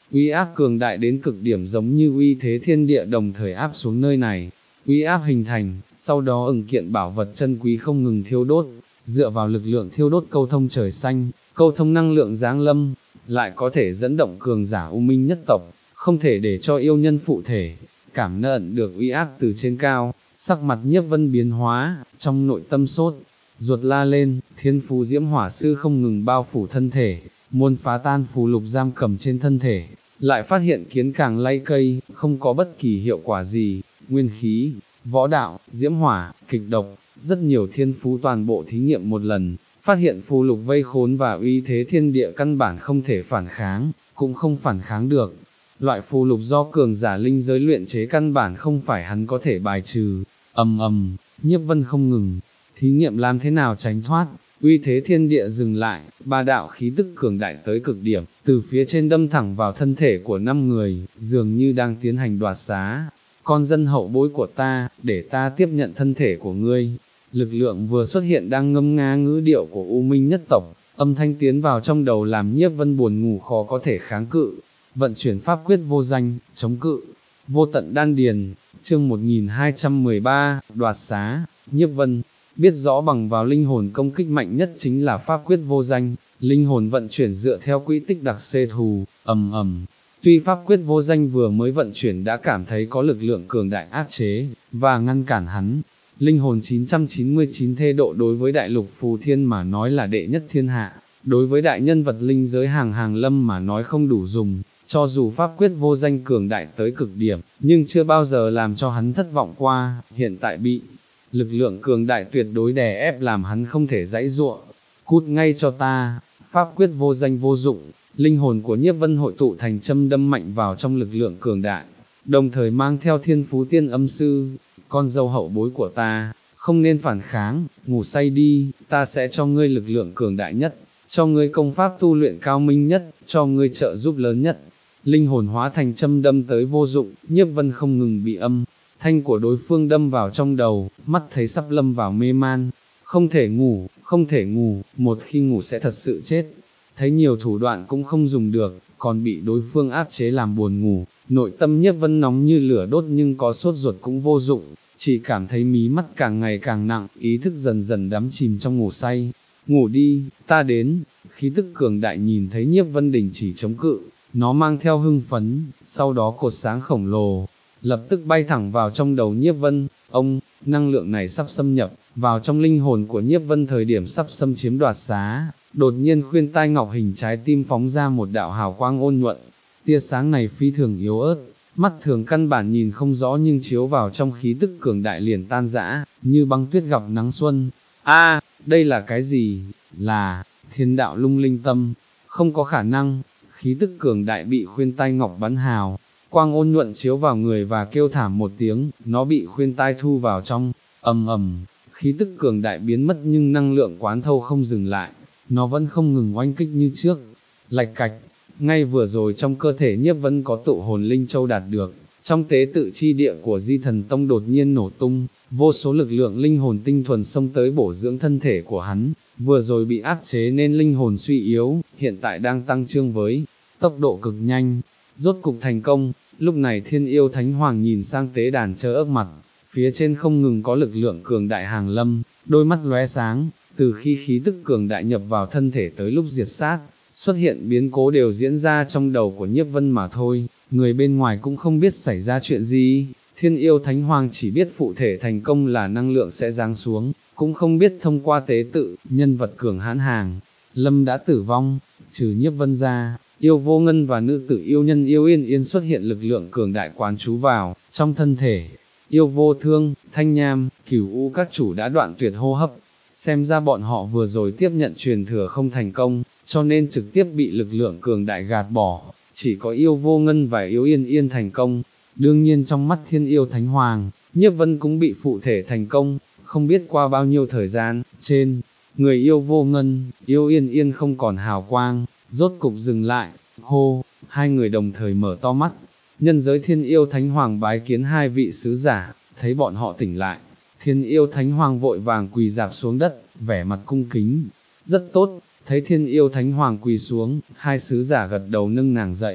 uy áp cường đại đến cực điểm giống như uy thế thiên địa đồng thời áp xuống nơi này. Uy áp hình thành, sau đó ửng kiện bảo vật chân quý không ngừng thiêu đốt, dựa vào lực lượng thiêu đốt câu thông trời xanh, câu thông năng lượng giáng lâm, lại có thể dẫn động cường giả U Minh nhất tộc, không thể để cho yêu nhân phụ thể, cảm nhận được uy áp từ trên cao, sắc mặt Nhiếp Vân biến hóa, trong nội tâm sốt, ruột la lên, thiên phú diễm hỏa sư không ngừng bao phủ thân thể, muốn phá tan phù lục giam cầm trên thân thể, lại phát hiện kiến càng lay cây, không có bất kỳ hiệu quả gì, nguyên khí, võ đạo, diễm hỏa, kịch độc, rất nhiều thiên phú toàn bộ thí nghiệm một lần, phát hiện phù lục vây khốn và uy thế thiên địa căn bản không thể phản kháng, cũng không phản kháng được. Loại phù lục do cường giả linh giới luyện chế căn bản không phải hắn có thể bài trừ, ầm ầm, Nhiếp Vân không ngừng, thí nghiệm làm thế nào tránh thoát, uy thế thiên địa dừng lại, ba đạo khí tức cường đại tới cực điểm, từ phía trên đâm thẳng vào thân thể của năm người, dường như đang tiến hành đoạt xá. Con dân hậu bối của ta, để ta tiếp nhận thân thể của ngươi. Lực lượng vừa xuất hiện đang ngâm nga ngữ điệu của U Minh nhất tộc, âm thanh tiến vào trong đầu làm Nhiếp Vân buồn ngủ khó có thể kháng cự. Vận chuyển pháp quyết vô danh, chống cự, vô tận đan điền, chương một nghìn hai trăm mười ba, đoạt xá. Nhiếp Vân biết rõ bằng vào linh hồn công kích mạnh nhất chính là pháp quyết vô danh, linh hồn vận chuyển dựa theo quỹ tích đặc xê thù, ầm ầm. Tuy pháp quyết vô danh vừa mới vận chuyển đã cảm thấy có lực lượng cường đại áp chế, và ngăn cản hắn. Linh hồn chín trăm chín mươi chín thê độ đối với đại lục phù thiên mà nói là đệ nhất thiên hạ, đối với đại nhân vật linh giới hàng hàng lâm mà nói không đủ dùng, cho dù pháp quyết vô danh cường đại tới cực điểm, nhưng chưa bao giờ làm cho hắn thất vọng qua, hiện tại bị lực lượng cường đại tuyệt đối đè ép làm hắn không thể giãy giụa. Cút ngay cho ta, pháp quyết vô danh vô dụng. Linh hồn của Nhiếp Vân hội tụ thành châm đâm mạnh vào trong lực lượng cường đại, đồng thời mang theo thiên phú tiên âm sư, con dâu hậu bối của ta, không nên phản kháng, ngủ say đi, ta sẽ cho ngươi lực lượng cường đại nhất, cho ngươi công pháp tu luyện cao minh nhất, cho ngươi trợ giúp lớn nhất. Linh hồn hóa thành châm đâm tới vô dụng, Nhiếp Vân không ngừng bị âm thanh của đối phương đâm vào trong đầu, mắt thấy sắp lâm vào mê man, không thể ngủ, không thể ngủ, một khi ngủ sẽ thật sự chết. Thấy nhiều thủ đoạn cũng không dùng được, còn bị đối phương áp chế làm buồn ngủ, nội tâm Nhiếp Vân nóng như lửa đốt nhưng có sốt ruột cũng vô dụng, chỉ cảm thấy mí mắt càng ngày càng nặng, ý thức dần dần đắm chìm trong ngủ say. Ngủ đi, ta đến, khí tức cường đại nhìn thấy Nhiếp Vân đình chỉ chống cự, nó mang theo hưng phấn, sau đó cột sáng khổng lồ, lập tức bay thẳng vào trong đầu Nhiếp Vân. Ông, năng lượng này sắp xâm nhập vào trong linh hồn của Nhiếp Vân thời điểm sắp xâm chiếm đoạt xá, đột nhiên khuyên tai ngọc hình trái tim phóng ra một đạo hào quang ôn nhuận, tia sáng này phi thường yếu ớt, mắt thường căn bản nhìn không rõ nhưng chiếu vào trong khí tức cường đại liền tan rã, như băng tuyết gặp nắng xuân. A, đây là cái gì? Là thiên đạo lung linh tâm, không có khả năng. Khí tức cường đại bị khuyên tai ngọc bắn hào quang ôn nhuận chiếu vào người và kêu thảm một tiếng, nó bị khuyên tai thu vào trong, ầm ầm, khí tức cường đại biến mất nhưng năng lượng quán thâu không dừng lại, nó vẫn không ngừng oanh kích như trước, lạch cạch. Ngay vừa rồi trong cơ thể Nhiếp Vân có tụ hồn linh châu đạt được, trong tế tự chi địa của Di Thần Tông đột nhiên nổ tung, vô số lực lượng linh hồn tinh thuần xông tới bổ dưỡng thân thể của hắn, vừa rồi bị áp chế nên linh hồn suy yếu, hiện tại đang tăng trương với tốc độ cực nhanh, rốt cục thành công. Lúc này Thiên Yêu Thánh Hoàng nhìn sang tế đàn chớ ớt mặt, phía trên không ngừng có lực lượng cường đại hàng lâm, đôi mắt lóe sáng, từ khi khí tức cường đại nhập vào thân thể tới lúc diệt sát, xuất hiện biến cố đều diễn ra trong đầu của Nhiếp Vân mà thôi, người bên ngoài cũng không biết xảy ra chuyện gì. Thiên Yêu Thánh Hoàng chỉ biết phụ thể thành công là năng lượng sẽ giáng xuống, cũng không biết thông qua tế tự, nhân vật cường hãn hàng lâm đã tử vong, trừ Nhiếp Vân ra. Yêu Vô Ngân và nữ tử yêu nhân Yêu Yên Yên xuất hiện lực lượng cường đại quán trú vào trong thân thể. Yêu Vô Thương, Thanh Nham, Cửu U các chủ đã đoạn tuyệt hô hấp, xem ra bọn họ vừa rồi tiếp nhận truyền thừa không thành công, cho nên trực tiếp bị lực lượng cường đại gạt bỏ, chỉ có Yêu Vô Ngân và Yêu Yên Yên thành công. Đương nhiên trong mắt Thiên Yêu Thánh Hoàng, Nhiếp Vân cũng bị phụ thể thành công, không biết qua bao nhiêu thời gian, trên người Yêu Vô Ngân, Yêu Yên Yên không còn hào quang, rốt cục dừng lại, hô, hai người đồng thời mở to mắt. Nhân giới Thiên Yêu Thánh Hoàng bái kiến hai vị sứ giả, thấy bọn họ tỉnh lại, Thiên Yêu Thánh Hoàng vội vàng quỳ rạp xuống đất, vẻ mặt cung kính. Rất tốt, thấy Thiên Yêu Thánh Hoàng quỳ xuống, hai sứ giả gật đầu nâng nàng dậy.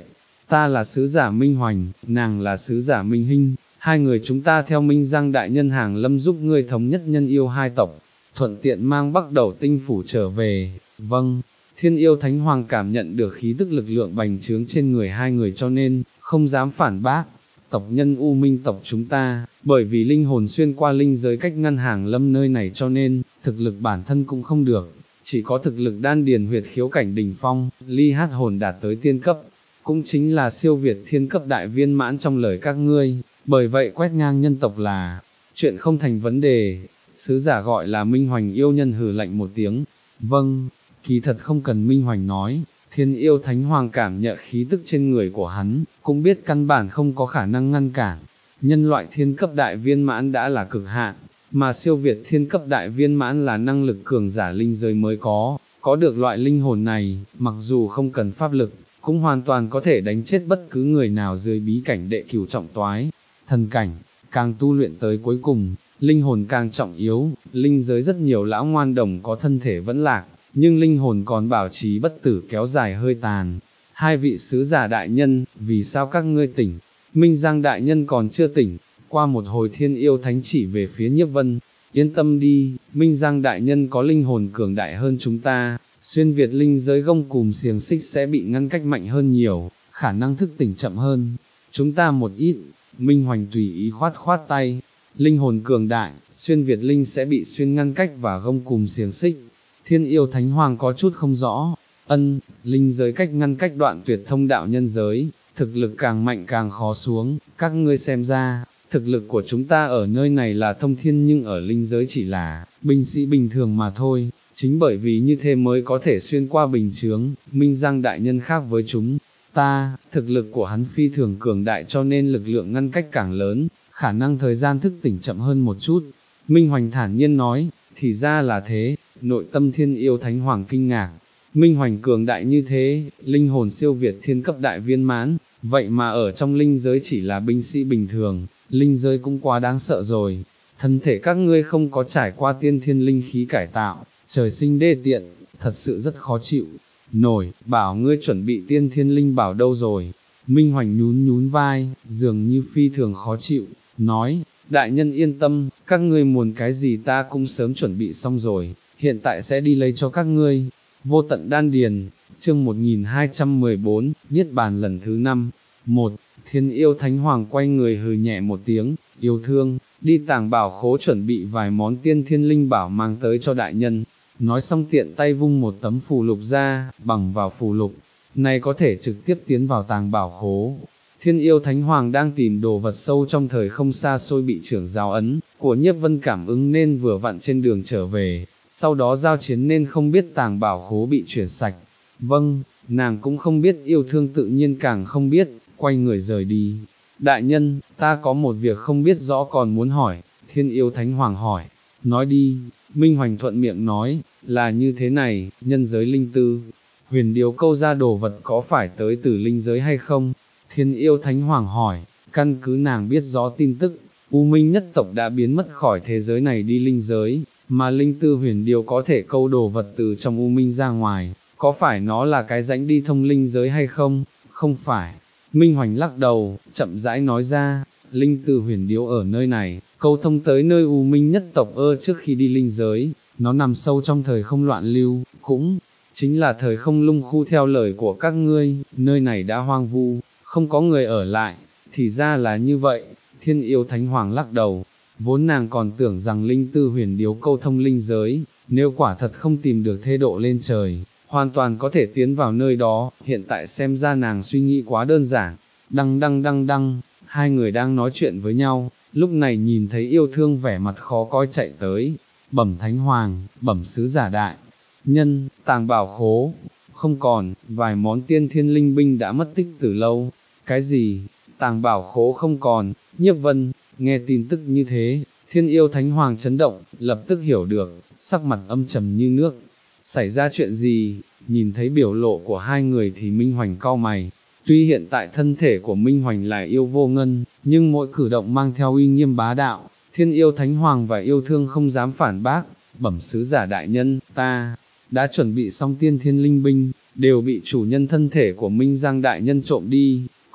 ta là sứ giả Minh Hoành, nàng là sứ giả Minh Hinh, hai người chúng ta theo Minh Giang đại nhân hàng lâm giúp ngươi thống nhất nhân yêu hai tộc, thuận tiện mang Bắc Đầu tinh phủ trở về. Vâng. Thiên yêu thánh hoàng cảm nhận được khí tức lực lượng bành trướng trên người hai người cho nên, không dám phản bác. Tộc nhân U Minh tộc chúng ta, bởi vì linh hồn xuyên qua linh giới cách ngăn hàng lâm nơi này cho nên, thực lực bản thân cũng không được, chỉ có thực lực đan điền huyệt khiếu cảnh đỉnh phong, ly hát hồn đạt tới tiên cấp, cũng chính là siêu việt thiên cấp đại viên mãn trong lời các ngươi, bởi vậy quét ngang nhân tộc là chuyện không thành vấn đề. Sứ giả gọi là Minh Hoành yêu nhân hừ lạnh một tiếng, vâng. Kỳ thật không cần Minh Hoành nói, thiên yêu thánh hoàng cảm nhận khí tức trên người của hắn, cũng biết căn bản không có khả năng ngăn cản. Nhân loại thiên cấp đại viên mãn đã là cực hạn, mà siêu việt thiên cấp đại viên mãn là năng lực cường giả linh giới mới có, có được loại linh hồn này, mặc dù không cần pháp lực, cũng hoàn toàn có thể đánh chết bất cứ người nào dưới bí cảnh đệ cửu trọng toái, thần cảnh, càng tu luyện tới cuối cùng, linh hồn càng trọng yếu, linh giới rất nhiều lão ngoan đồng có thân thể vẫn lạc, nhưng linh hồn còn bảo trì bất tử kéo dài hơi tàn. Hai vị sứ giả đại nhân, vì sao các ngươi tỉnh? Minh Giang đại nhân còn chưa tỉnh. Qua một hồi thiên yêu thánh chỉ về phía Nhiếp Vân, yên tâm đi, Minh Giang đại nhân có linh hồn cường đại hơn chúng ta, xuyên việt linh giới gông cùm xiềng xích sẽ bị ngăn cách mạnh hơn nhiều, khả năng thức tỉnh chậm hơn. Chúng ta một ít, Minh Hoành tùy ý khoát khoát tay, linh hồn cường đại, xuyên việt linh sẽ bị xuyên ngăn cách và gông cùm xiềng xích. Thiên yêu thánh hoàng có chút không rõ, ân, linh giới cách ngăn cách đoạn tuyệt thông đạo nhân giới, thực lực càng mạnh càng khó xuống, các ngươi xem ra, thực lực của chúng ta ở nơi này là thông thiên nhưng ở linh giới chỉ là binh sĩ bình thường mà thôi, chính bởi vì như thế mới có thể xuyên qua bình chướng. Minh Giang đại nhân khác với chúng ta, thực lực của hắn phi thường cường đại cho nên lực lượng ngăn cách càng lớn, khả năng thời gian thức tỉnh chậm hơn một chút. Minh Hoành thản nhiên nói, thì ra là thế. Nội tâm thiên yêu thánh hoàng kinh ngạc, Minh Hoành cường đại như thế, linh hồn siêu việt thiên cấp đại viên mãn, vậy mà ở trong linh giới chỉ là binh sĩ bình thường, linh giới cũng quá đáng sợ rồi. Thân thể các ngươi không có trải qua tiên thiên linh khí cải tạo, trời sinh đê tiện, thật sự rất khó chịu. Nổi, bảo ngươi chuẩn bị tiên thiên linh bảo đâu rồi? Minh Hoành nhún nhún vai, dường như phi thường khó chịu, nói, đại nhân yên tâm, các ngươi muốn cái gì ta cũng sớm chuẩn bị xong rồi, hiện tại sẽ đi lấy cho các ngươi. Vô tận đan điền, chương một nghìn hai trăm mười bốn, Niết bàn lần thứ năm. Một, thiên yêu thánh hoàng quay người hừ nhẹ một tiếng, yêu thương, đi tàng bảo khố chuẩn bị vài món tiên thiên linh bảo mang tới cho đại nhân. Nói xong tiện tay vung một tấm phù lục ra, bằng vào phù lục, này có thể trực tiếp tiến vào tàng bảo khố. Thiên yêu thánh hoàng đang tìm đồ vật sâu trong thời không xa xôi bị trưởng giáo ấn của Nhiếp Vân cảm ứng nên vừa vặn trên đường trở về, sau đó giao chiến nên không biết tàng bảo khố bị chuyển sạch. Vâng, nàng cũng không biết, yêu thương tự nhiên càng không biết, quay người rời đi. Đại nhân, ta có một việc không biết rõ còn muốn hỏi. Thiên yêu thánh hoàng hỏi. Nói đi. Minh Hoành thuận miệng nói, là như thế này, nhân giới linh tư, huyền điếu câu ra đồ vật có phải tới từ linh giới hay không? Thiên yêu thánh hoàng hỏi, căn cứ nàng biết rõ tin tức, U Minh nhất tộc đã biến mất khỏi thế giới này đi linh giới, mà linh tư huyền điếu có thể câu đồ vật từ trong U Minh ra ngoài, có phải nó là cái rãnh đi thông linh giới hay không? Không phải. Minh Hoành lắc đầu, chậm rãi nói ra, linh tư huyền điếu ở nơi này, câu thông tới nơi U Minh nhất tộc ơ trước khi đi linh giới, nó nằm sâu trong thời không loạn lưu, cũng chính là thời không lung khu. Theo lời của các ngươi, nơi này đã hoang vu, không có người ở lại, thì ra là như vậy. Thiên yêu thánh hoàng lắc đầu, vốn nàng còn tưởng rằng linh tư huyền điếu câu thông linh giới, nếu quả thật không tìm được thê độ lên trời, hoàn toàn có thể tiến vào nơi đó, hiện tại xem ra nàng suy nghĩ quá đơn giản. Đăng đăng đăng đăng, hai người đang nói chuyện với nhau, lúc này nhìn thấy yêu thương vẻ mặt khó coi chạy tới, bẩm thánh hoàng, bẩm sứ giả đại nhân, tàng bảo khố, không còn, vài món tiên thiên linh binh đã mất tích từ lâu. Cái gì? Tàng bảo khố không còn? Nhiếp Vân, nghe tin tức như thế, thiên yêu thánh hoàng chấn động, lập tức hiểu được, sắc mặt âm trầm như nước. Xảy ra chuyện gì? Nhìn thấy biểu lộ của hai người thì Minh Hoành cau mày. Tuy hiện tại thân thể của Minh Hoành là yêu vô ngân, nhưng mỗi cử động mang theo uy nghiêm bá đạo, thiên yêu thánh hoàng và yêu thương không dám phản bác. Bẩm sứ giả đại nhân, ta đã chuẩn bị xong tiên thiên linh binh, đều bị chủ nhân thân thể của Minh Giang đại nhân trộm đi.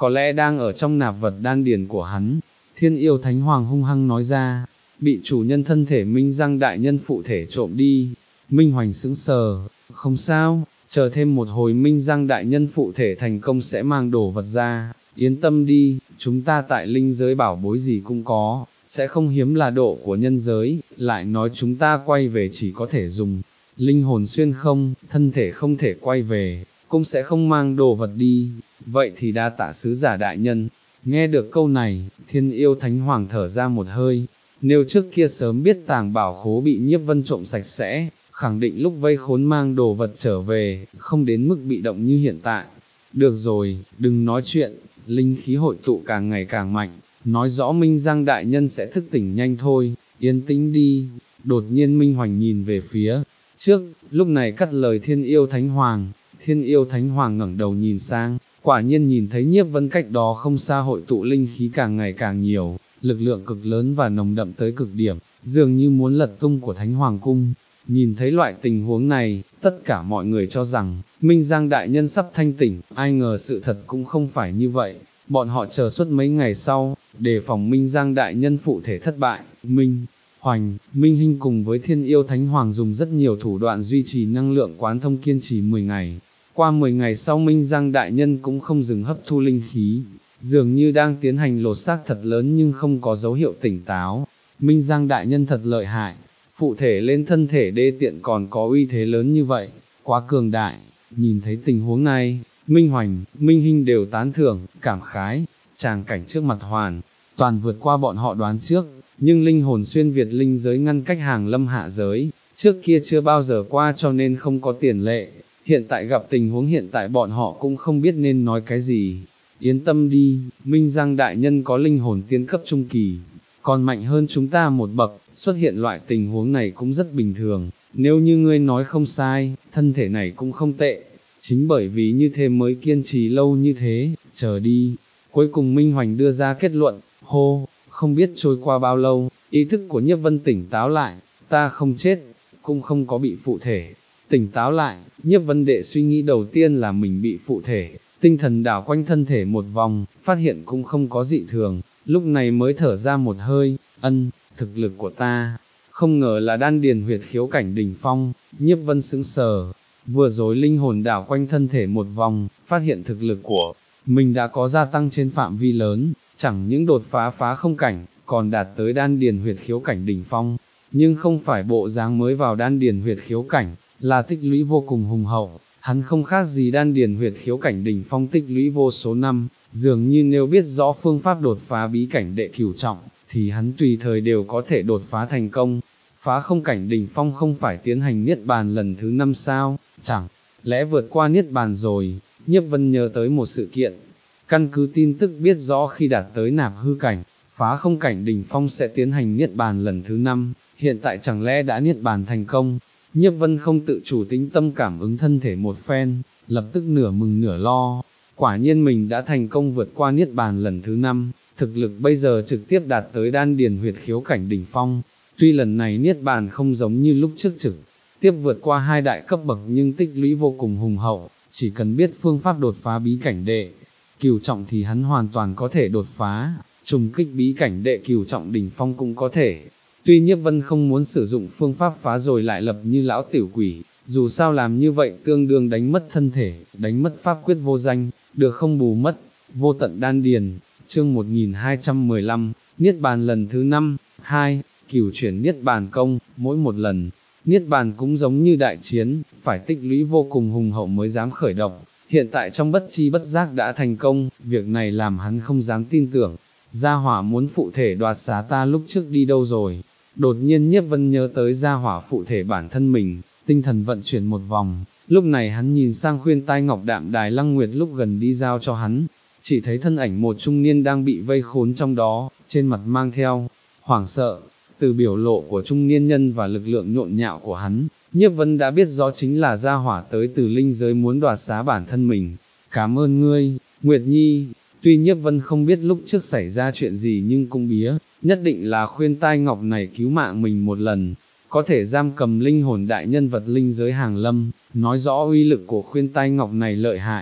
có lẽ đang ở trong nạp vật đan điền của hắn. Thiên yêu thánh hoàng hung hăng nói ra, bị chủ nhân thân thể Minh Giang đại nhân phụ thể trộm đi. Minh Hoành sững sờ, không sao, chờ thêm một hồi Minh Giang đại nhân phụ thể thành công sẽ mang đồ vật ra, yên tâm đi, chúng ta tại linh giới bảo bối gì cũng có, sẽ không hiếm là độ của nhân giới, lại nói chúng ta quay về chỉ có thể dùng linh hồn xuyên không, thân thể không thể quay về, cũng sẽ không mang đồ vật đi, vậy thì đa tạ sứ giả đại nhân. Nghe được câu này, thiên yêu thánh hoàng thở ra một hơi, nếu trước kia sớm biết tàng bảo khố bị Nhiếp Vân trộm sạch sẽ, khẳng định lúc vây khốn mang đồ vật trở về, không đến mức bị động như hiện tại. Được rồi, đừng nói chuyện, linh khí hội tụ càng ngày càng mạnh, nói rõ Minh Giang đại nhân sẽ thức tỉnh nhanh thôi, yên tĩnh đi. Đột nhiên Minh Hoành nhìn về phía trước, lúc này cắt lời thiên yêu thánh hoàng, thiên yêu thánh hoàng ngẩng đầu nhìn sang, quả nhiên nhìn thấy Nhiếp Vân cách đó không xa hội tụ linh khí càng ngày càng nhiều, lực lượng cực lớn và nồng đậm tới cực điểm, dường như muốn lật tung của thánh hoàng cung. Nhìn thấy loại tình huống này, tất cả mọi người cho rằng, Minh Giang đại nhân sắp thanh tỉnh, ai ngờ sự thật cũng không phải như vậy, bọn họ chờ suốt mấy ngày sau, đề phòng Minh Giang đại nhân phụ thể thất bại. Minh Hoành, Minh Hinh cùng với thiên yêu thánh hoàng dùng rất nhiều thủ đoạn duy trì năng lượng quán thông kiên trì mười ngày, qua mười ngày sau Minh Giang đại nhân cũng không dừng hấp thu linh khí, dường như đang tiến hành lột xác thật lớn nhưng không có dấu hiệu tỉnh táo. Minh Giang đại nhân thật lợi hại, phụ thể lên thân thể đê tiện còn có uy thế lớn như vậy, quá cường đại. Nhìn thấy tình huống này, Minh Hoành, Minh Hinh đều tán thưởng, cảm khái, tràng cảnh trước mặt hoàn toàn vượt qua bọn họ đoán trước, nhưng linh hồn xuyên Việt linh giới ngăn cách hàng lâm hạ giới, trước kia chưa bao giờ qua cho nên không có tiền lệ, hiện tại gặp tình huống hiện tại bọn họ cũng không biết nên nói cái gì. Yên tâm đi, Minh Giang đại nhân có linh hồn tiên cấp trung kỳ, còn mạnh hơn chúng ta một bậc, xuất hiện loại tình huống này cũng rất bình thường, nếu như ngươi nói không sai, thân thể này cũng không tệ, chính bởi vì như thế mới kiên trì lâu như thế, chờ đi. Cuối cùng Minh Hoành đưa ra kết luận, hô, không biết trôi qua bao lâu, ý thức của Nhiếp Vân tỉnh táo lại, ta không chết, cũng không có bị phụ thể. Tỉnh táo lại, Nhiếp Vân đệ suy nghĩ đầu tiên là mình bị phụ thể, tinh thần đảo quanh thân thể một vòng, phát hiện cũng không có dị thường, lúc này mới thở ra một hơi, ân, thực lực của ta, không ngờ là đan điền huyệt khiếu cảnh đỉnh phong. Nhiếp Vân sững sờ, vừa rồi linh hồn đảo quanh thân thể một vòng, phát hiện thực lực của mình đã có gia tăng trên phạm vi lớn, chẳng những đột phá phá không cảnh, còn đạt tới đan điền huyệt khiếu cảnh đỉnh phong, nhưng không phải bộ dáng mới vào đan điền huyệt khiếu cảnh, là tích lũy vô cùng hùng hậu, hắn không khác gì đan điền huyệt khiếu cảnh đỉnh phong tích lũy vô số năm, dường như nếu biết rõ phương pháp đột phá bí cảnh đệ cửu trọng, thì hắn tùy thời đều có thể đột phá thành công. Phá không cảnh đỉnh phong không phải tiến hành niết bàn lần thứ năm sao, chẳng lẽ vượt qua niết bàn rồi. Nhiếp Vân nhớ tới một sự kiện, căn cứ tin tức biết rõ khi đạt tới nạp hư cảnh, phá không cảnh đỉnh phong sẽ tiến hành niết bàn lần thứ năm, hiện tại chẳng lẽ đã niết bàn thành công. Nhiếp Vân không tự chủ tĩnh tâm cảm ứng thân thể một phen, lập tức nửa mừng nửa lo, quả nhiên mình đã thành công vượt qua niết bàn lần thứ năm, thực lực bây giờ trực tiếp đạt tới đan điền huyệt khiếu cảnh đỉnh phong. Tuy lần này niết bàn không giống như lúc trước trực tiếp vượt qua hai đại cấp bậc nhưng tích lũy vô cùng hùng hậu, chỉ cần biết phương pháp đột phá bí cảnh đệ cửu trọng thì hắn hoàn toàn có thể đột phá, trùng kích bí cảnh đệ cửu trọng đỉnh phong cũng có thể. Tuy Nhiếp Vân không muốn sử dụng phương pháp phá rồi lại lập như lão tiểu quỷ, dù sao làm như vậy tương đương đánh mất thân thể, đánh mất pháp quyết vô danh, được không bù mất. Vô tận đan điền, chương một nghìn hai trăm mười lăm, niết bàn lần thứ năm, hai, cửu chuyển niết bàn công. Mỗi một lần niết bàn cũng giống như đại chiến, phải tích lũy vô cùng hùng hậu mới dám khởi động, hiện tại trong bất chi bất giác đã thành công, việc này làm hắn không dám tin tưởng. Gia hỏa muốn phụ thể đoạt xá ta lúc trước đi đâu rồi? Đột nhiên Nhiếp Vân nhớ tới gia hỏa phụ thể bản thân mình, tinh thần vận chuyển một vòng, lúc này hắn nhìn sang khuyên tai ngọc đạm đài Lăng Nguyệt lúc gần đi giao cho hắn, chỉ thấy thân ảnh một trung niên đang bị vây khốn trong đó, trên mặt mang theo hoảng sợ. Từ biểu lộ của trung niên nhân và lực lượng nhộn nhạo của hắn, Nhiếp Vân đã biết rõ chính là gia hỏa tới từ linh giới muốn đoạt xá bản thân mình. Cảm ơn ngươi, Nguyệt Nhi. Tuy Nhiếp Vân không biết lúc trước xảy ra chuyện gì nhưng cũng bía, nhất định là khuyên tai ngọc này cứu mạng mình một lần, có thể giam cầm linh hồn đại nhân vật linh giới hàng lâm, nói rõ uy lực của khuyên tai ngọc này lợi hại,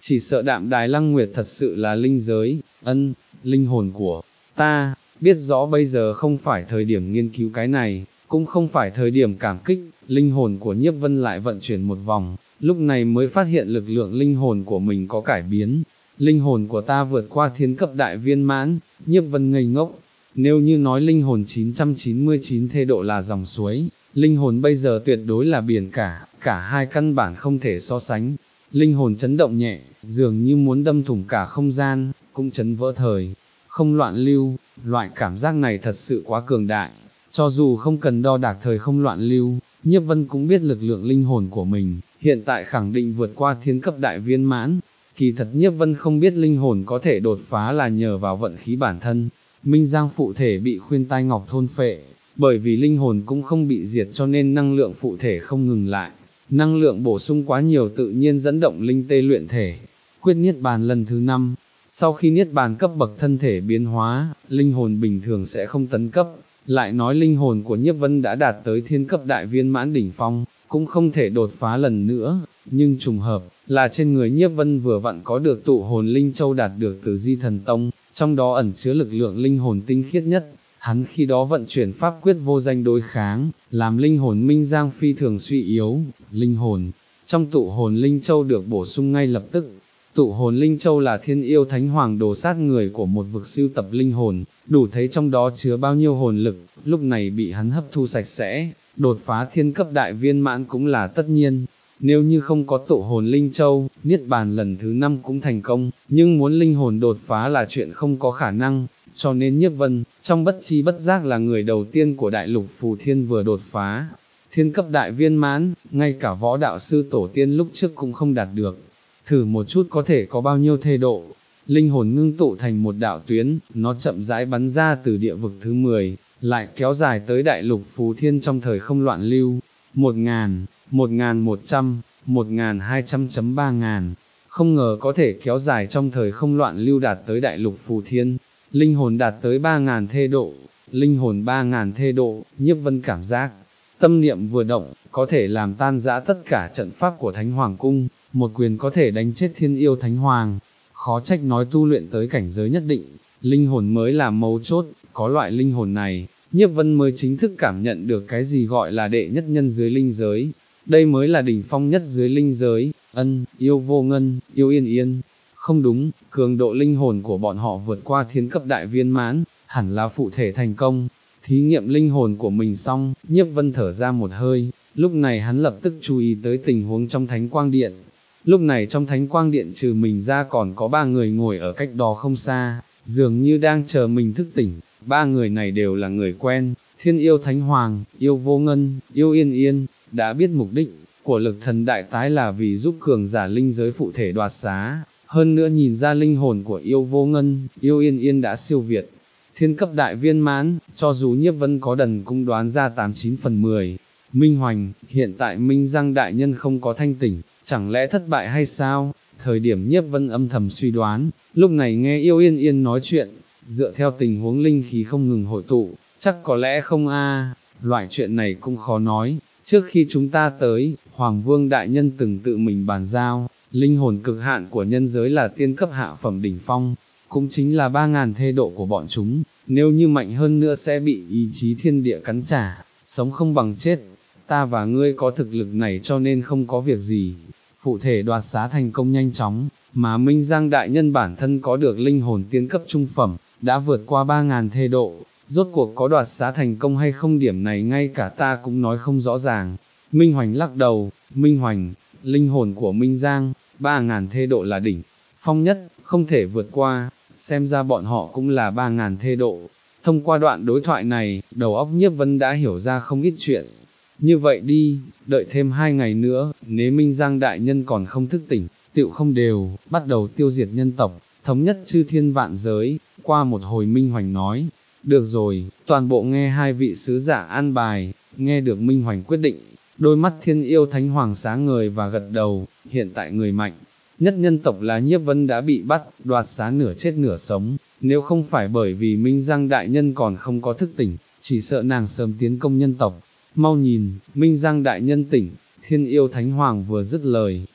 chỉ sợ Đạm Đài Lăng Nguyệt thật sự là linh giới, ân, linh hồn của ta, biết rõ bây giờ không phải thời điểm nghiên cứu cái này, cũng không phải thời điểm cảm kích, linh hồn của Nhiếp Vân lại vận chuyển một vòng, lúc này mới phát hiện lực lượng linh hồn của mình có cải biến, linh hồn của ta vượt qua thiên cấp đại viên mãn, Nhiếp Vân ngây ngốc, nếu như nói linh hồn chín trăm chín mươi chín thê độ là dòng suối, linh hồn bây giờ tuyệt đối là biển cả, cả hai căn bản không thể so sánh, linh hồn chấn động nhẹ, dường như muốn đâm thủng cả không gian, cũng chấn vỡ thời, không loạn lưu, loại cảm giác này thật sự quá cường đại, cho dù không cần đo đạc thời không loạn lưu, Nhiếp Vân cũng biết lực lượng linh hồn của mình, hiện tại khẳng định vượt qua thiên cấp đại viên mãn, kỳ thật Nhiếp Vân không biết linh hồn có thể đột phá là nhờ vào vận khí bản thân, Minh Giang phụ thể bị khuyên tai ngọc thôn phệ, bởi vì linh hồn cũng không bị diệt cho nên năng lượng phụ thể không ngừng lại, năng lượng bổ sung quá nhiều tự nhiên dẫn động linh tê luyện thể, quyết niết bàn lần thứ năm. Sau khi niết bàn cấp bậc thân thể biến hóa, linh hồn bình thường sẽ không tấn cấp, lại nói linh hồn của Nhiếp Vân đã đạt tới thiên cấp đại viên mãn đỉnh phong, cũng không thể đột phá lần nữa, nhưng trùng hợp, là trên người Nhiếp Vân vừa vặn có được tụ hồn linh châu đạt được từ Di Thần Tông, trong đó ẩn chứa lực lượng linh hồn tinh khiết nhất, hắn khi đó vận chuyển pháp quyết vô danh đối kháng, làm linh hồn Minh Giang phi thường suy yếu, linh hồn, trong tụ hồn linh châu được bổ sung ngay lập tức. Tụ hồn linh châu là thiên yêu thánh hoàng đồ sát người của một vực siêu tập linh hồn, đủ thấy trong đó chứa bao nhiêu hồn lực, lúc này bị hắn hấp thu sạch sẽ, đột phá thiên cấp đại viên mãn cũng là tất nhiên. Nếu như không có tụ hồn linh châu, niết bàn lần thứ năm cũng thành công, nhưng muốn linh hồn đột phá là chuyện không có khả năng, cho nên Nhiếp Vân, trong bất chi bất giác là người đầu tiên của đại lục Phù Thiên vừa đột phá. Thiên cấp đại viên mãn, ngay cả võ đạo sư tổ tiên lúc trước cũng không đạt được. Thử một chút có thể có bao nhiêu thê độ, linh hồn ngưng tụ thành một đạo tuyến, nó chậm rãi bắn ra từ địa vực thứ mười, lại kéo dài tới đại lục Phù Thiên trong thời không loạn lưu, một ngàn, một ngàn một trăm, một ngàn hai trăm chấm ba ngàn, không ngờ có thể kéo dài trong thời không loạn lưu đạt tới đại lục Phù Thiên, linh hồn đạt tới ba ngàn thê độ, linh hồn ba ngàn thê độ, Nhiếp Vân cảm giác, tâm niệm vừa động, có thể làm tan rã tất cả trận pháp của Thánh Hoàng Cung, một quyền có thể đánh chết thiên yêu Thánh Hoàng, khó trách nói tu luyện tới cảnh giới nhất định, linh hồn mới là mấu chốt, có loại linh hồn này, Nhiếp Vân mới chính thức cảm nhận được cái gì gọi là đệ nhất nhân dưới linh giới, đây mới là đỉnh phong nhất dưới linh giới, ân, yêu vô ngân, yêu yên yên, không đúng, cường độ linh hồn của bọn họ vượt qua thiên cấp đại viên mãn, hẳn là phụ thể thành công. Thí nghiệm linh hồn của mình xong, Nhiếp Vân thở ra một hơi, lúc này hắn lập tức chú ý tới tình huống trong Thánh Quang Điện. Lúc này trong Thánh Quang Điện trừ mình ra còn có ba người ngồi ở cách đó không xa, dường như đang chờ mình thức tỉnh, ba người này đều là người quen, Thiên Yêu Thánh Hoàng, Yêu Vô Ngân, Yêu Yên Yên, đã biết mục đích của lực thần đại tái là vì giúp cường giả linh giới phụ thể đoạt xá, hơn nữa nhìn ra linh hồn của Yêu Vô Ngân, Yêu Yên Yên đã siêu việt. Thiên cấp đại viên mãn, cho dù Nhiếp Vân có đần cũng đoán ra tám chín phần mười. Minh Hoành, hiện tại Minh Giang đại nhân không có thanh tỉnh, chẳng lẽ thất bại hay sao? Thời điểm Nhiếp Vân âm thầm suy đoán, lúc này nghe Yêu Yên Yên nói chuyện, dựa theo tình huống linh khí không ngừng hội tụ, chắc có lẽ không a, loại chuyện này cũng khó nói. Trước khi chúng ta tới, Hoàng Vương đại nhân từng tự mình bàn giao, linh hồn cực hạn của nhân giới là tiên cấp hạ phẩm đỉnh phong, cũng chính là ba ngàn thê độ của bọn chúng, nếu như mạnh hơn nữa sẽ bị ý chí thiên địa cắn trả, sống không bằng chết. Ta và ngươi có thực lực này cho nên không có việc gì. Phụ thể đoạt xá thành công nhanh chóng, mà Minh Giang đại nhân bản thân có được linh hồn tiên cấp trung phẩm, đã vượt qua ba ngàn thê độ. Rốt cuộc có đoạt xá thành công hay không, điểm này ngay cả ta cũng nói không rõ ràng. Minh Hoành lắc đầu, Minh Hoành, linh hồn của Minh Giang, ba ngàn thê độ là đỉnh phong nhất, không thể vượt qua, xem ra bọn họ cũng là ba ngàn thê độ. Thông qua đoạn đối thoại này, đầu óc Nhiếp Vân đã hiểu ra không ít chuyện. Như vậy đi, đợi thêm hai ngày nữa, nếu Minh Giang đại nhân còn không thức tỉnh, tựu không đều, bắt đầu tiêu diệt nhân tộc, thống nhất chư thiên vạn giới. Qua một hồi Minh Hoành nói, được rồi, toàn bộ nghe hai vị sứ giả an bài, nghe được Minh Hoành quyết định, đôi mắt Thiên Yêu Thánh Hoàng sáng ngời và gật đầu, hiện tại người mạnh nhất nhân tộc là Nhiếp Vân đã bị bắt, đoạt xá nửa chết nửa sống, nếu không phải bởi vì Minh Giang đại nhân còn không có thức tỉnh, chỉ sợ nàng sớm tiến công nhân tộc. Mau nhìn, Minh Giang đại nhân tỉnh. Thiên Yêu Thánh Hoàng vừa dứt lời,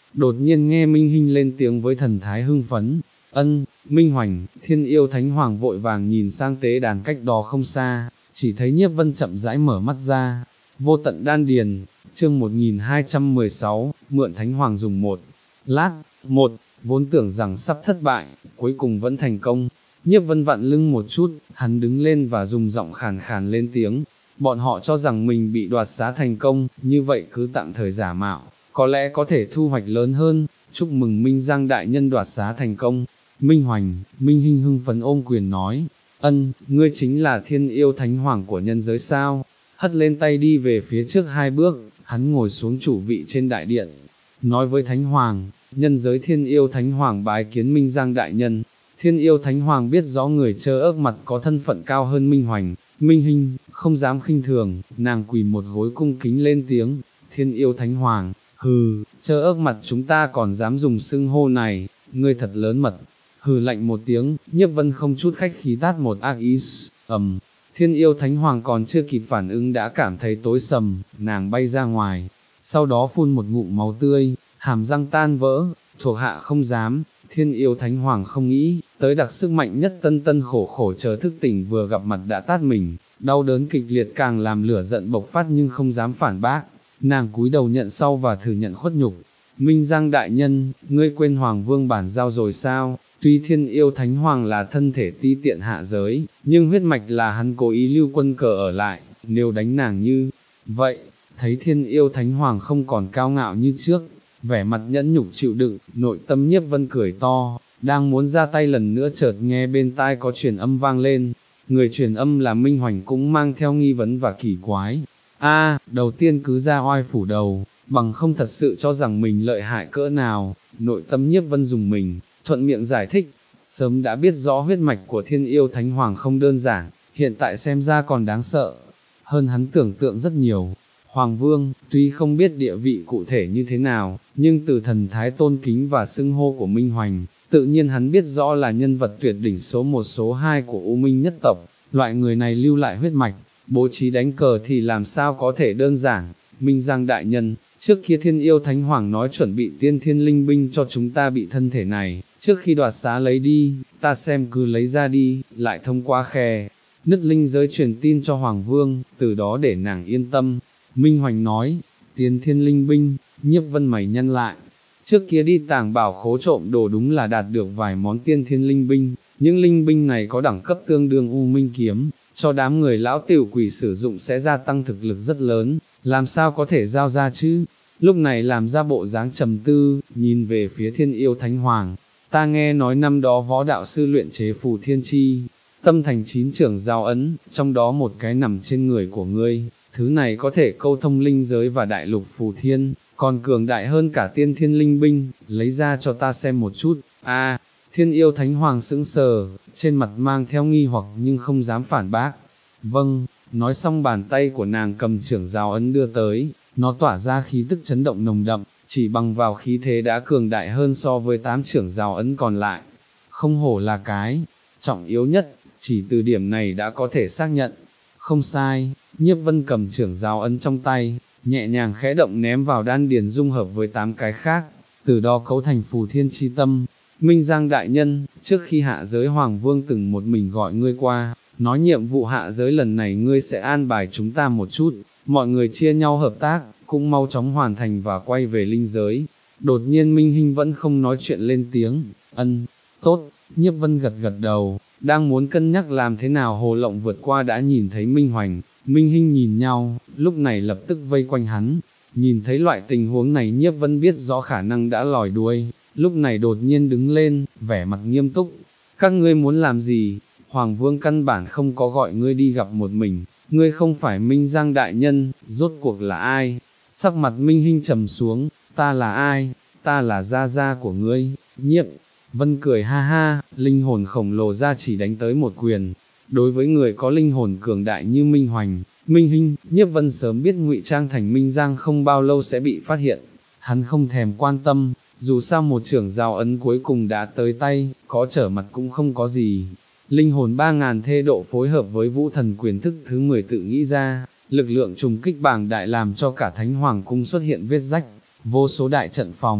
đột nhiên nghe Minh Hinh lên tiếng với thần thái hưng phấn, ân, Minh Hoành, Thiên Yêu Thánh Hoàng vội vàng nhìn sang tế đàn cách đó không xa, chỉ thấy Nhiếp Vân chậm rãi mở mắt ra, vô tận đan điền, chương một nghìn hai trăm mười sáu, mượn Thánh Hoàng dùng một lát, một, vốn tưởng rằng sắp thất bại, cuối cùng vẫn thành công. Nhiếp Vân vặn lưng một chút, hắn đứng lên và dùng giọng khàn khàn lên tiếng, bọn họ cho rằng mình bị đoạt xá thành công, như vậy cứ tạm thời giả mạo, có lẽ có thể thu hoạch lớn hơn, chúc mừng Minh Giang đại nhân đoạt xá thành công. Minh Hoành, Minh Hinh hưng phấn ôm quyền nói, ân, ngươi chính là Thiên Yêu Thánh Hoàng của nhân giới sao, hất lên tay đi về phía trước hai bước, hắn ngồi xuống chủ vị trên đại điện, nói với Thánh Hoàng, nhân giới Thiên Yêu Thánh Hoàng bái kiến Minh Giang đại nhân. Thiên Yêu Thánh Hoàng biết rõ người trơ ớt mặt có thân phận cao hơn Minh Hoành, Minh Hinh, không dám khinh thường, nàng quỳ một gối cung kính lên tiếng, Thiên Yêu Thánh Hoàng, hừ, trơ ớt mặt chúng ta còn dám dùng xưng hô này, ngươi thật lớn mật, hừ lạnh một tiếng, Nhiếp Vân không chút khách khí tát một ác ý, ầm, Thiên Yêu Thánh Hoàng còn chưa kịp phản ứng đã cảm thấy tối sầm, nàng bay ra ngoài, sau đó phun một ngụm máu tươi, hàm răng tan vỡ, thuộc hạ không dám. Thiên Yêu Thánh Hoàng không nghĩ, tới đặc sức mạnh nhất tân tân khổ khổ chờ thức tỉnh vừa gặp mặt đã tát mình, đau đớn kịch liệt càng làm lửa giận bộc phát nhưng không dám phản bác, nàng cúi đầu nhận sau và thừa nhận khuất nhục. Minh Giang đại nhân, ngươi quên Hoàng Vương bản giao rồi sao, tuy Thiên Yêu Thánh Hoàng là thân thể ti tiện hạ giới, nhưng huyết mạch là hắn cố ý lưu quân cờ ở lại, nếu đánh nàng như vậy, thấy Thiên Yêu Thánh Hoàng không còn cao ngạo như trước, vẻ mặt nhẫn nhục chịu đựng, nội tâm Nhiếp Vân cười to, đang muốn ra tay lần nữa chợt nghe bên tai có truyền âm vang lên, người truyền âm là Minh Hoành cũng mang theo nghi vấn và kỳ quái, a, đầu tiên cứ ra oai phủ đầu, bằng không thật sự cho rằng mình lợi hại cỡ nào, nội tâm Nhiếp Vân dùng mình, thuận miệng giải thích, sớm đã biết rõ huyết mạch của Thiên Yêu Thánh Hoàng không đơn giản, hiện tại xem ra còn đáng sợ, hơn hắn tưởng tượng rất nhiều. Hoàng Vương, tuy không biết địa vị cụ thể như thế nào, nhưng từ thần thái tôn kính và xưng hô của Minh Hoành, tự nhiên hắn biết rõ là nhân vật tuyệt đỉnh số một số hai của U Minh nhất tộc, loại người này lưu lại huyết mạch, bố trí đánh cờ thì làm sao có thể đơn giản. Minh Giang đại nhân, trước kia Thiên Yêu Thánh Hoàng nói chuẩn bị tiên thiên linh binh cho chúng ta bị thân thể này, trước khi đoạt xá lấy đi, ta xem cứ lấy ra đi, lại thông qua khe nứt linh giới truyền tin cho Hoàng Vương, từ đó để nàng yên tâm. Minh Hoành nói, tiên thiên linh binh, Nhiếp Vân mày nhăn lại, trước kia đi tàng bảo khố trộm đồ đúng là đạt được vài món tiên thiên linh binh, những linh binh này có đẳng cấp tương đương U Minh kiếm, cho đám người lão tiểu quỷ sử dụng sẽ gia tăng thực lực rất lớn, làm sao có thể giao ra chứ, lúc này làm ra bộ dáng trầm tư, nhìn về phía Thiên Yêu Thánh Hoàng, ta nghe nói năm đó võ đạo sư luyện chế phù thiên chi, tâm thành chín trưởng giao ấn, trong đó một cái nằm trên người của ngươi. Thứ này có thể câu thông linh giới và đại lục phù thiên, còn cường đại hơn cả tiên thiên linh binh, lấy ra cho ta xem một chút. A, Thiên Yêu Thánh Hoàng sững sờ, trên mặt mang theo nghi hoặc nhưng không dám phản bác. Vâng, nói xong bàn tay của nàng cầm trưởng giáo ấn đưa tới, nó tỏa ra khí tức chấn động nồng đậm, chỉ bằng vào khí thế đã cường đại hơn so với tám trưởng giáo ấn còn lại. Không hổ là cái trọng yếu nhất, chỉ từ điểm này đã có thể xác nhận. Không sai, Nhiếp Vân cầm trưởng giáo ấn trong tay, nhẹ nhàng khẽ động ném vào đan điền dung hợp với tám cái khác, từ đó cấu thành phù thiên chi tâm. Minh Giang đại nhân, trước khi hạ giới Hoàng Vương từng một mình gọi ngươi qua, nói nhiệm vụ hạ giới lần này ngươi sẽ an bài chúng ta một chút, mọi người chia nhau hợp tác, cũng mau chóng hoàn thành và quay về linh giới. Đột nhiên Minh Hinh vẫn không nói chuyện lên tiếng, ân, tốt, Nhiếp Vân gật gật đầu, đang muốn cân nhắc làm thế nào hồ lộng vượt qua đã nhìn thấy Minh Hoành, Minh Hinh nhìn nhau, lúc này lập tức vây quanh hắn, nhìn thấy loại tình huống này Nhiếp Vân biết rõ khả năng đã lòi đuôi, lúc này đột nhiên đứng lên, vẻ mặt nghiêm túc, các ngươi muốn làm gì, Hoàng Vương căn bản không có gọi ngươi đi gặp một mình, ngươi không phải Minh Giang đại nhân, rốt cuộc là ai, sắc mặt Minh Hinh trầm xuống, ta là ai, ta là gia gia của ngươi, Nhiếp Vân cười ha ha, linh hồn khổng lồ ra chỉ đánh tới một quyền. Đối với người có linh hồn cường đại như Minh Hoành, Minh Hinh, Nhiếp Vân sớm biết ngụy trang thành Minh Giang không bao lâu sẽ bị phát hiện. Hắn không thèm quan tâm, dù sao một trưởng giao ấn cuối cùng đã tới tay, có trở mặt cũng không có gì. Linh hồn ba ngàn thê độ phối hợp với vũ thần quyền thức thứ mười tự nghĩ ra, lực lượng trùng kích bàng đại làm cho cả Thánh Hoàng cung xuất hiện vết rách, vô số đại trận phòng.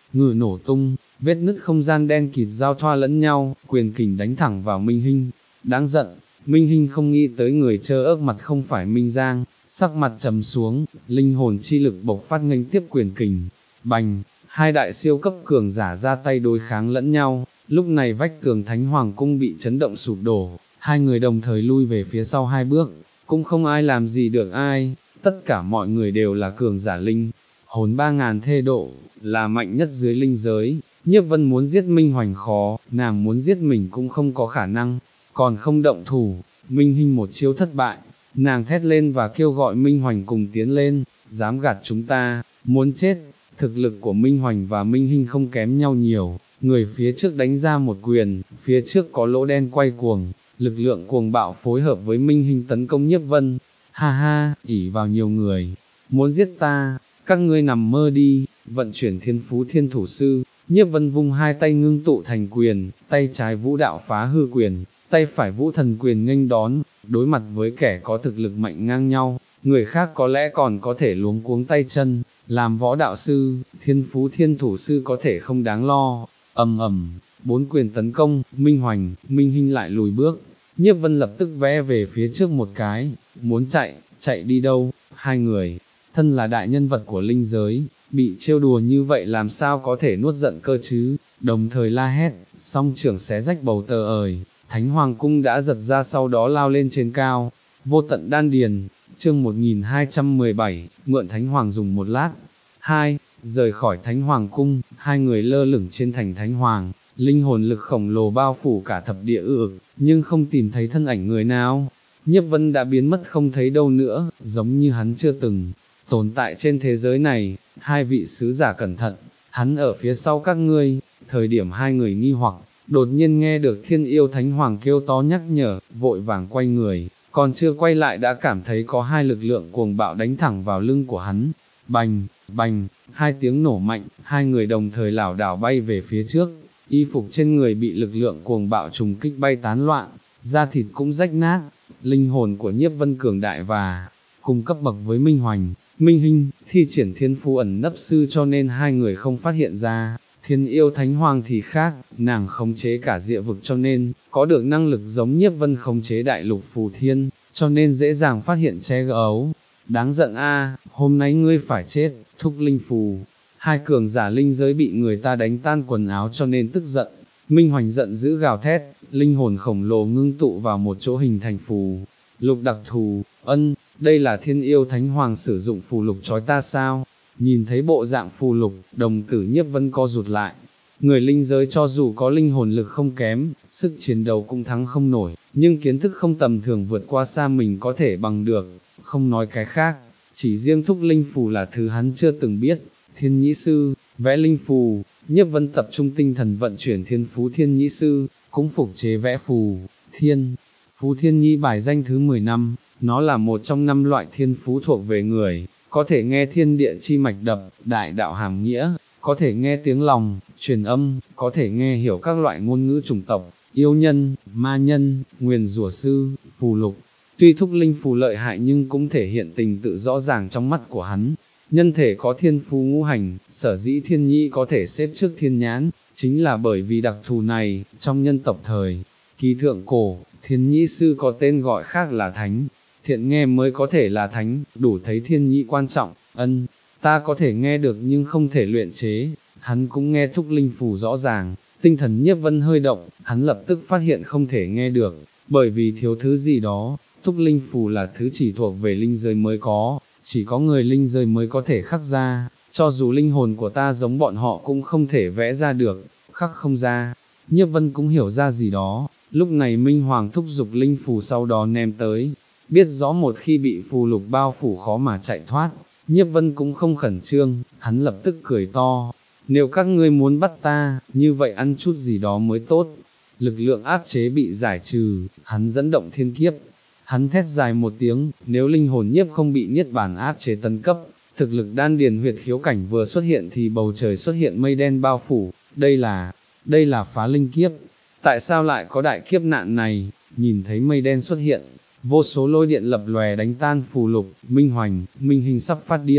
ngự nổ tung, vết nứt không gian đen kịt giao thoa lẫn nhau, quyền kình đánh thẳng vào Minh Hinh. Đáng giận, Minh Hinh không nghĩ tới người trơ ớt mặt không phải Minh Giang, sắc mặt trầm xuống, linh hồn chi lực bộc phát nghênh tiếp quyền kình. Bành, hai đại siêu cấp cường giả ra tay đối kháng lẫn nhau, lúc này vách tường Thánh Hoàng cung bị chấn động sụp đổ, hai người đồng thời lui về phía sau hai bước, cũng không ai làm gì được ai, tất cả mọi người đều là cường giả linh, hồn ba ngàn thê độ, là mạnh nhất dưới linh giới. Nhiếp Vân muốn giết Minh Hoành khó, nàng muốn giết mình cũng không có khả năng, còn không động thủ. Minh Hinh một chiêu thất bại, nàng thét lên và kêu gọi Minh Hoành cùng tiến lên, dám gạt chúng ta, muốn chết. Thực lực của Minh Hoành và Minh Hinh không kém nhau nhiều, người phía trước đánh ra một quyền, phía trước có lỗ đen quay cuồng, lực lượng cuồng bạo phối hợp với Minh Hinh tấn công Nhiếp Vân. Ha ha, ỷ vào nhiều người, muốn giết ta, các ngươi nằm mơ đi. Vận chuyển thiên phú thiên thủ sư, Nhiếp Vân vung hai tay ngưng tụ thành quyền, tay trái vũ đạo phá hư quyền, tay phải vũ thần quyền nghênh đón. Đối mặt với kẻ có thực lực mạnh ngang nhau, người khác có lẽ còn có thể luống cuống tay chân, làm võ đạo sư, thiên phú thiên thủ sư có thể không đáng lo. Ầm ầm, bốn quyền tấn công, Minh Hoành, Minh Hinh lại lùi bước. Nhiếp Vân lập tức vẽ về phía trước một cái, muốn chạy, chạy đi đâu? Hai người, thân là đại nhân vật của linh giới, bị trêu đùa như vậy làm sao có thể nuốt giận cơ chứ? Đồng thời la hét, song trưởng xé rách bầu tờ ời, Thánh Hoàng cung đã giật ra, sau đó lao lên trên cao. Vô tận đan điền, chương một nghìn hai trăm mười bảy, mượn Thánh Hoàng dùng một lát. Hai, rời khỏi Thánh Hoàng cung, hai người lơ lửng trên thành Thánh Hoàng, linh hồn lực khổng lồ bao phủ cả thập địa ư, nhưng không tìm thấy thân ảnh người nào. Nhiếp Vân đã biến mất không thấy đâu nữa, giống như hắn chưa từng tồn tại trên thế giới này. Hai vị sứ giả cẩn thận, hắn ở phía sau các ngươi. Thời điểm hai người nghi hoặc, đột nhiên nghe được Thiên Yêu Thánh Hoàng kêu to nhắc nhở, vội vàng quay người, còn chưa quay lại đã cảm thấy có hai lực lượng cuồng bạo đánh thẳng vào lưng của hắn. Bành, bành, hai tiếng nổ mạnh, hai người đồng thời lảo đảo bay về phía trước, y phục trên người bị lực lượng cuồng bạo trùng kích bay tán loạn, da thịt cũng rách nát. Linh hồn của Nhiếp Vân cường đại và cùng cấp bậc với Minh Hoành, Minh Hinh, thi triển thiên phú ẩn nấp sư cho nên hai người không phát hiện ra. Thiên Yêu Thánh Hoàng thì khác, nàng khống chế cả địa vực cho nên, có được năng lực giống Nhiếp Vân khống chế đại lục phù thiên, cho nên dễ dàng phát hiện che giấu. Đáng giận a, hôm nay ngươi phải chết, thúc linh phù. Hai cường giả linh giới bị người ta đánh tan quần áo cho nên tức giận. Minh Hoành giận dữ gào thét, linh hồn khổng lồ ngưng tụ vào một chỗ hình thành phù lục đặc thù. Ân, đây là Thiên Yêu Thánh Hoàng sử dụng phù lục trói ta sao? Nhìn thấy bộ dạng phù lục, đồng tử Nhiếp Vân co rụt lại. Người linh giới cho dù có linh hồn lực không kém, sức chiến đấu cũng thắng không nổi, nhưng kiến thức không tầm thường vượt qua xa mình có thể bằng được. Không nói cái khác, chỉ riêng thúc linh phù là thứ hắn chưa từng biết. Thiên Nhĩ Sư, vẽ linh phù. Nhiếp Vân tập trung tinh thần vận chuyển thiên phú Thiên Nhĩ Sư, cũng phục chế vẽ phù. Thiên phú Thiên Nhĩ bài danh thứ mười năm, nó là một trong năm loại thiên phú thuộc về người, có thể nghe thiên địa chi mạch đập, đại đạo hàm nghĩa, có thể nghe tiếng lòng, truyền âm, có thể nghe hiểu các loại ngôn ngữ chủng tộc, yêu nhân, ma nhân, nguyền rủa sư, phù lục. Tuy thúc linh phù lợi hại nhưng cũng thể hiện tình tự rõ ràng trong mắt của hắn. Nhân thể có thiên phú ngũ hành, sở dĩ Thiên Nhĩ có thể xếp trước thiên nhãn, chính là bởi vì đặc thù này. Trong nhân tộc thời kỳ thượng cổ, Thiên Nhĩ Sư có tên gọi khác là Thánh, thiện nghe mới có thể là Thánh, đủ thấy Thiên Nhĩ quan trọng. Ân, ta có thể nghe được nhưng không thể luyện chế. Hắn cũng nghe thúc linh phù rõ ràng, tinh thần Nhiếp Vân hơi động, hắn lập tức phát hiện không thể nghe được, bởi vì thiếu thứ gì đó. Thúc linh phù là thứ chỉ thuộc về linh giới mới có, chỉ có người linh giới mới có thể khắc ra, cho dù linh hồn của ta giống bọn họ cũng không thể vẽ ra được, khắc không ra. Nhiếp Vân cũng hiểu ra gì đó, lúc này Minh Hoàng thúc giục linh phù sau đó ném tới, biết rõ một khi bị phù lục bao phủ khó mà chạy thoát. Nhiếp Vân cũng không khẩn trương, hắn lập tức cười to, nếu các ngươi muốn bắt ta, như vậy ăn chút gì đó mới tốt. Lực lượng áp chế bị giải trừ, hắn dẫn động thiên kiếp. Hắn thét dài một tiếng, nếu linh hồn nhiếp không bị niết bàn áp chế tấn cấp, thực lực đan điền huyệt khiếu cảnh vừa xuất hiện thì bầu trời xuất hiện mây đen bao phủ. Đây là, đây là phá linh kiếp. Tại sao lại có đại kiếp nạn này? Nhìn thấy mây đen xuất hiện, vô số lôi điện lập lòe đánh tan phù lục. Minh Hoành, Minh Hinh sắp phát điên.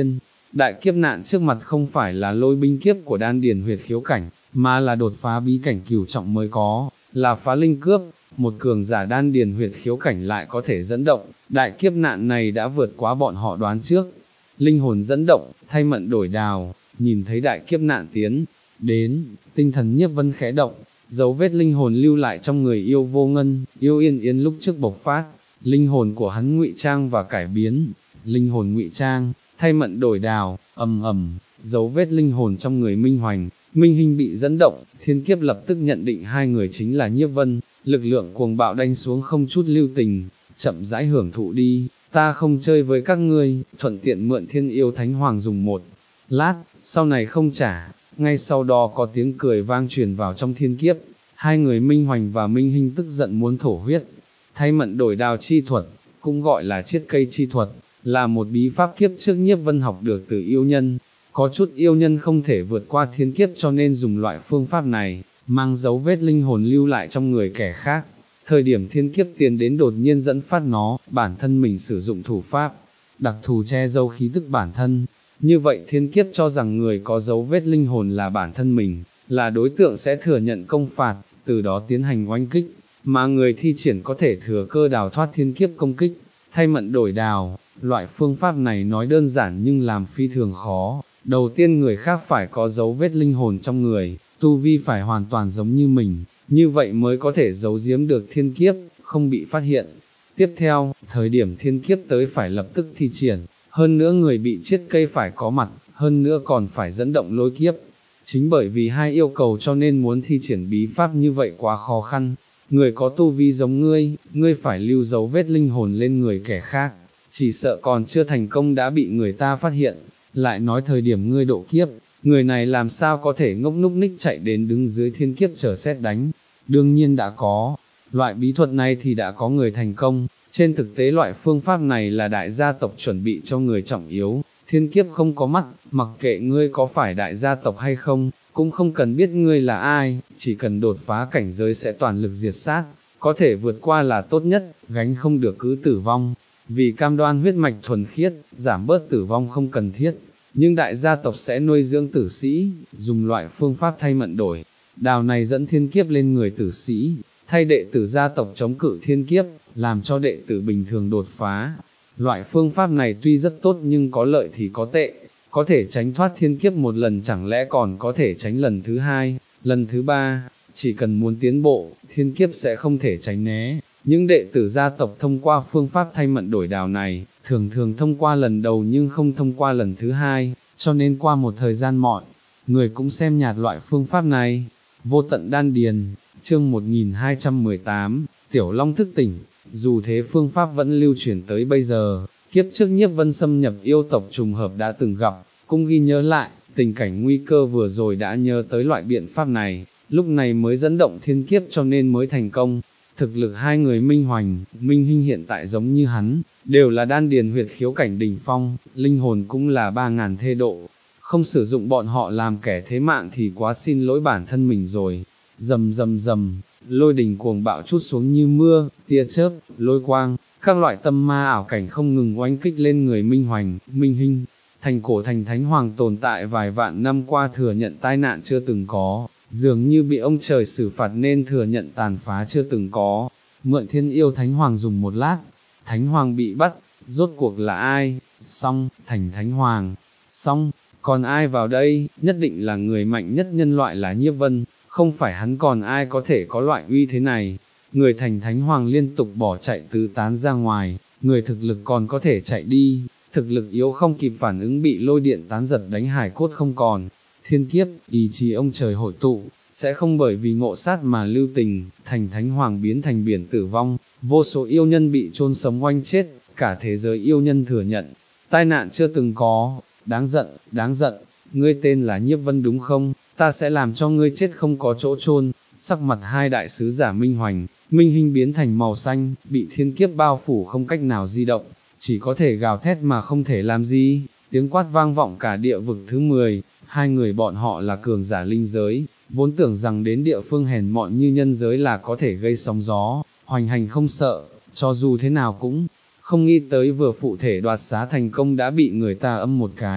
đại kiếp nạn trước mặt không phải là lôi binh kiếp của đan điền huyệt khiếu cảnh, mà là đột phá bí cảnh cửu trọng mới có, là phá linh cướp, một cường giả đan điền huyệt khiếu cảnh lại có thể dẫn động, đại kiếp nạn này đã vượt quá bọn họ đoán trước. Linh hồn dẫn động, thay mận đổi đào, nhìn thấy đại kiếp nạn tiến đến, tinh thần Nhiếp Vân khẽ động, dấu vết linh hồn lưu lại trong người yêu vô ngân, yêu yên yên lúc trước bộc phát, linh hồn của hắn ngụy trang và cải biến, linh hồn ngụy trang, thay mận đổi đào, ầm ầm, dấu vết linh hồn trong người Minh Hoành, Minh Hinh bị dẫn động, thiên kiếp lập tức nhận định hai người chính là Nhiếp Vân, lực lượng cuồng bạo đánh xuống không chút lưu tình, chậm rãi hưởng thụ đi, ta không chơi với các ngươi, thuận tiện mượn Thiên Yêu Thánh Hoàng dùng một lát, sau này không trả. Ngay sau đó có tiếng cười vang truyền vào trong thiên kiếp, hai người Minh Hoành và Minh Hinh tức giận muốn thổ huyết. Thay mận đổi đào chi thuật, cũng gọi là chiết cây chi thuật, là một bí pháp kiếp trước Nhiếp Vân học được từ yêu nhân. Có chút yêu nhân không thể vượt qua thiên kiếp cho nên dùng loại phương pháp này, mang dấu vết linh hồn lưu lại trong người kẻ khác. Thời điểm thiên kiếp tiến đến đột nhiên dẫn phát nó, bản thân mình sử dụng thủ pháp, đặc thù che giấu khí tức bản thân. Như vậy thiên kiếp cho rằng người có dấu vết linh hồn là bản thân mình, là đối tượng sẽ thừa nhận công phạt, từ đó tiến hành oanh kích, mà người thi triển có thể thừa cơ đào thoát thiên kiếp công kích, thay mận đổi đào. Loại phương pháp này nói đơn giản nhưng làm phi thường khó. Đầu tiên người khác phải có dấu vết linh hồn trong người, tu vi phải hoàn toàn giống như mình, như vậy mới có thể giấu giếm được thiên kiếp, không bị phát hiện. Tiếp theo, thời điểm thiên kiếp tới phải lập tức thi triển, hơn nữa người bị chiết cây phải có mặt, hơn nữa còn phải dẫn động lôi kiếp. Chính bởi vì hai yêu cầu cho nên muốn thi triển bí pháp như vậy quá khó khăn. Người có tu vi giống ngươi, ngươi phải lưu dấu vết linh hồn lên người kẻ khác, chỉ sợ còn chưa thành công đã bị người ta phát hiện. Lại nói thời điểm ngươi độ kiếp, người này làm sao có thể ngốc núc ních chạy đến đứng dưới thiên kiếp chờ xét đánh. Đương nhiên đã có, loại bí thuật này thì đã có người thành công. Trên thực tế loại phương pháp này là đại gia tộc chuẩn bị cho người trọng yếu, thiên kiếp không có mắt, mặc kệ ngươi có phải đại gia tộc hay không, cũng không cần biết ngươi là ai, chỉ cần đột phá cảnh giới sẽ toàn lực diệt sát, có thể vượt qua là tốt nhất, gánh không được cứ tử vong. Vì cam đoan huyết mạch thuần khiết, giảm bớt tử vong không cần thiết, nhưng đại gia tộc sẽ nuôi dưỡng tử sĩ, dùng loại phương pháp thay mận đổi đào này dẫn thiên kiếp lên người tử sĩ, thay đệ tử gia tộc chống cự thiên kiếp, làm cho đệ tử bình thường đột phá. Loại phương pháp này tuy rất tốt nhưng có lợi thì có tệ, có thể tránh thoát thiên kiếp một lần chẳng lẽ còn có thể tránh lần thứ hai, lần thứ ba, chỉ cần muốn tiến bộ, thiên kiếp sẽ không thể tránh né. Những đệ tử gia tộc thông qua phương pháp thay mận đổi đào này, thường thường thông qua lần đầu nhưng không thông qua lần thứ hai, cho nên qua một thời gian mọi người cũng xem nhạt loại phương pháp này. Vô tận đan điền, chương một nghìn hai trăm mười tám, Tiểu Long thức tỉnh. Dù thế phương pháp vẫn lưu truyền tới bây giờ, kiếp trước Nhiếp Vân xâm nhập yêu tộc trùng hợp đã từng gặp, cũng ghi nhớ lại, tình cảnh nguy cơ vừa rồi đã nhớ tới loại biện pháp này, lúc này mới dẫn động thiên kiếp cho nên mới thành công. Thực lực hai người Minh Hoành, Minh Hinh hiện tại giống như hắn, đều là đan điền huyệt khiếu cảnh đỉnh phong, linh hồn cũng là ba ngàn thê độ, không sử dụng bọn họ làm kẻ thế mạng thì quá xin lỗi bản thân mình rồi. Rầm rầm rầm, lôi đình cuồng bạo trút xuống như mưa, tia chớp, lôi quang, các loại tâm ma ảo cảnh không ngừng oanh kích lên người Minh Hoành, Minh Hinh. Thành cổ thành thánh hoàng tồn tại vài vạn năm qua thừa nhận tai nạn chưa từng có, dường như bị ông trời xử phạt nên thừa nhận tàn phá chưa từng có. Mượn Thiên Yêu Thánh Hoàng dùng một lát, Thánh Hoàng bị bắt, rốt cuộc là ai? Xong, thành Thánh Hoàng, xong, còn ai vào đây? Nhất định là người mạnh nhất nhân loại là Nhiếp Vân, không phải hắn còn ai có thể có loại uy thế này. Người thành Thánh Hoàng liên tục bỏ chạy tứ tán ra ngoài, người thực lực còn có thể chạy đi, thực lực yếu không kịp phản ứng bị lôi điện tán giật đánh hài cốt không còn. Thiên kiếp, ý chí ông trời hội tụ, sẽ không bởi vì ngộ sát mà lưu tình, thành Thánh Hoàng biến thành biển tử vong, vô số yêu nhân bị chôn sống oanh chết, cả thế giới yêu nhân thừa nhận, tai nạn chưa từng có, đáng giận, đáng giận, ngươi tên là Nhiếp Vân đúng không, ta sẽ làm cho ngươi chết không có chỗ chôn. Sắc mặt hai đại sứ giả Minh Hoành, Minh Hinh biến thành màu xanh, bị thiên kiếp bao phủ không cách nào di động, chỉ có thể gào thét mà không thể làm gì. Tiếng quát vang vọng cả địa vực thứ mười, hai người bọn họ là cường giả linh giới, vốn tưởng rằng đến địa phương hèn mọn như nhân giới là có thể gây sóng gió, hoành hành không sợ, cho dù thế nào cũng không nghĩ tới vừa phụ thể đoạt xá thành công đã bị người ta âm một cái,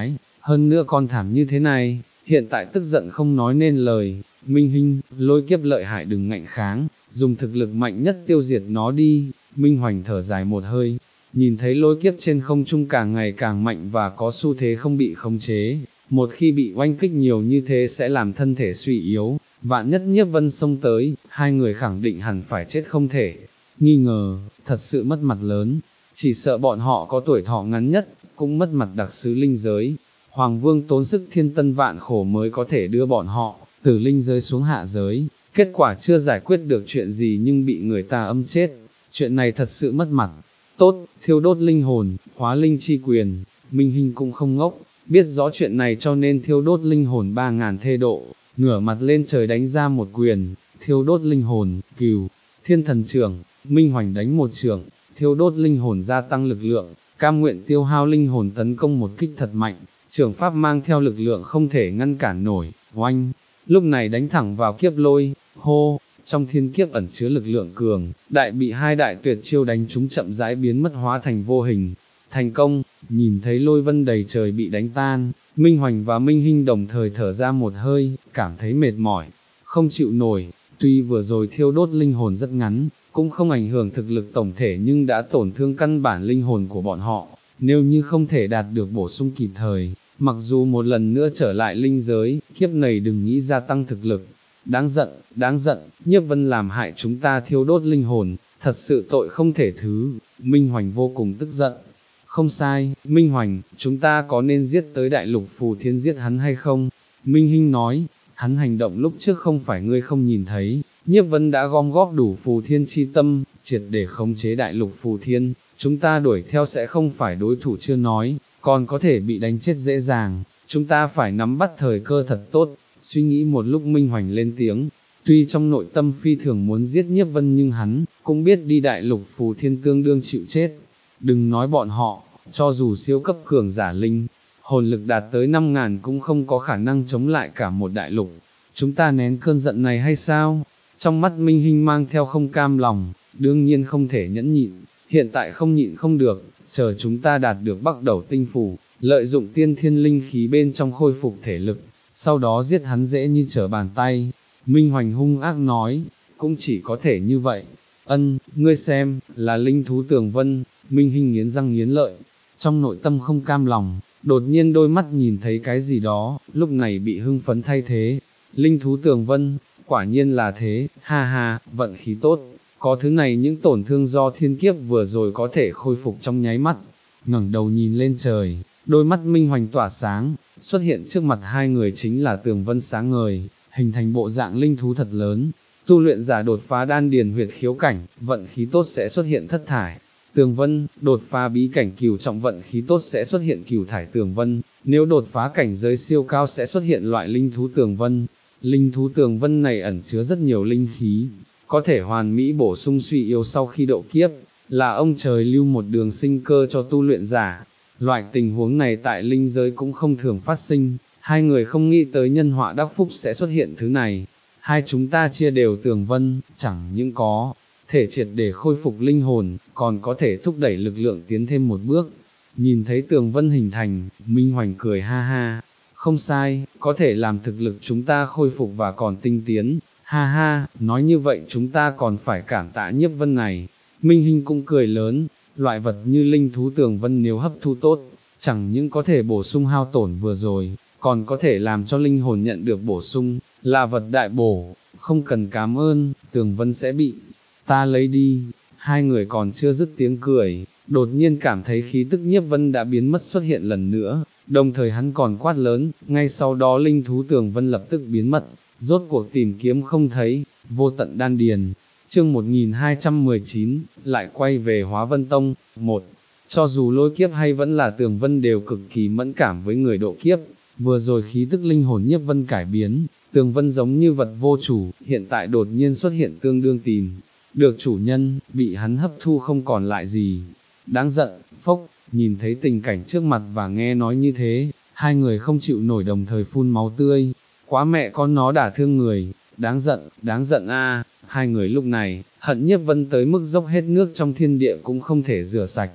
hơn nữa còn thảm như thế này, hiện tại tức giận không nói nên lời, Minh Hinh, lôi kiếp lợi hại đừng ngạnh kháng, dùng thực lực mạnh nhất tiêu diệt nó đi, Minh Hoành thở dài một hơi, nhìn thấy lôi kiếp trên không trung càng ngày càng mạnh và có xu thế không bị khống chế, một khi bị oanh kích nhiều như thế sẽ làm thân thể suy yếu, vạn nhất Nhiếp Vân xông tới, hai người khẳng định hẳn phải chết không thể, nghi ngờ, thật sự mất mặt lớn, chỉ sợ bọn họ có tuổi thọ ngắn nhất, cũng mất mặt đặc sứ linh giới, Hoàng Vương tốn sức thiên tân vạn khổ mới có thể đưa bọn họ, từ linh giới xuống hạ giới, kết quả chưa giải quyết được chuyện gì nhưng bị người ta âm chết, chuyện này thật sự mất mặt. Tốt, thiêu đốt linh hồn, hóa linh chi quyền, Minh Hinh cũng không ngốc, biết rõ chuyện này cho nên thiêu đốt linh hồn ba ngàn thê độ, ngửa mặt lên trời đánh ra một quyền, thiêu đốt linh hồn, cừu, thiên thần trưởng, Minh Hoành đánh một trưởng, thiêu đốt linh hồn gia tăng lực lượng, cam nguyện tiêu hao linh hồn tấn công một kích thật mạnh, trưởng pháp mang theo lực lượng không thể ngăn cản nổi, oanh, lúc này đánh thẳng vào kiếp lôi, hô, trong thiên kiếp ẩn chứa lực lượng cường, đại bị hai đại tuyệt chiêu đánh chúng chậm rãi biến mất hóa thành vô hình, thành công, nhìn thấy lôi vân đầy trời bị đánh tan, Minh Hoành và Minh Hinh đồng thời thở ra một hơi, cảm thấy mệt mỏi, không chịu nổi, tuy vừa rồi thiêu đốt linh hồn rất ngắn, cũng không ảnh hưởng thực lực tổng thể nhưng đã tổn thương căn bản linh hồn của bọn họ, nếu như không thể đạt được bổ sung kịp thời, mặc dù một lần nữa trở lại linh giới, kiếp này đừng nghĩ gia tăng thực lực. Đáng giận, đáng giận, Nhiếp Vân làm hại chúng ta thiêu đốt linh hồn, thật sự tội không thể thứ, Minh Hoành vô cùng tức giận. Không sai, Minh Hoành, chúng ta có nên giết tới đại lục phù thiên giết hắn hay không? Minh Hinh nói, hắn hành động lúc trước không phải ngươi không nhìn thấy, Nhiếp Vân đã gom góp đủ phù thiên chi tâm, triệt để khống chế đại lục phù thiên, chúng ta đuổi theo sẽ không phải đối thủ chưa nói, còn có thể bị đánh chết dễ dàng, chúng ta phải nắm bắt thời cơ thật tốt. Suy nghĩ một lúc Minh Hoành lên tiếng, tuy trong nội tâm phi thường muốn giết Nhiếp Vân nhưng hắn, cũng biết đi đại lục phù thiên tương đương chịu chết. Đừng nói bọn họ, cho dù siêu cấp cường giả linh, hồn lực đạt tới năm ngàn cũng không có khả năng chống lại cả một đại lục. Chúng ta nén cơn giận này hay sao? Trong mắt Minh Hinh mang theo không cam lòng, đương nhiên không thể nhẫn nhịn, hiện tại không nhịn không được, chờ chúng ta đạt được Bắc Đầu tinh phủ, lợi dụng tiên thiên linh khí bên trong khôi phục thể lực. Sau đó giết hắn dễ như trở bàn tay, Minh Hoành hung ác nói, cũng chỉ có thể như vậy, ân, ngươi xem, là linh thú tường vân, Minh Hinh nghiến răng nghiến lợi, trong nội tâm không cam lòng, đột nhiên đôi mắt nhìn thấy cái gì đó, lúc này bị hưng phấn thay thế, linh thú tường vân, quả nhiên là thế, ha ha, vận khí tốt, có thứ này những tổn thương do thiên kiếp vừa rồi có thể khôi phục trong nháy mắt, ngẩng đầu nhìn lên trời. Đôi mắt Minh Hoành tỏa sáng, xuất hiện trước mặt hai người chính là tường vân sáng ngời, hình thành bộ dạng linh thú thật lớn. Tu luyện giả đột phá đan điền huyệt khiếu cảnh, vận khí tốt sẽ xuất hiện thất thải. Tường vân, đột phá bí cảnh cửu trọng vận khí tốt sẽ xuất hiện cửu thải tường vân. Nếu đột phá cảnh giới siêu cao sẽ xuất hiện loại linh thú tường vân. Linh thú tường vân này ẩn chứa rất nhiều linh khí, có thể hoàn mỹ bổ sung suy yếu sau khi độ kiếp, là ông trời lưu một đường sinh cơ cho tu luyện giả. Loại tình huống này tại linh giới cũng không thường phát sinh, hai người không nghĩ tới nhân họa đắc phúc sẽ xuất hiện thứ này. Hai chúng ta chia đều tường vân, chẳng những có thể triệt để khôi phục linh hồn, còn có thể thúc đẩy lực lượng tiến thêm một bước. Nhìn thấy tường vân hình thành, Minh Hoành cười ha ha, không sai, có thể làm thực lực chúng ta khôi phục và còn tinh tiến, ha ha, nói như vậy chúng ta còn phải cảm tạ Nhiếp Vân này. Minh Hinh cũng cười lớn. Loại vật như linh thú tường vân nếu hấp thu tốt, chẳng những có thể bổ sung hao tổn vừa rồi, còn có thể làm cho linh hồn nhận được bổ sung, là vật đại bổ, không cần cảm ơn, tường vân sẽ bị ta lấy đi. Hai người còn chưa dứt tiếng cười, đột nhiên cảm thấy khí tức Nhiếp Vân đã biến mất xuất hiện lần nữa, đồng thời hắn còn quát lớn, ngay sau đó linh thú tường vân lập tức biến mất, rốt cuộc tìm kiếm không thấy, vô tận đan điền. Chương một nghìn hai trăm mười chín, lại quay về Hóa Vân Tông. Một, cho dù lôi kiếp hay vẫn là tường vân đều cực kỳ mẫn cảm với người độ kiếp, vừa rồi khí tức linh hồn Nhiếp Vân cải biến, tường vân giống như vật vô chủ, hiện tại đột nhiên xuất hiện tương đương tìm được chủ nhân, bị hắn hấp thu không còn lại gì. Đáng giận, phốc, nhìn thấy tình cảnh trước mặt và nghe nói như thế, hai người không chịu nổi đồng thời phun máu tươi, quá mẹ con nó đả thương người. Đáng giận, đáng giận a, hai người lúc này, hận Nhiếp Vân tới mức dốc hết nước trong thiên địa cũng không thể rửa sạch,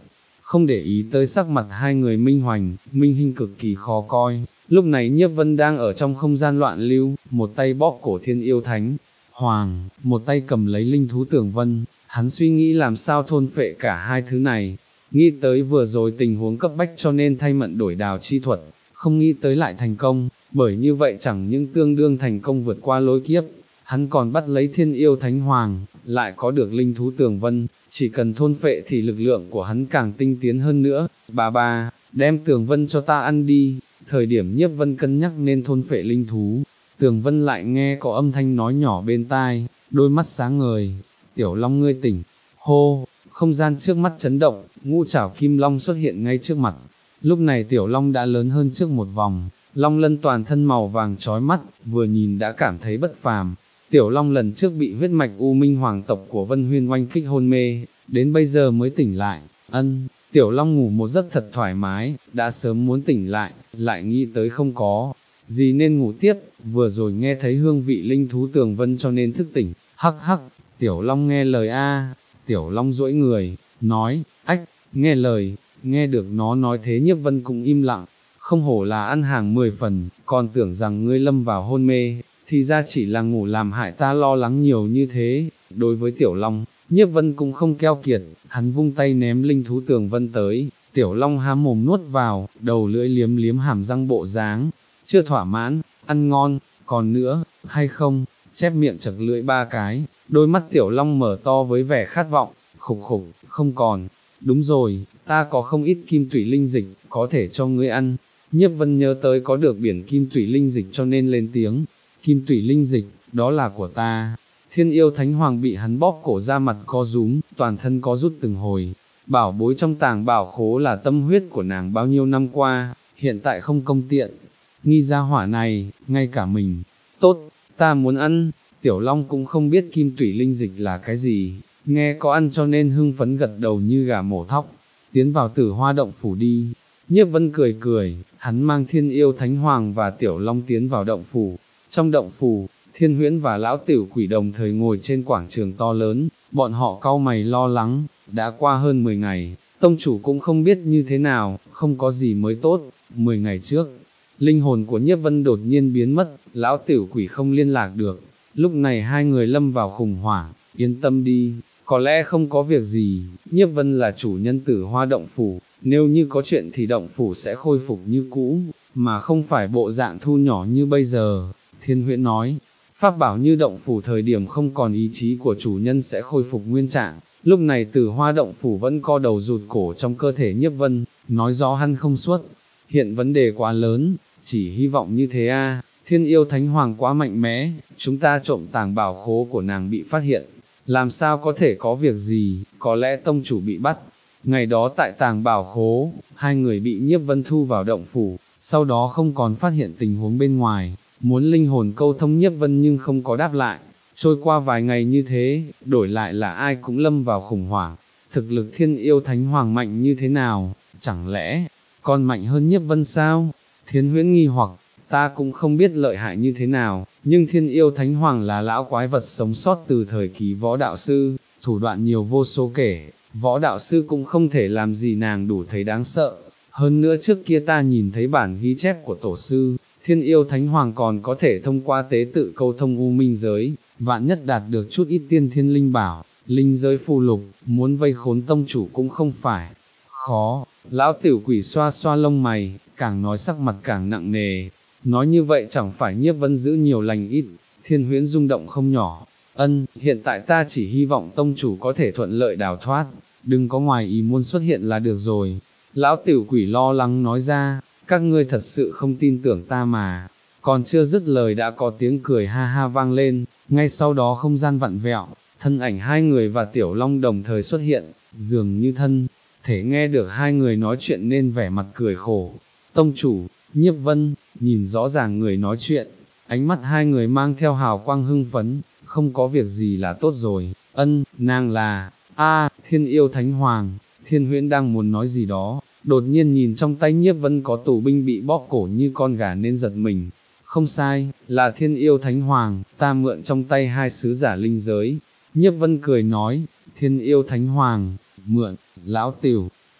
không để ý tới sắc mặt hai người Minh Hoành, Minh Hinh cực kỳ khó coi. Lúc này Nhiếp Vân đang ở trong không gian loạn lưu, một tay bóp cổ Thiên Yêu Thánh Hoàng, một tay cầm lấy linh thú Tường Vân, hắn suy nghĩ làm sao thôn phệ cả hai thứ này, nghĩ tới vừa rồi tình huống cấp bách cho nên thay mận đổi đào chi thuật, không nghĩ tới lại thành công, bởi như vậy chẳng những tương đương thành công vượt qua lối kiếp, hắn còn bắt lấy Thiên Yêu Thánh Hoàng, lại có được linh thú Tường Vân, chỉ cần thôn phệ thì lực lượng của hắn càng tinh tiến hơn nữa. Bà bà, đem Tường Vân cho ta ăn đi. Thời điểm Nhiếp Vân cân nhắc nên thôn phệ linh thú, Tường Vân lại nghe có âm thanh nói nhỏ bên tai, đôi mắt sáng ngời, Tiểu Long ngươi tỉnh, hô, không gian trước mắt chấn động, ngũ trảo kim long xuất hiện ngay trước mặt. Lúc này Tiểu Long đã lớn hơn trước một vòng, long lân toàn thân màu vàng chói mắt, vừa nhìn đã cảm thấy bất phàm. Tiểu Long lần trước bị huyết mạch U Minh Hoàng tộc của Vân Huyên oanh kích hôn mê, đến bây giờ mới tỉnh lại, ân, Tiểu Long ngủ một giấc thật thoải mái, đã sớm muốn tỉnh lại, lại nghĩ tới không có gì nên ngủ tiếp, vừa rồi nghe thấy hương vị linh thú Tường Vân cho nên thức tỉnh, hắc hắc, Tiểu Long nghe lời a. Tiểu Long duỗi người, nói, ách, nghe lời, nghe được nó nói thế Nhiếp Vân cũng im lặng, không hổ là ăn hàng mười phần, còn tưởng rằng ngươi lâm vào hôn mê, thì ra chỉ là ngủ làm hại ta lo lắng nhiều như thế. Đối với Tiểu Long, Nhiếp Vân cũng không keo kiệt, hắn vung tay ném linh thú Tường Vân tới, Tiểu Long há mồm nuốt vào, đầu lưỡi liếm liếm hàm răng bộ dáng, chưa thỏa mãn, ăn ngon, còn nữa, hay không, chép miệng chật lưỡi ba cái, đôi mắt Tiểu Long mở to với vẻ khát vọng, khục khục, không còn, đúng rồi, ta có không ít kim tủy linh dịch, có thể cho ngươi ăn. Nhiếp Vân nhớ tới có được biển kim tủy linh dịch cho nên lên tiếng, kim tủy linh dịch, đó là của ta. Thiên Yêu Thánh Hoàng bị hắn bóp cổ ra mặt co rúm, toàn thân có rút từng hồi, bảo bối trong tàng bảo khố là tâm huyết của nàng bao nhiêu năm qua, hiện tại không công tiện, nghi ra hỏa này, ngay cả mình, tốt, ta muốn ăn. Tiểu Long cũng không biết kim tủy linh dịch là cái gì, nghe có ăn cho nên hưng phấn gật đầu như gà mổ thóc, tiến vào Tử Hoa động phủ đi. Nhiếp Vân cười cười, hắn mang Thiên Yêu Thánh Hoàng và Tiểu Long tiến vào động phủ. Trong động phủ, Thiên Huyễn và Lão Tiểu Quỷ đồng thời ngồi trên quảng trường to lớn, bọn họ cau mày lo lắng, đã qua hơn mười ngày, tông chủ cũng không biết như thế nào, không có gì mới tốt. Mười ngày trước, linh hồn của Nhiếp Vân đột nhiên biến mất, Lão Tiểu Quỷ không liên lạc được, lúc này hai người lâm vào khủng hoảng. Yên tâm đi, có lẽ không có việc gì, Nhiếp Vân là chủ nhân Tử Hoa động phủ, nếu như có chuyện thì động phủ sẽ khôi phục như cũ, mà không phải bộ dạng thu nhỏ như bây giờ. Thiên Huyễn nói, pháp bảo như động phủ thời điểm không còn ý chí của chủ nhân sẽ khôi phục nguyên trạng, lúc này Tử Hoa động phủ vẫn co đầu rụt cổ trong cơ thể Nhiếp Vân, nói rõ hắn không suốt, hiện vấn đề quá lớn, chỉ hy vọng như thế a. Thiên Yêu Thánh Hoàng quá mạnh mẽ, chúng ta trộm tàng bảo khố của nàng bị phát hiện, làm sao có thể có việc gì, có lẽ tông chủ bị bắt. Ngày đó tại tàng bảo khố, hai người bị Nhiếp Vân thu vào động phủ, sau đó không còn phát hiện tình huống bên ngoài, muốn linh hồn câu thông Nhiếp Vân nhưng không có đáp lại. Trôi qua vài ngày như thế, đổi lại là ai cũng lâm vào khủng hoảng. Thực lực Thiên Yêu Thánh Hoàng mạnh như thế nào, chẳng lẽ còn mạnh hơn Nhiếp Vân sao? Thiên Huyễn nghi hoặc, ta cũng không biết lợi hại như thế nào, nhưng Thiên Yêu Thánh Hoàng là lão quái vật sống sót từ thời kỳ võ đạo sư, thủ đoạn nhiều vô số kể, võ đạo sư cũng không thể làm gì nàng đủ thấy đáng sợ. Hơn nữa trước kia ta nhìn thấy bản ghi chép của tổ sư, Thiên Yêu Thánh Hoàng còn có thể thông qua tế tự câu thông u minh giới, vạn nhất đạt được chút ít tiên thiên linh bảo, linh giới phù lục, muốn vây khốn tông chủ cũng không phải khó. Lão Tiểu Quỷ xoa xoa lông mày, càng nói sắc mặt càng nặng nề, nói như vậy chẳng phải Nhiếp Vân giữ nhiều lành ít. Thiên Huyễn rung động không nhỏ, ân, hiện tại ta chỉ hy vọng tông chủ có thể thuận lợi đào thoát, đừng có ngoài ý muốn xuất hiện là được rồi. Lão Tiểu Quỷ lo lắng nói ra, các ngươi thật sự không tin tưởng ta mà. Còn chưa dứt lời đã có tiếng cười ha ha vang lên, ngay sau đó không gian vặn vẹo, thân ảnh hai người và Tiểu Long đồng thời xuất hiện, dường như thân thể nghe được hai người nói chuyện nên vẻ mặt cười khổ. Tông chủ, Nhiếp Vân, nhìn rõ ràng người nói chuyện, ánh mắt hai người mang theo hào quang hưng phấn, không có việc gì là tốt rồi. Ân, nàng là, a, Thiên Yêu Thánh Hoàng. Thiên Huyễn đang muốn nói gì đó, đột nhiên nhìn trong tay Nhiếp Vân có tù binh bị bóp cổ như con gà nên giật mình. Không sai, là Thiên Yêu Thánh Hoàng, ta mượn trong tay hai sứ giả linh giới. Nhiếp Vân cười nói, Thiên Yêu Thánh Hoàng, mượn, Lão Tiểu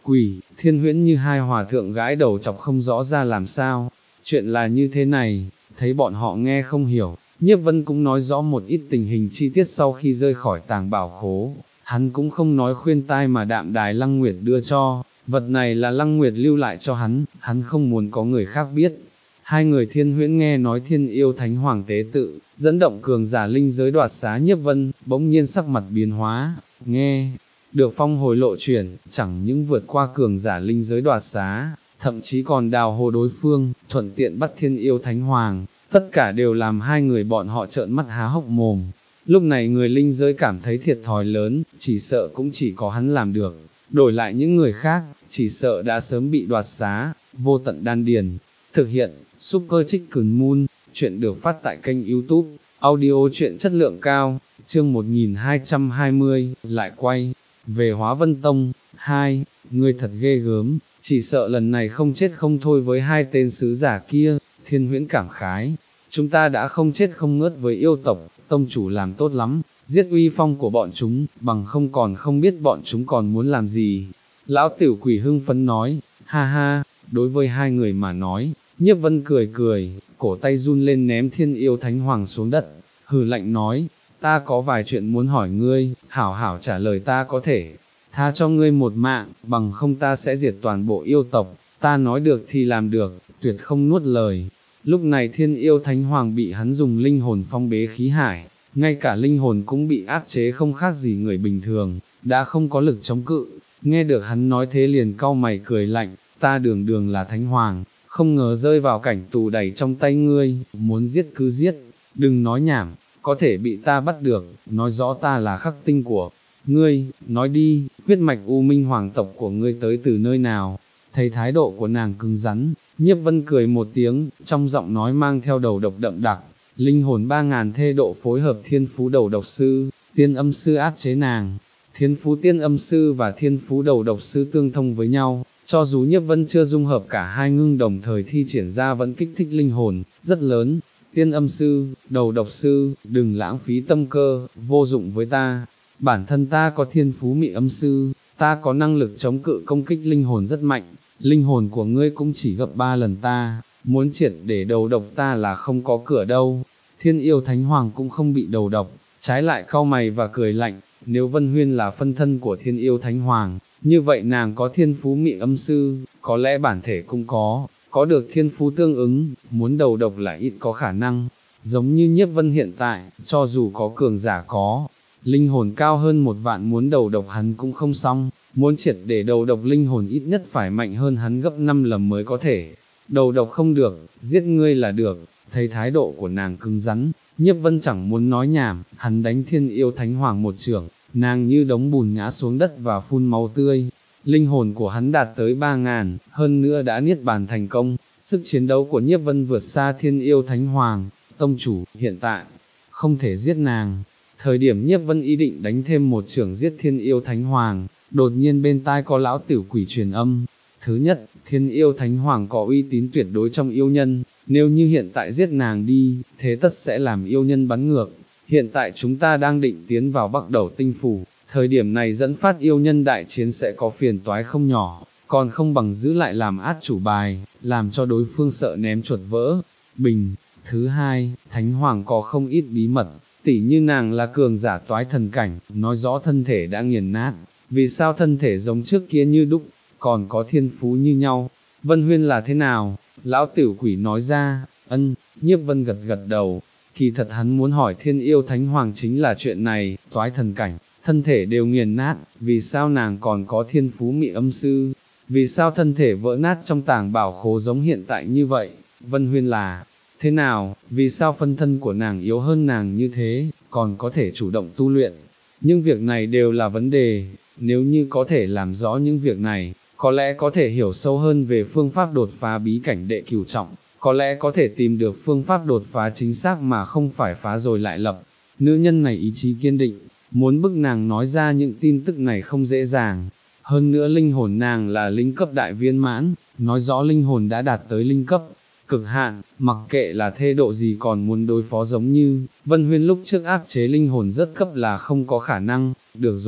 quỷ, Thiên Huyễn như hai hòa thượng gãi đầu chọc không rõ ra làm sao, chuyện là như thế này, thấy bọn họ nghe không hiểu, Nhiếp Vân cũng nói rõ một ít tình hình chi tiết sau khi rơi khỏi tàng bảo khố, hắn cũng không nói khuyên tai mà đạm đài Lăng Nguyệt đưa cho, vật này là Lăng Nguyệt lưu lại cho hắn, hắn không muốn có người khác biết. Hai người Thiên Huyễn nghe nói Thiên Yêu Thánh Hoàng tế tự, dẫn động cường giả linh giới đoạt xá Nhiếp Vân, bỗng nhiên sắc mặt biến hóa, nghe được phong hồi lộ chuyển, chẳng những vượt qua cường giả linh giới đoạt xá, thậm chí còn đào hồ đối phương, thuận tiện bắt Thiên Yêu Thánh Hoàng, tất cả đều làm hai người bọn họ trợn mắt há hốc mồm. Lúc này người linh giới cảm thấy thiệt thòi lớn, chỉ sợ cũng chỉ có hắn làm được, đổi lại những người khác, chỉ sợ đã sớm bị đoạt xá, vô tận đan điền. Thực hiện, Super Chicken Moon, chuyện được phát tại kênh YouTube, audio chuyện chất lượng cao, chương một nghìn hai trăm hai mươi, lại quay, về Hóa Vân Tông, hai, người thật ghê gớm, chỉ sợ lần này không chết không thôi với hai tên sứ giả kia, Thiên Huyễn cảm khái, chúng ta đã không chết không ngớt với yêu tộc, tông chủ làm tốt lắm, giết uy phong của bọn chúng, bằng không còn không biết bọn chúng còn muốn làm gì. Lão Tiểu Quỷ hưng phấn nói, ha ha, đối với hai người mà nói, Nhiếp Vân cười cười, cổ tay run lên ném Thiên Yêu Thánh Hoàng xuống đất, hừ lạnh nói, ta có vài chuyện muốn hỏi ngươi, hảo hảo trả lời ta có thể, tha cho ngươi một mạng, bằng không ta sẽ diệt toàn bộ yêu tộc, ta nói được thì làm được, tuyệt không nuốt lời. Lúc này Thiên Yêu Thánh Hoàng bị hắn dùng linh hồn phong bế khí hải, ngay cả linh hồn cũng bị áp chế không khác gì người bình thường, đã không có lực chống cự, nghe được hắn nói thế liền cau mày cười lạnh, ta đường đường là Thánh Hoàng, không ngờ rơi vào cảnh tù đẩy trong tay ngươi, muốn giết cứ giết, đừng nói nhảm, có thể bị ta bắt được, nói rõ ta là khắc tinh của ngươi, nói đi, huyết mạch U Minh Hoàng tộc của ngươi tới từ nơi nào. Thấy thái độ của nàng cứng rắn, Nhiếp Vân cười một tiếng, trong giọng nói mang theo đầu độc đậm đặc, linh hồn ba ngàn thê độ phối hợp thiên phú đầu độc sư, tiên âm sư áp chế nàng, thiên phú tiên âm sư và thiên phú đầu độc sư tương thông với nhau, cho dù Nhiếp Vân chưa dung hợp cả hai ngưng đồng thời thi triển ra vẫn kích thích linh hồn, rất lớn. Tiên âm sư, đầu độc sư, đừng lãng phí tâm cơ, vô dụng với ta, bản thân ta có thiên phú mị âm sư, ta có năng lực chống cự công kích linh hồn rất mạnh, linh hồn của ngươi cũng chỉ gấp ba lần ta, muốn triệt để đầu độc ta là không có cửa đâu. Thiên Yêu Thánh Hoàng cũng không bị đầu độc, trái lại cau mày và cười lạnh, nếu Vân Huyên là phân thân của Thiên Yêu Thánh Hoàng, như vậy nàng có thiên phú mị âm sư, có lẽ bản thể cũng có, có được thiên phú tương ứng, muốn đầu độc là ít có khả năng, giống như Nhiếp Vân hiện tại, cho dù có cường giả có, linh hồn cao hơn một vạn muốn đầu độc hắn cũng không xong, muốn triệt để đầu độc linh hồn ít nhất phải mạnh hơn hắn gấp năm lần mới có thể, đầu độc không được, giết ngươi là được. Thấy thái độ của nàng cứng rắn, Nhiếp Vân chẳng muốn nói nhảm, hắn đánh Thiên Yêu Thánh Hoàng một chưởng, nàng như đống bùn ngã xuống đất và phun máu tươi. Linh hồn của hắn đạt tới ba ngàn, hơn nữa đã niết bàn thành công, sức chiến đấu của Nhiếp Vân vượt xa Thiên Yêu Thánh Hoàng, tông chủ, hiện tại, không thể giết nàng. Thời điểm Nhiếp Vân ý định đánh thêm một chưởng giết Thiên Yêu Thánh Hoàng, đột nhiên bên tai có lão Tiểu Quỷ truyền âm. Thứ nhất, Thiên Yêu Thánh Hoàng có uy tín tuyệt đối trong yêu nhân, nếu như hiện tại giết nàng đi, thế tất sẽ làm yêu nhân bắn ngược. Hiện tại chúng ta đang định tiến vào Bắc Đầu Tinh Phủ, thời điểm này dẫn phát yêu nhân đại chiến sẽ có phiền toái không nhỏ, còn không bằng giữ lại làm át chủ bài, làm cho đối phương sợ ném chuột vỡ. Bình, thứ hai, Thánh Hoàng có không ít bí mật, tỉ như nàng là cường giả toái thần cảnh, nói rõ thân thể đã nghiền nát, vì sao thân thể giống trước kia như đúc, còn có thiên phú như nhau. Vân Huyên là thế nào? Lão Tiểu Quỷ nói ra, ân, Nhiếp Vân gật gật đầu, kỳ thật hắn muốn hỏi Thiên Yêu Thánh Hoàng chính là chuyện này, toái thần cảnh, thân thể đều nghiền nát, vì sao nàng còn có thiên phú mị âm sư, vì sao thân thể vỡ nát trong tàng bảo khố giống hiện tại như vậy. Vân Huyên là thế nào, vì sao phân thân của nàng yếu hơn nàng như thế, còn có thể chủ động tu luyện. Nhưng việc này đều là vấn đề, nếu như có thể làm rõ những việc này, có lẽ có thể hiểu sâu hơn về phương pháp đột phá bí cảnh đệ cửu trọng, có lẽ có thể tìm được phương pháp đột phá chính xác mà không phải phá rồi lại lập. Nữ nhân này ý chí kiên định, muốn bức nàng nói ra những tin tức này không dễ dàng. Hơn nữa linh hồn nàng là linh cấp đại viên mãn, nói rõ linh hồn đã đạt tới linh cấp cực hạn, mặc kệ là thê độ gì còn muốn đối phó giống như Vân Huyên lúc trước áp chế linh hồn rất cấp là không có khả năng. Được rồi,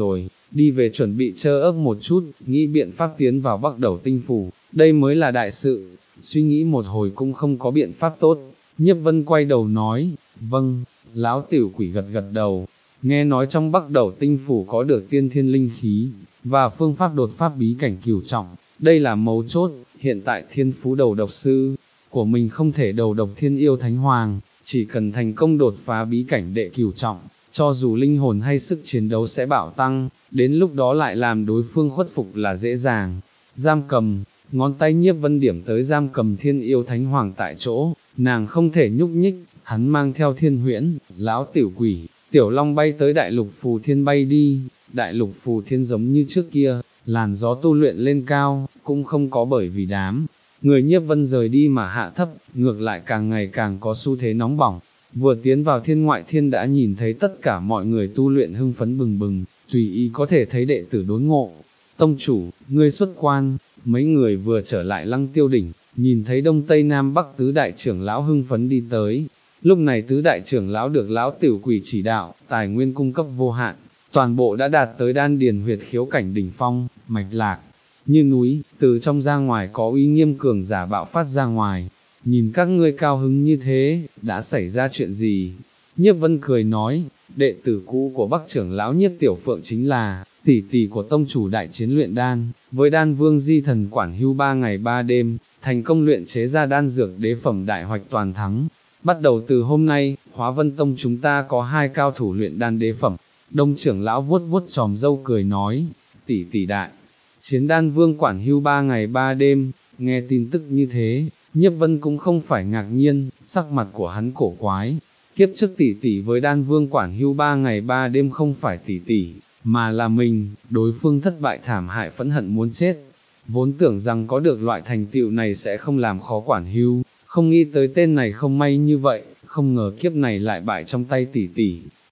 đi về chuẩn bị chơ ước một chút, nghĩ biện pháp tiến vào Bắc Đầu Tinh Phủ, đây mới là đại sự, suy nghĩ một hồi cũng không có biện pháp tốt. Nhiếp Vân quay đầu nói, vâng, lão tiểu quỷ gật gật đầu, nghe nói trong Bắc Đầu Tinh Phủ có được tiên thiên linh khí, và phương pháp đột pháp bí cảnh cửu trọng, đây là mấu chốt, hiện tại thiên phú đầu độc sư của mình không thể đầu độc thiên yêu thánh hoàng, chỉ cần thành công đột phá bí cảnh đệ cửu trọng, cho dù linh hồn hay sức chiến đấu sẽ bạo tăng, đến lúc đó lại làm đối phương khuất phục là dễ dàng. Giam cầm, ngón tay Nhiếp Vân điểm tới giam cầm thiên yêu thánh hoàng tại chỗ, nàng không thể nhúc nhích, hắn mang theo thiên huyễn, lão tiểu quỷ, tiểu long bay tới đại lục phù thiên bay đi, đại lục phù thiên giống như trước kia, làn gió tu luyện lên cao, cũng không có bởi vì đám người Nhiếp Vân rời đi mà hạ thấp, ngược lại càng ngày càng có xu thế nóng bỏng. Vừa tiến vào thiên ngoại thiên đã nhìn thấy tất cả mọi người tu luyện hưng phấn bừng bừng, tùy ý có thể thấy đệ tử đốn ngộ. Tông chủ, ngươi xuất quan, mấy người vừa trở lại Lăng Tiêu đỉnh, nhìn thấy Đông Tây Nam Bắc tứ đại trưởng lão hưng phấn đi tới. Lúc này tứ đại trưởng lão được lão tiểu quỷ chỉ đạo, tài nguyên cung cấp vô hạn, toàn bộ đã đạt tới đan điền huyệt khiếu cảnh đỉnh phong, mạch lạc như núi, từ trong ra ngoài có uy nghiêm cường giả bạo phát ra ngoài. Nhìn các ngươi cao hứng như thế, đã xảy ra chuyện gì? Nhiếp Vân cười nói, đệ tử cũ của Bắc trưởng lão Nhiếp Tiểu Phượng chính là tỷ tỷ của tông chủ đại chiến luyện đan, với đan vương di thần quản hưu ba ngày ba đêm, thành công luyện chế ra đan dược đế phẩm đại hoạch toàn thắng. Bắt đầu từ hôm nay, Hóa Vân Tông chúng ta có hai cao thủ luyện đan đế phẩm. Đông trưởng lão vuốt vuốt tròm râu cười nói, tỷ tỷ đại chiến đan vương quản hưu ba ngày ba đêm. Nghe tin tức như thế, Nhiếp Vân cũng không phải ngạc nhiên, sắc mặt của hắn cổ quái. Kiếp trước tỷ tỷ với đan vương quản hưu ba ngày ba đêm không phải tỷ tỷ, mà là mình, đối phương thất bại thảm hại phẫn hận muốn chết. Vốn tưởng rằng có được loại thành tựu này sẽ không làm khó quản hưu, không nghĩ tới tên này không may như vậy, không ngờ kiếp này lại bại trong tay tỷ tỷ.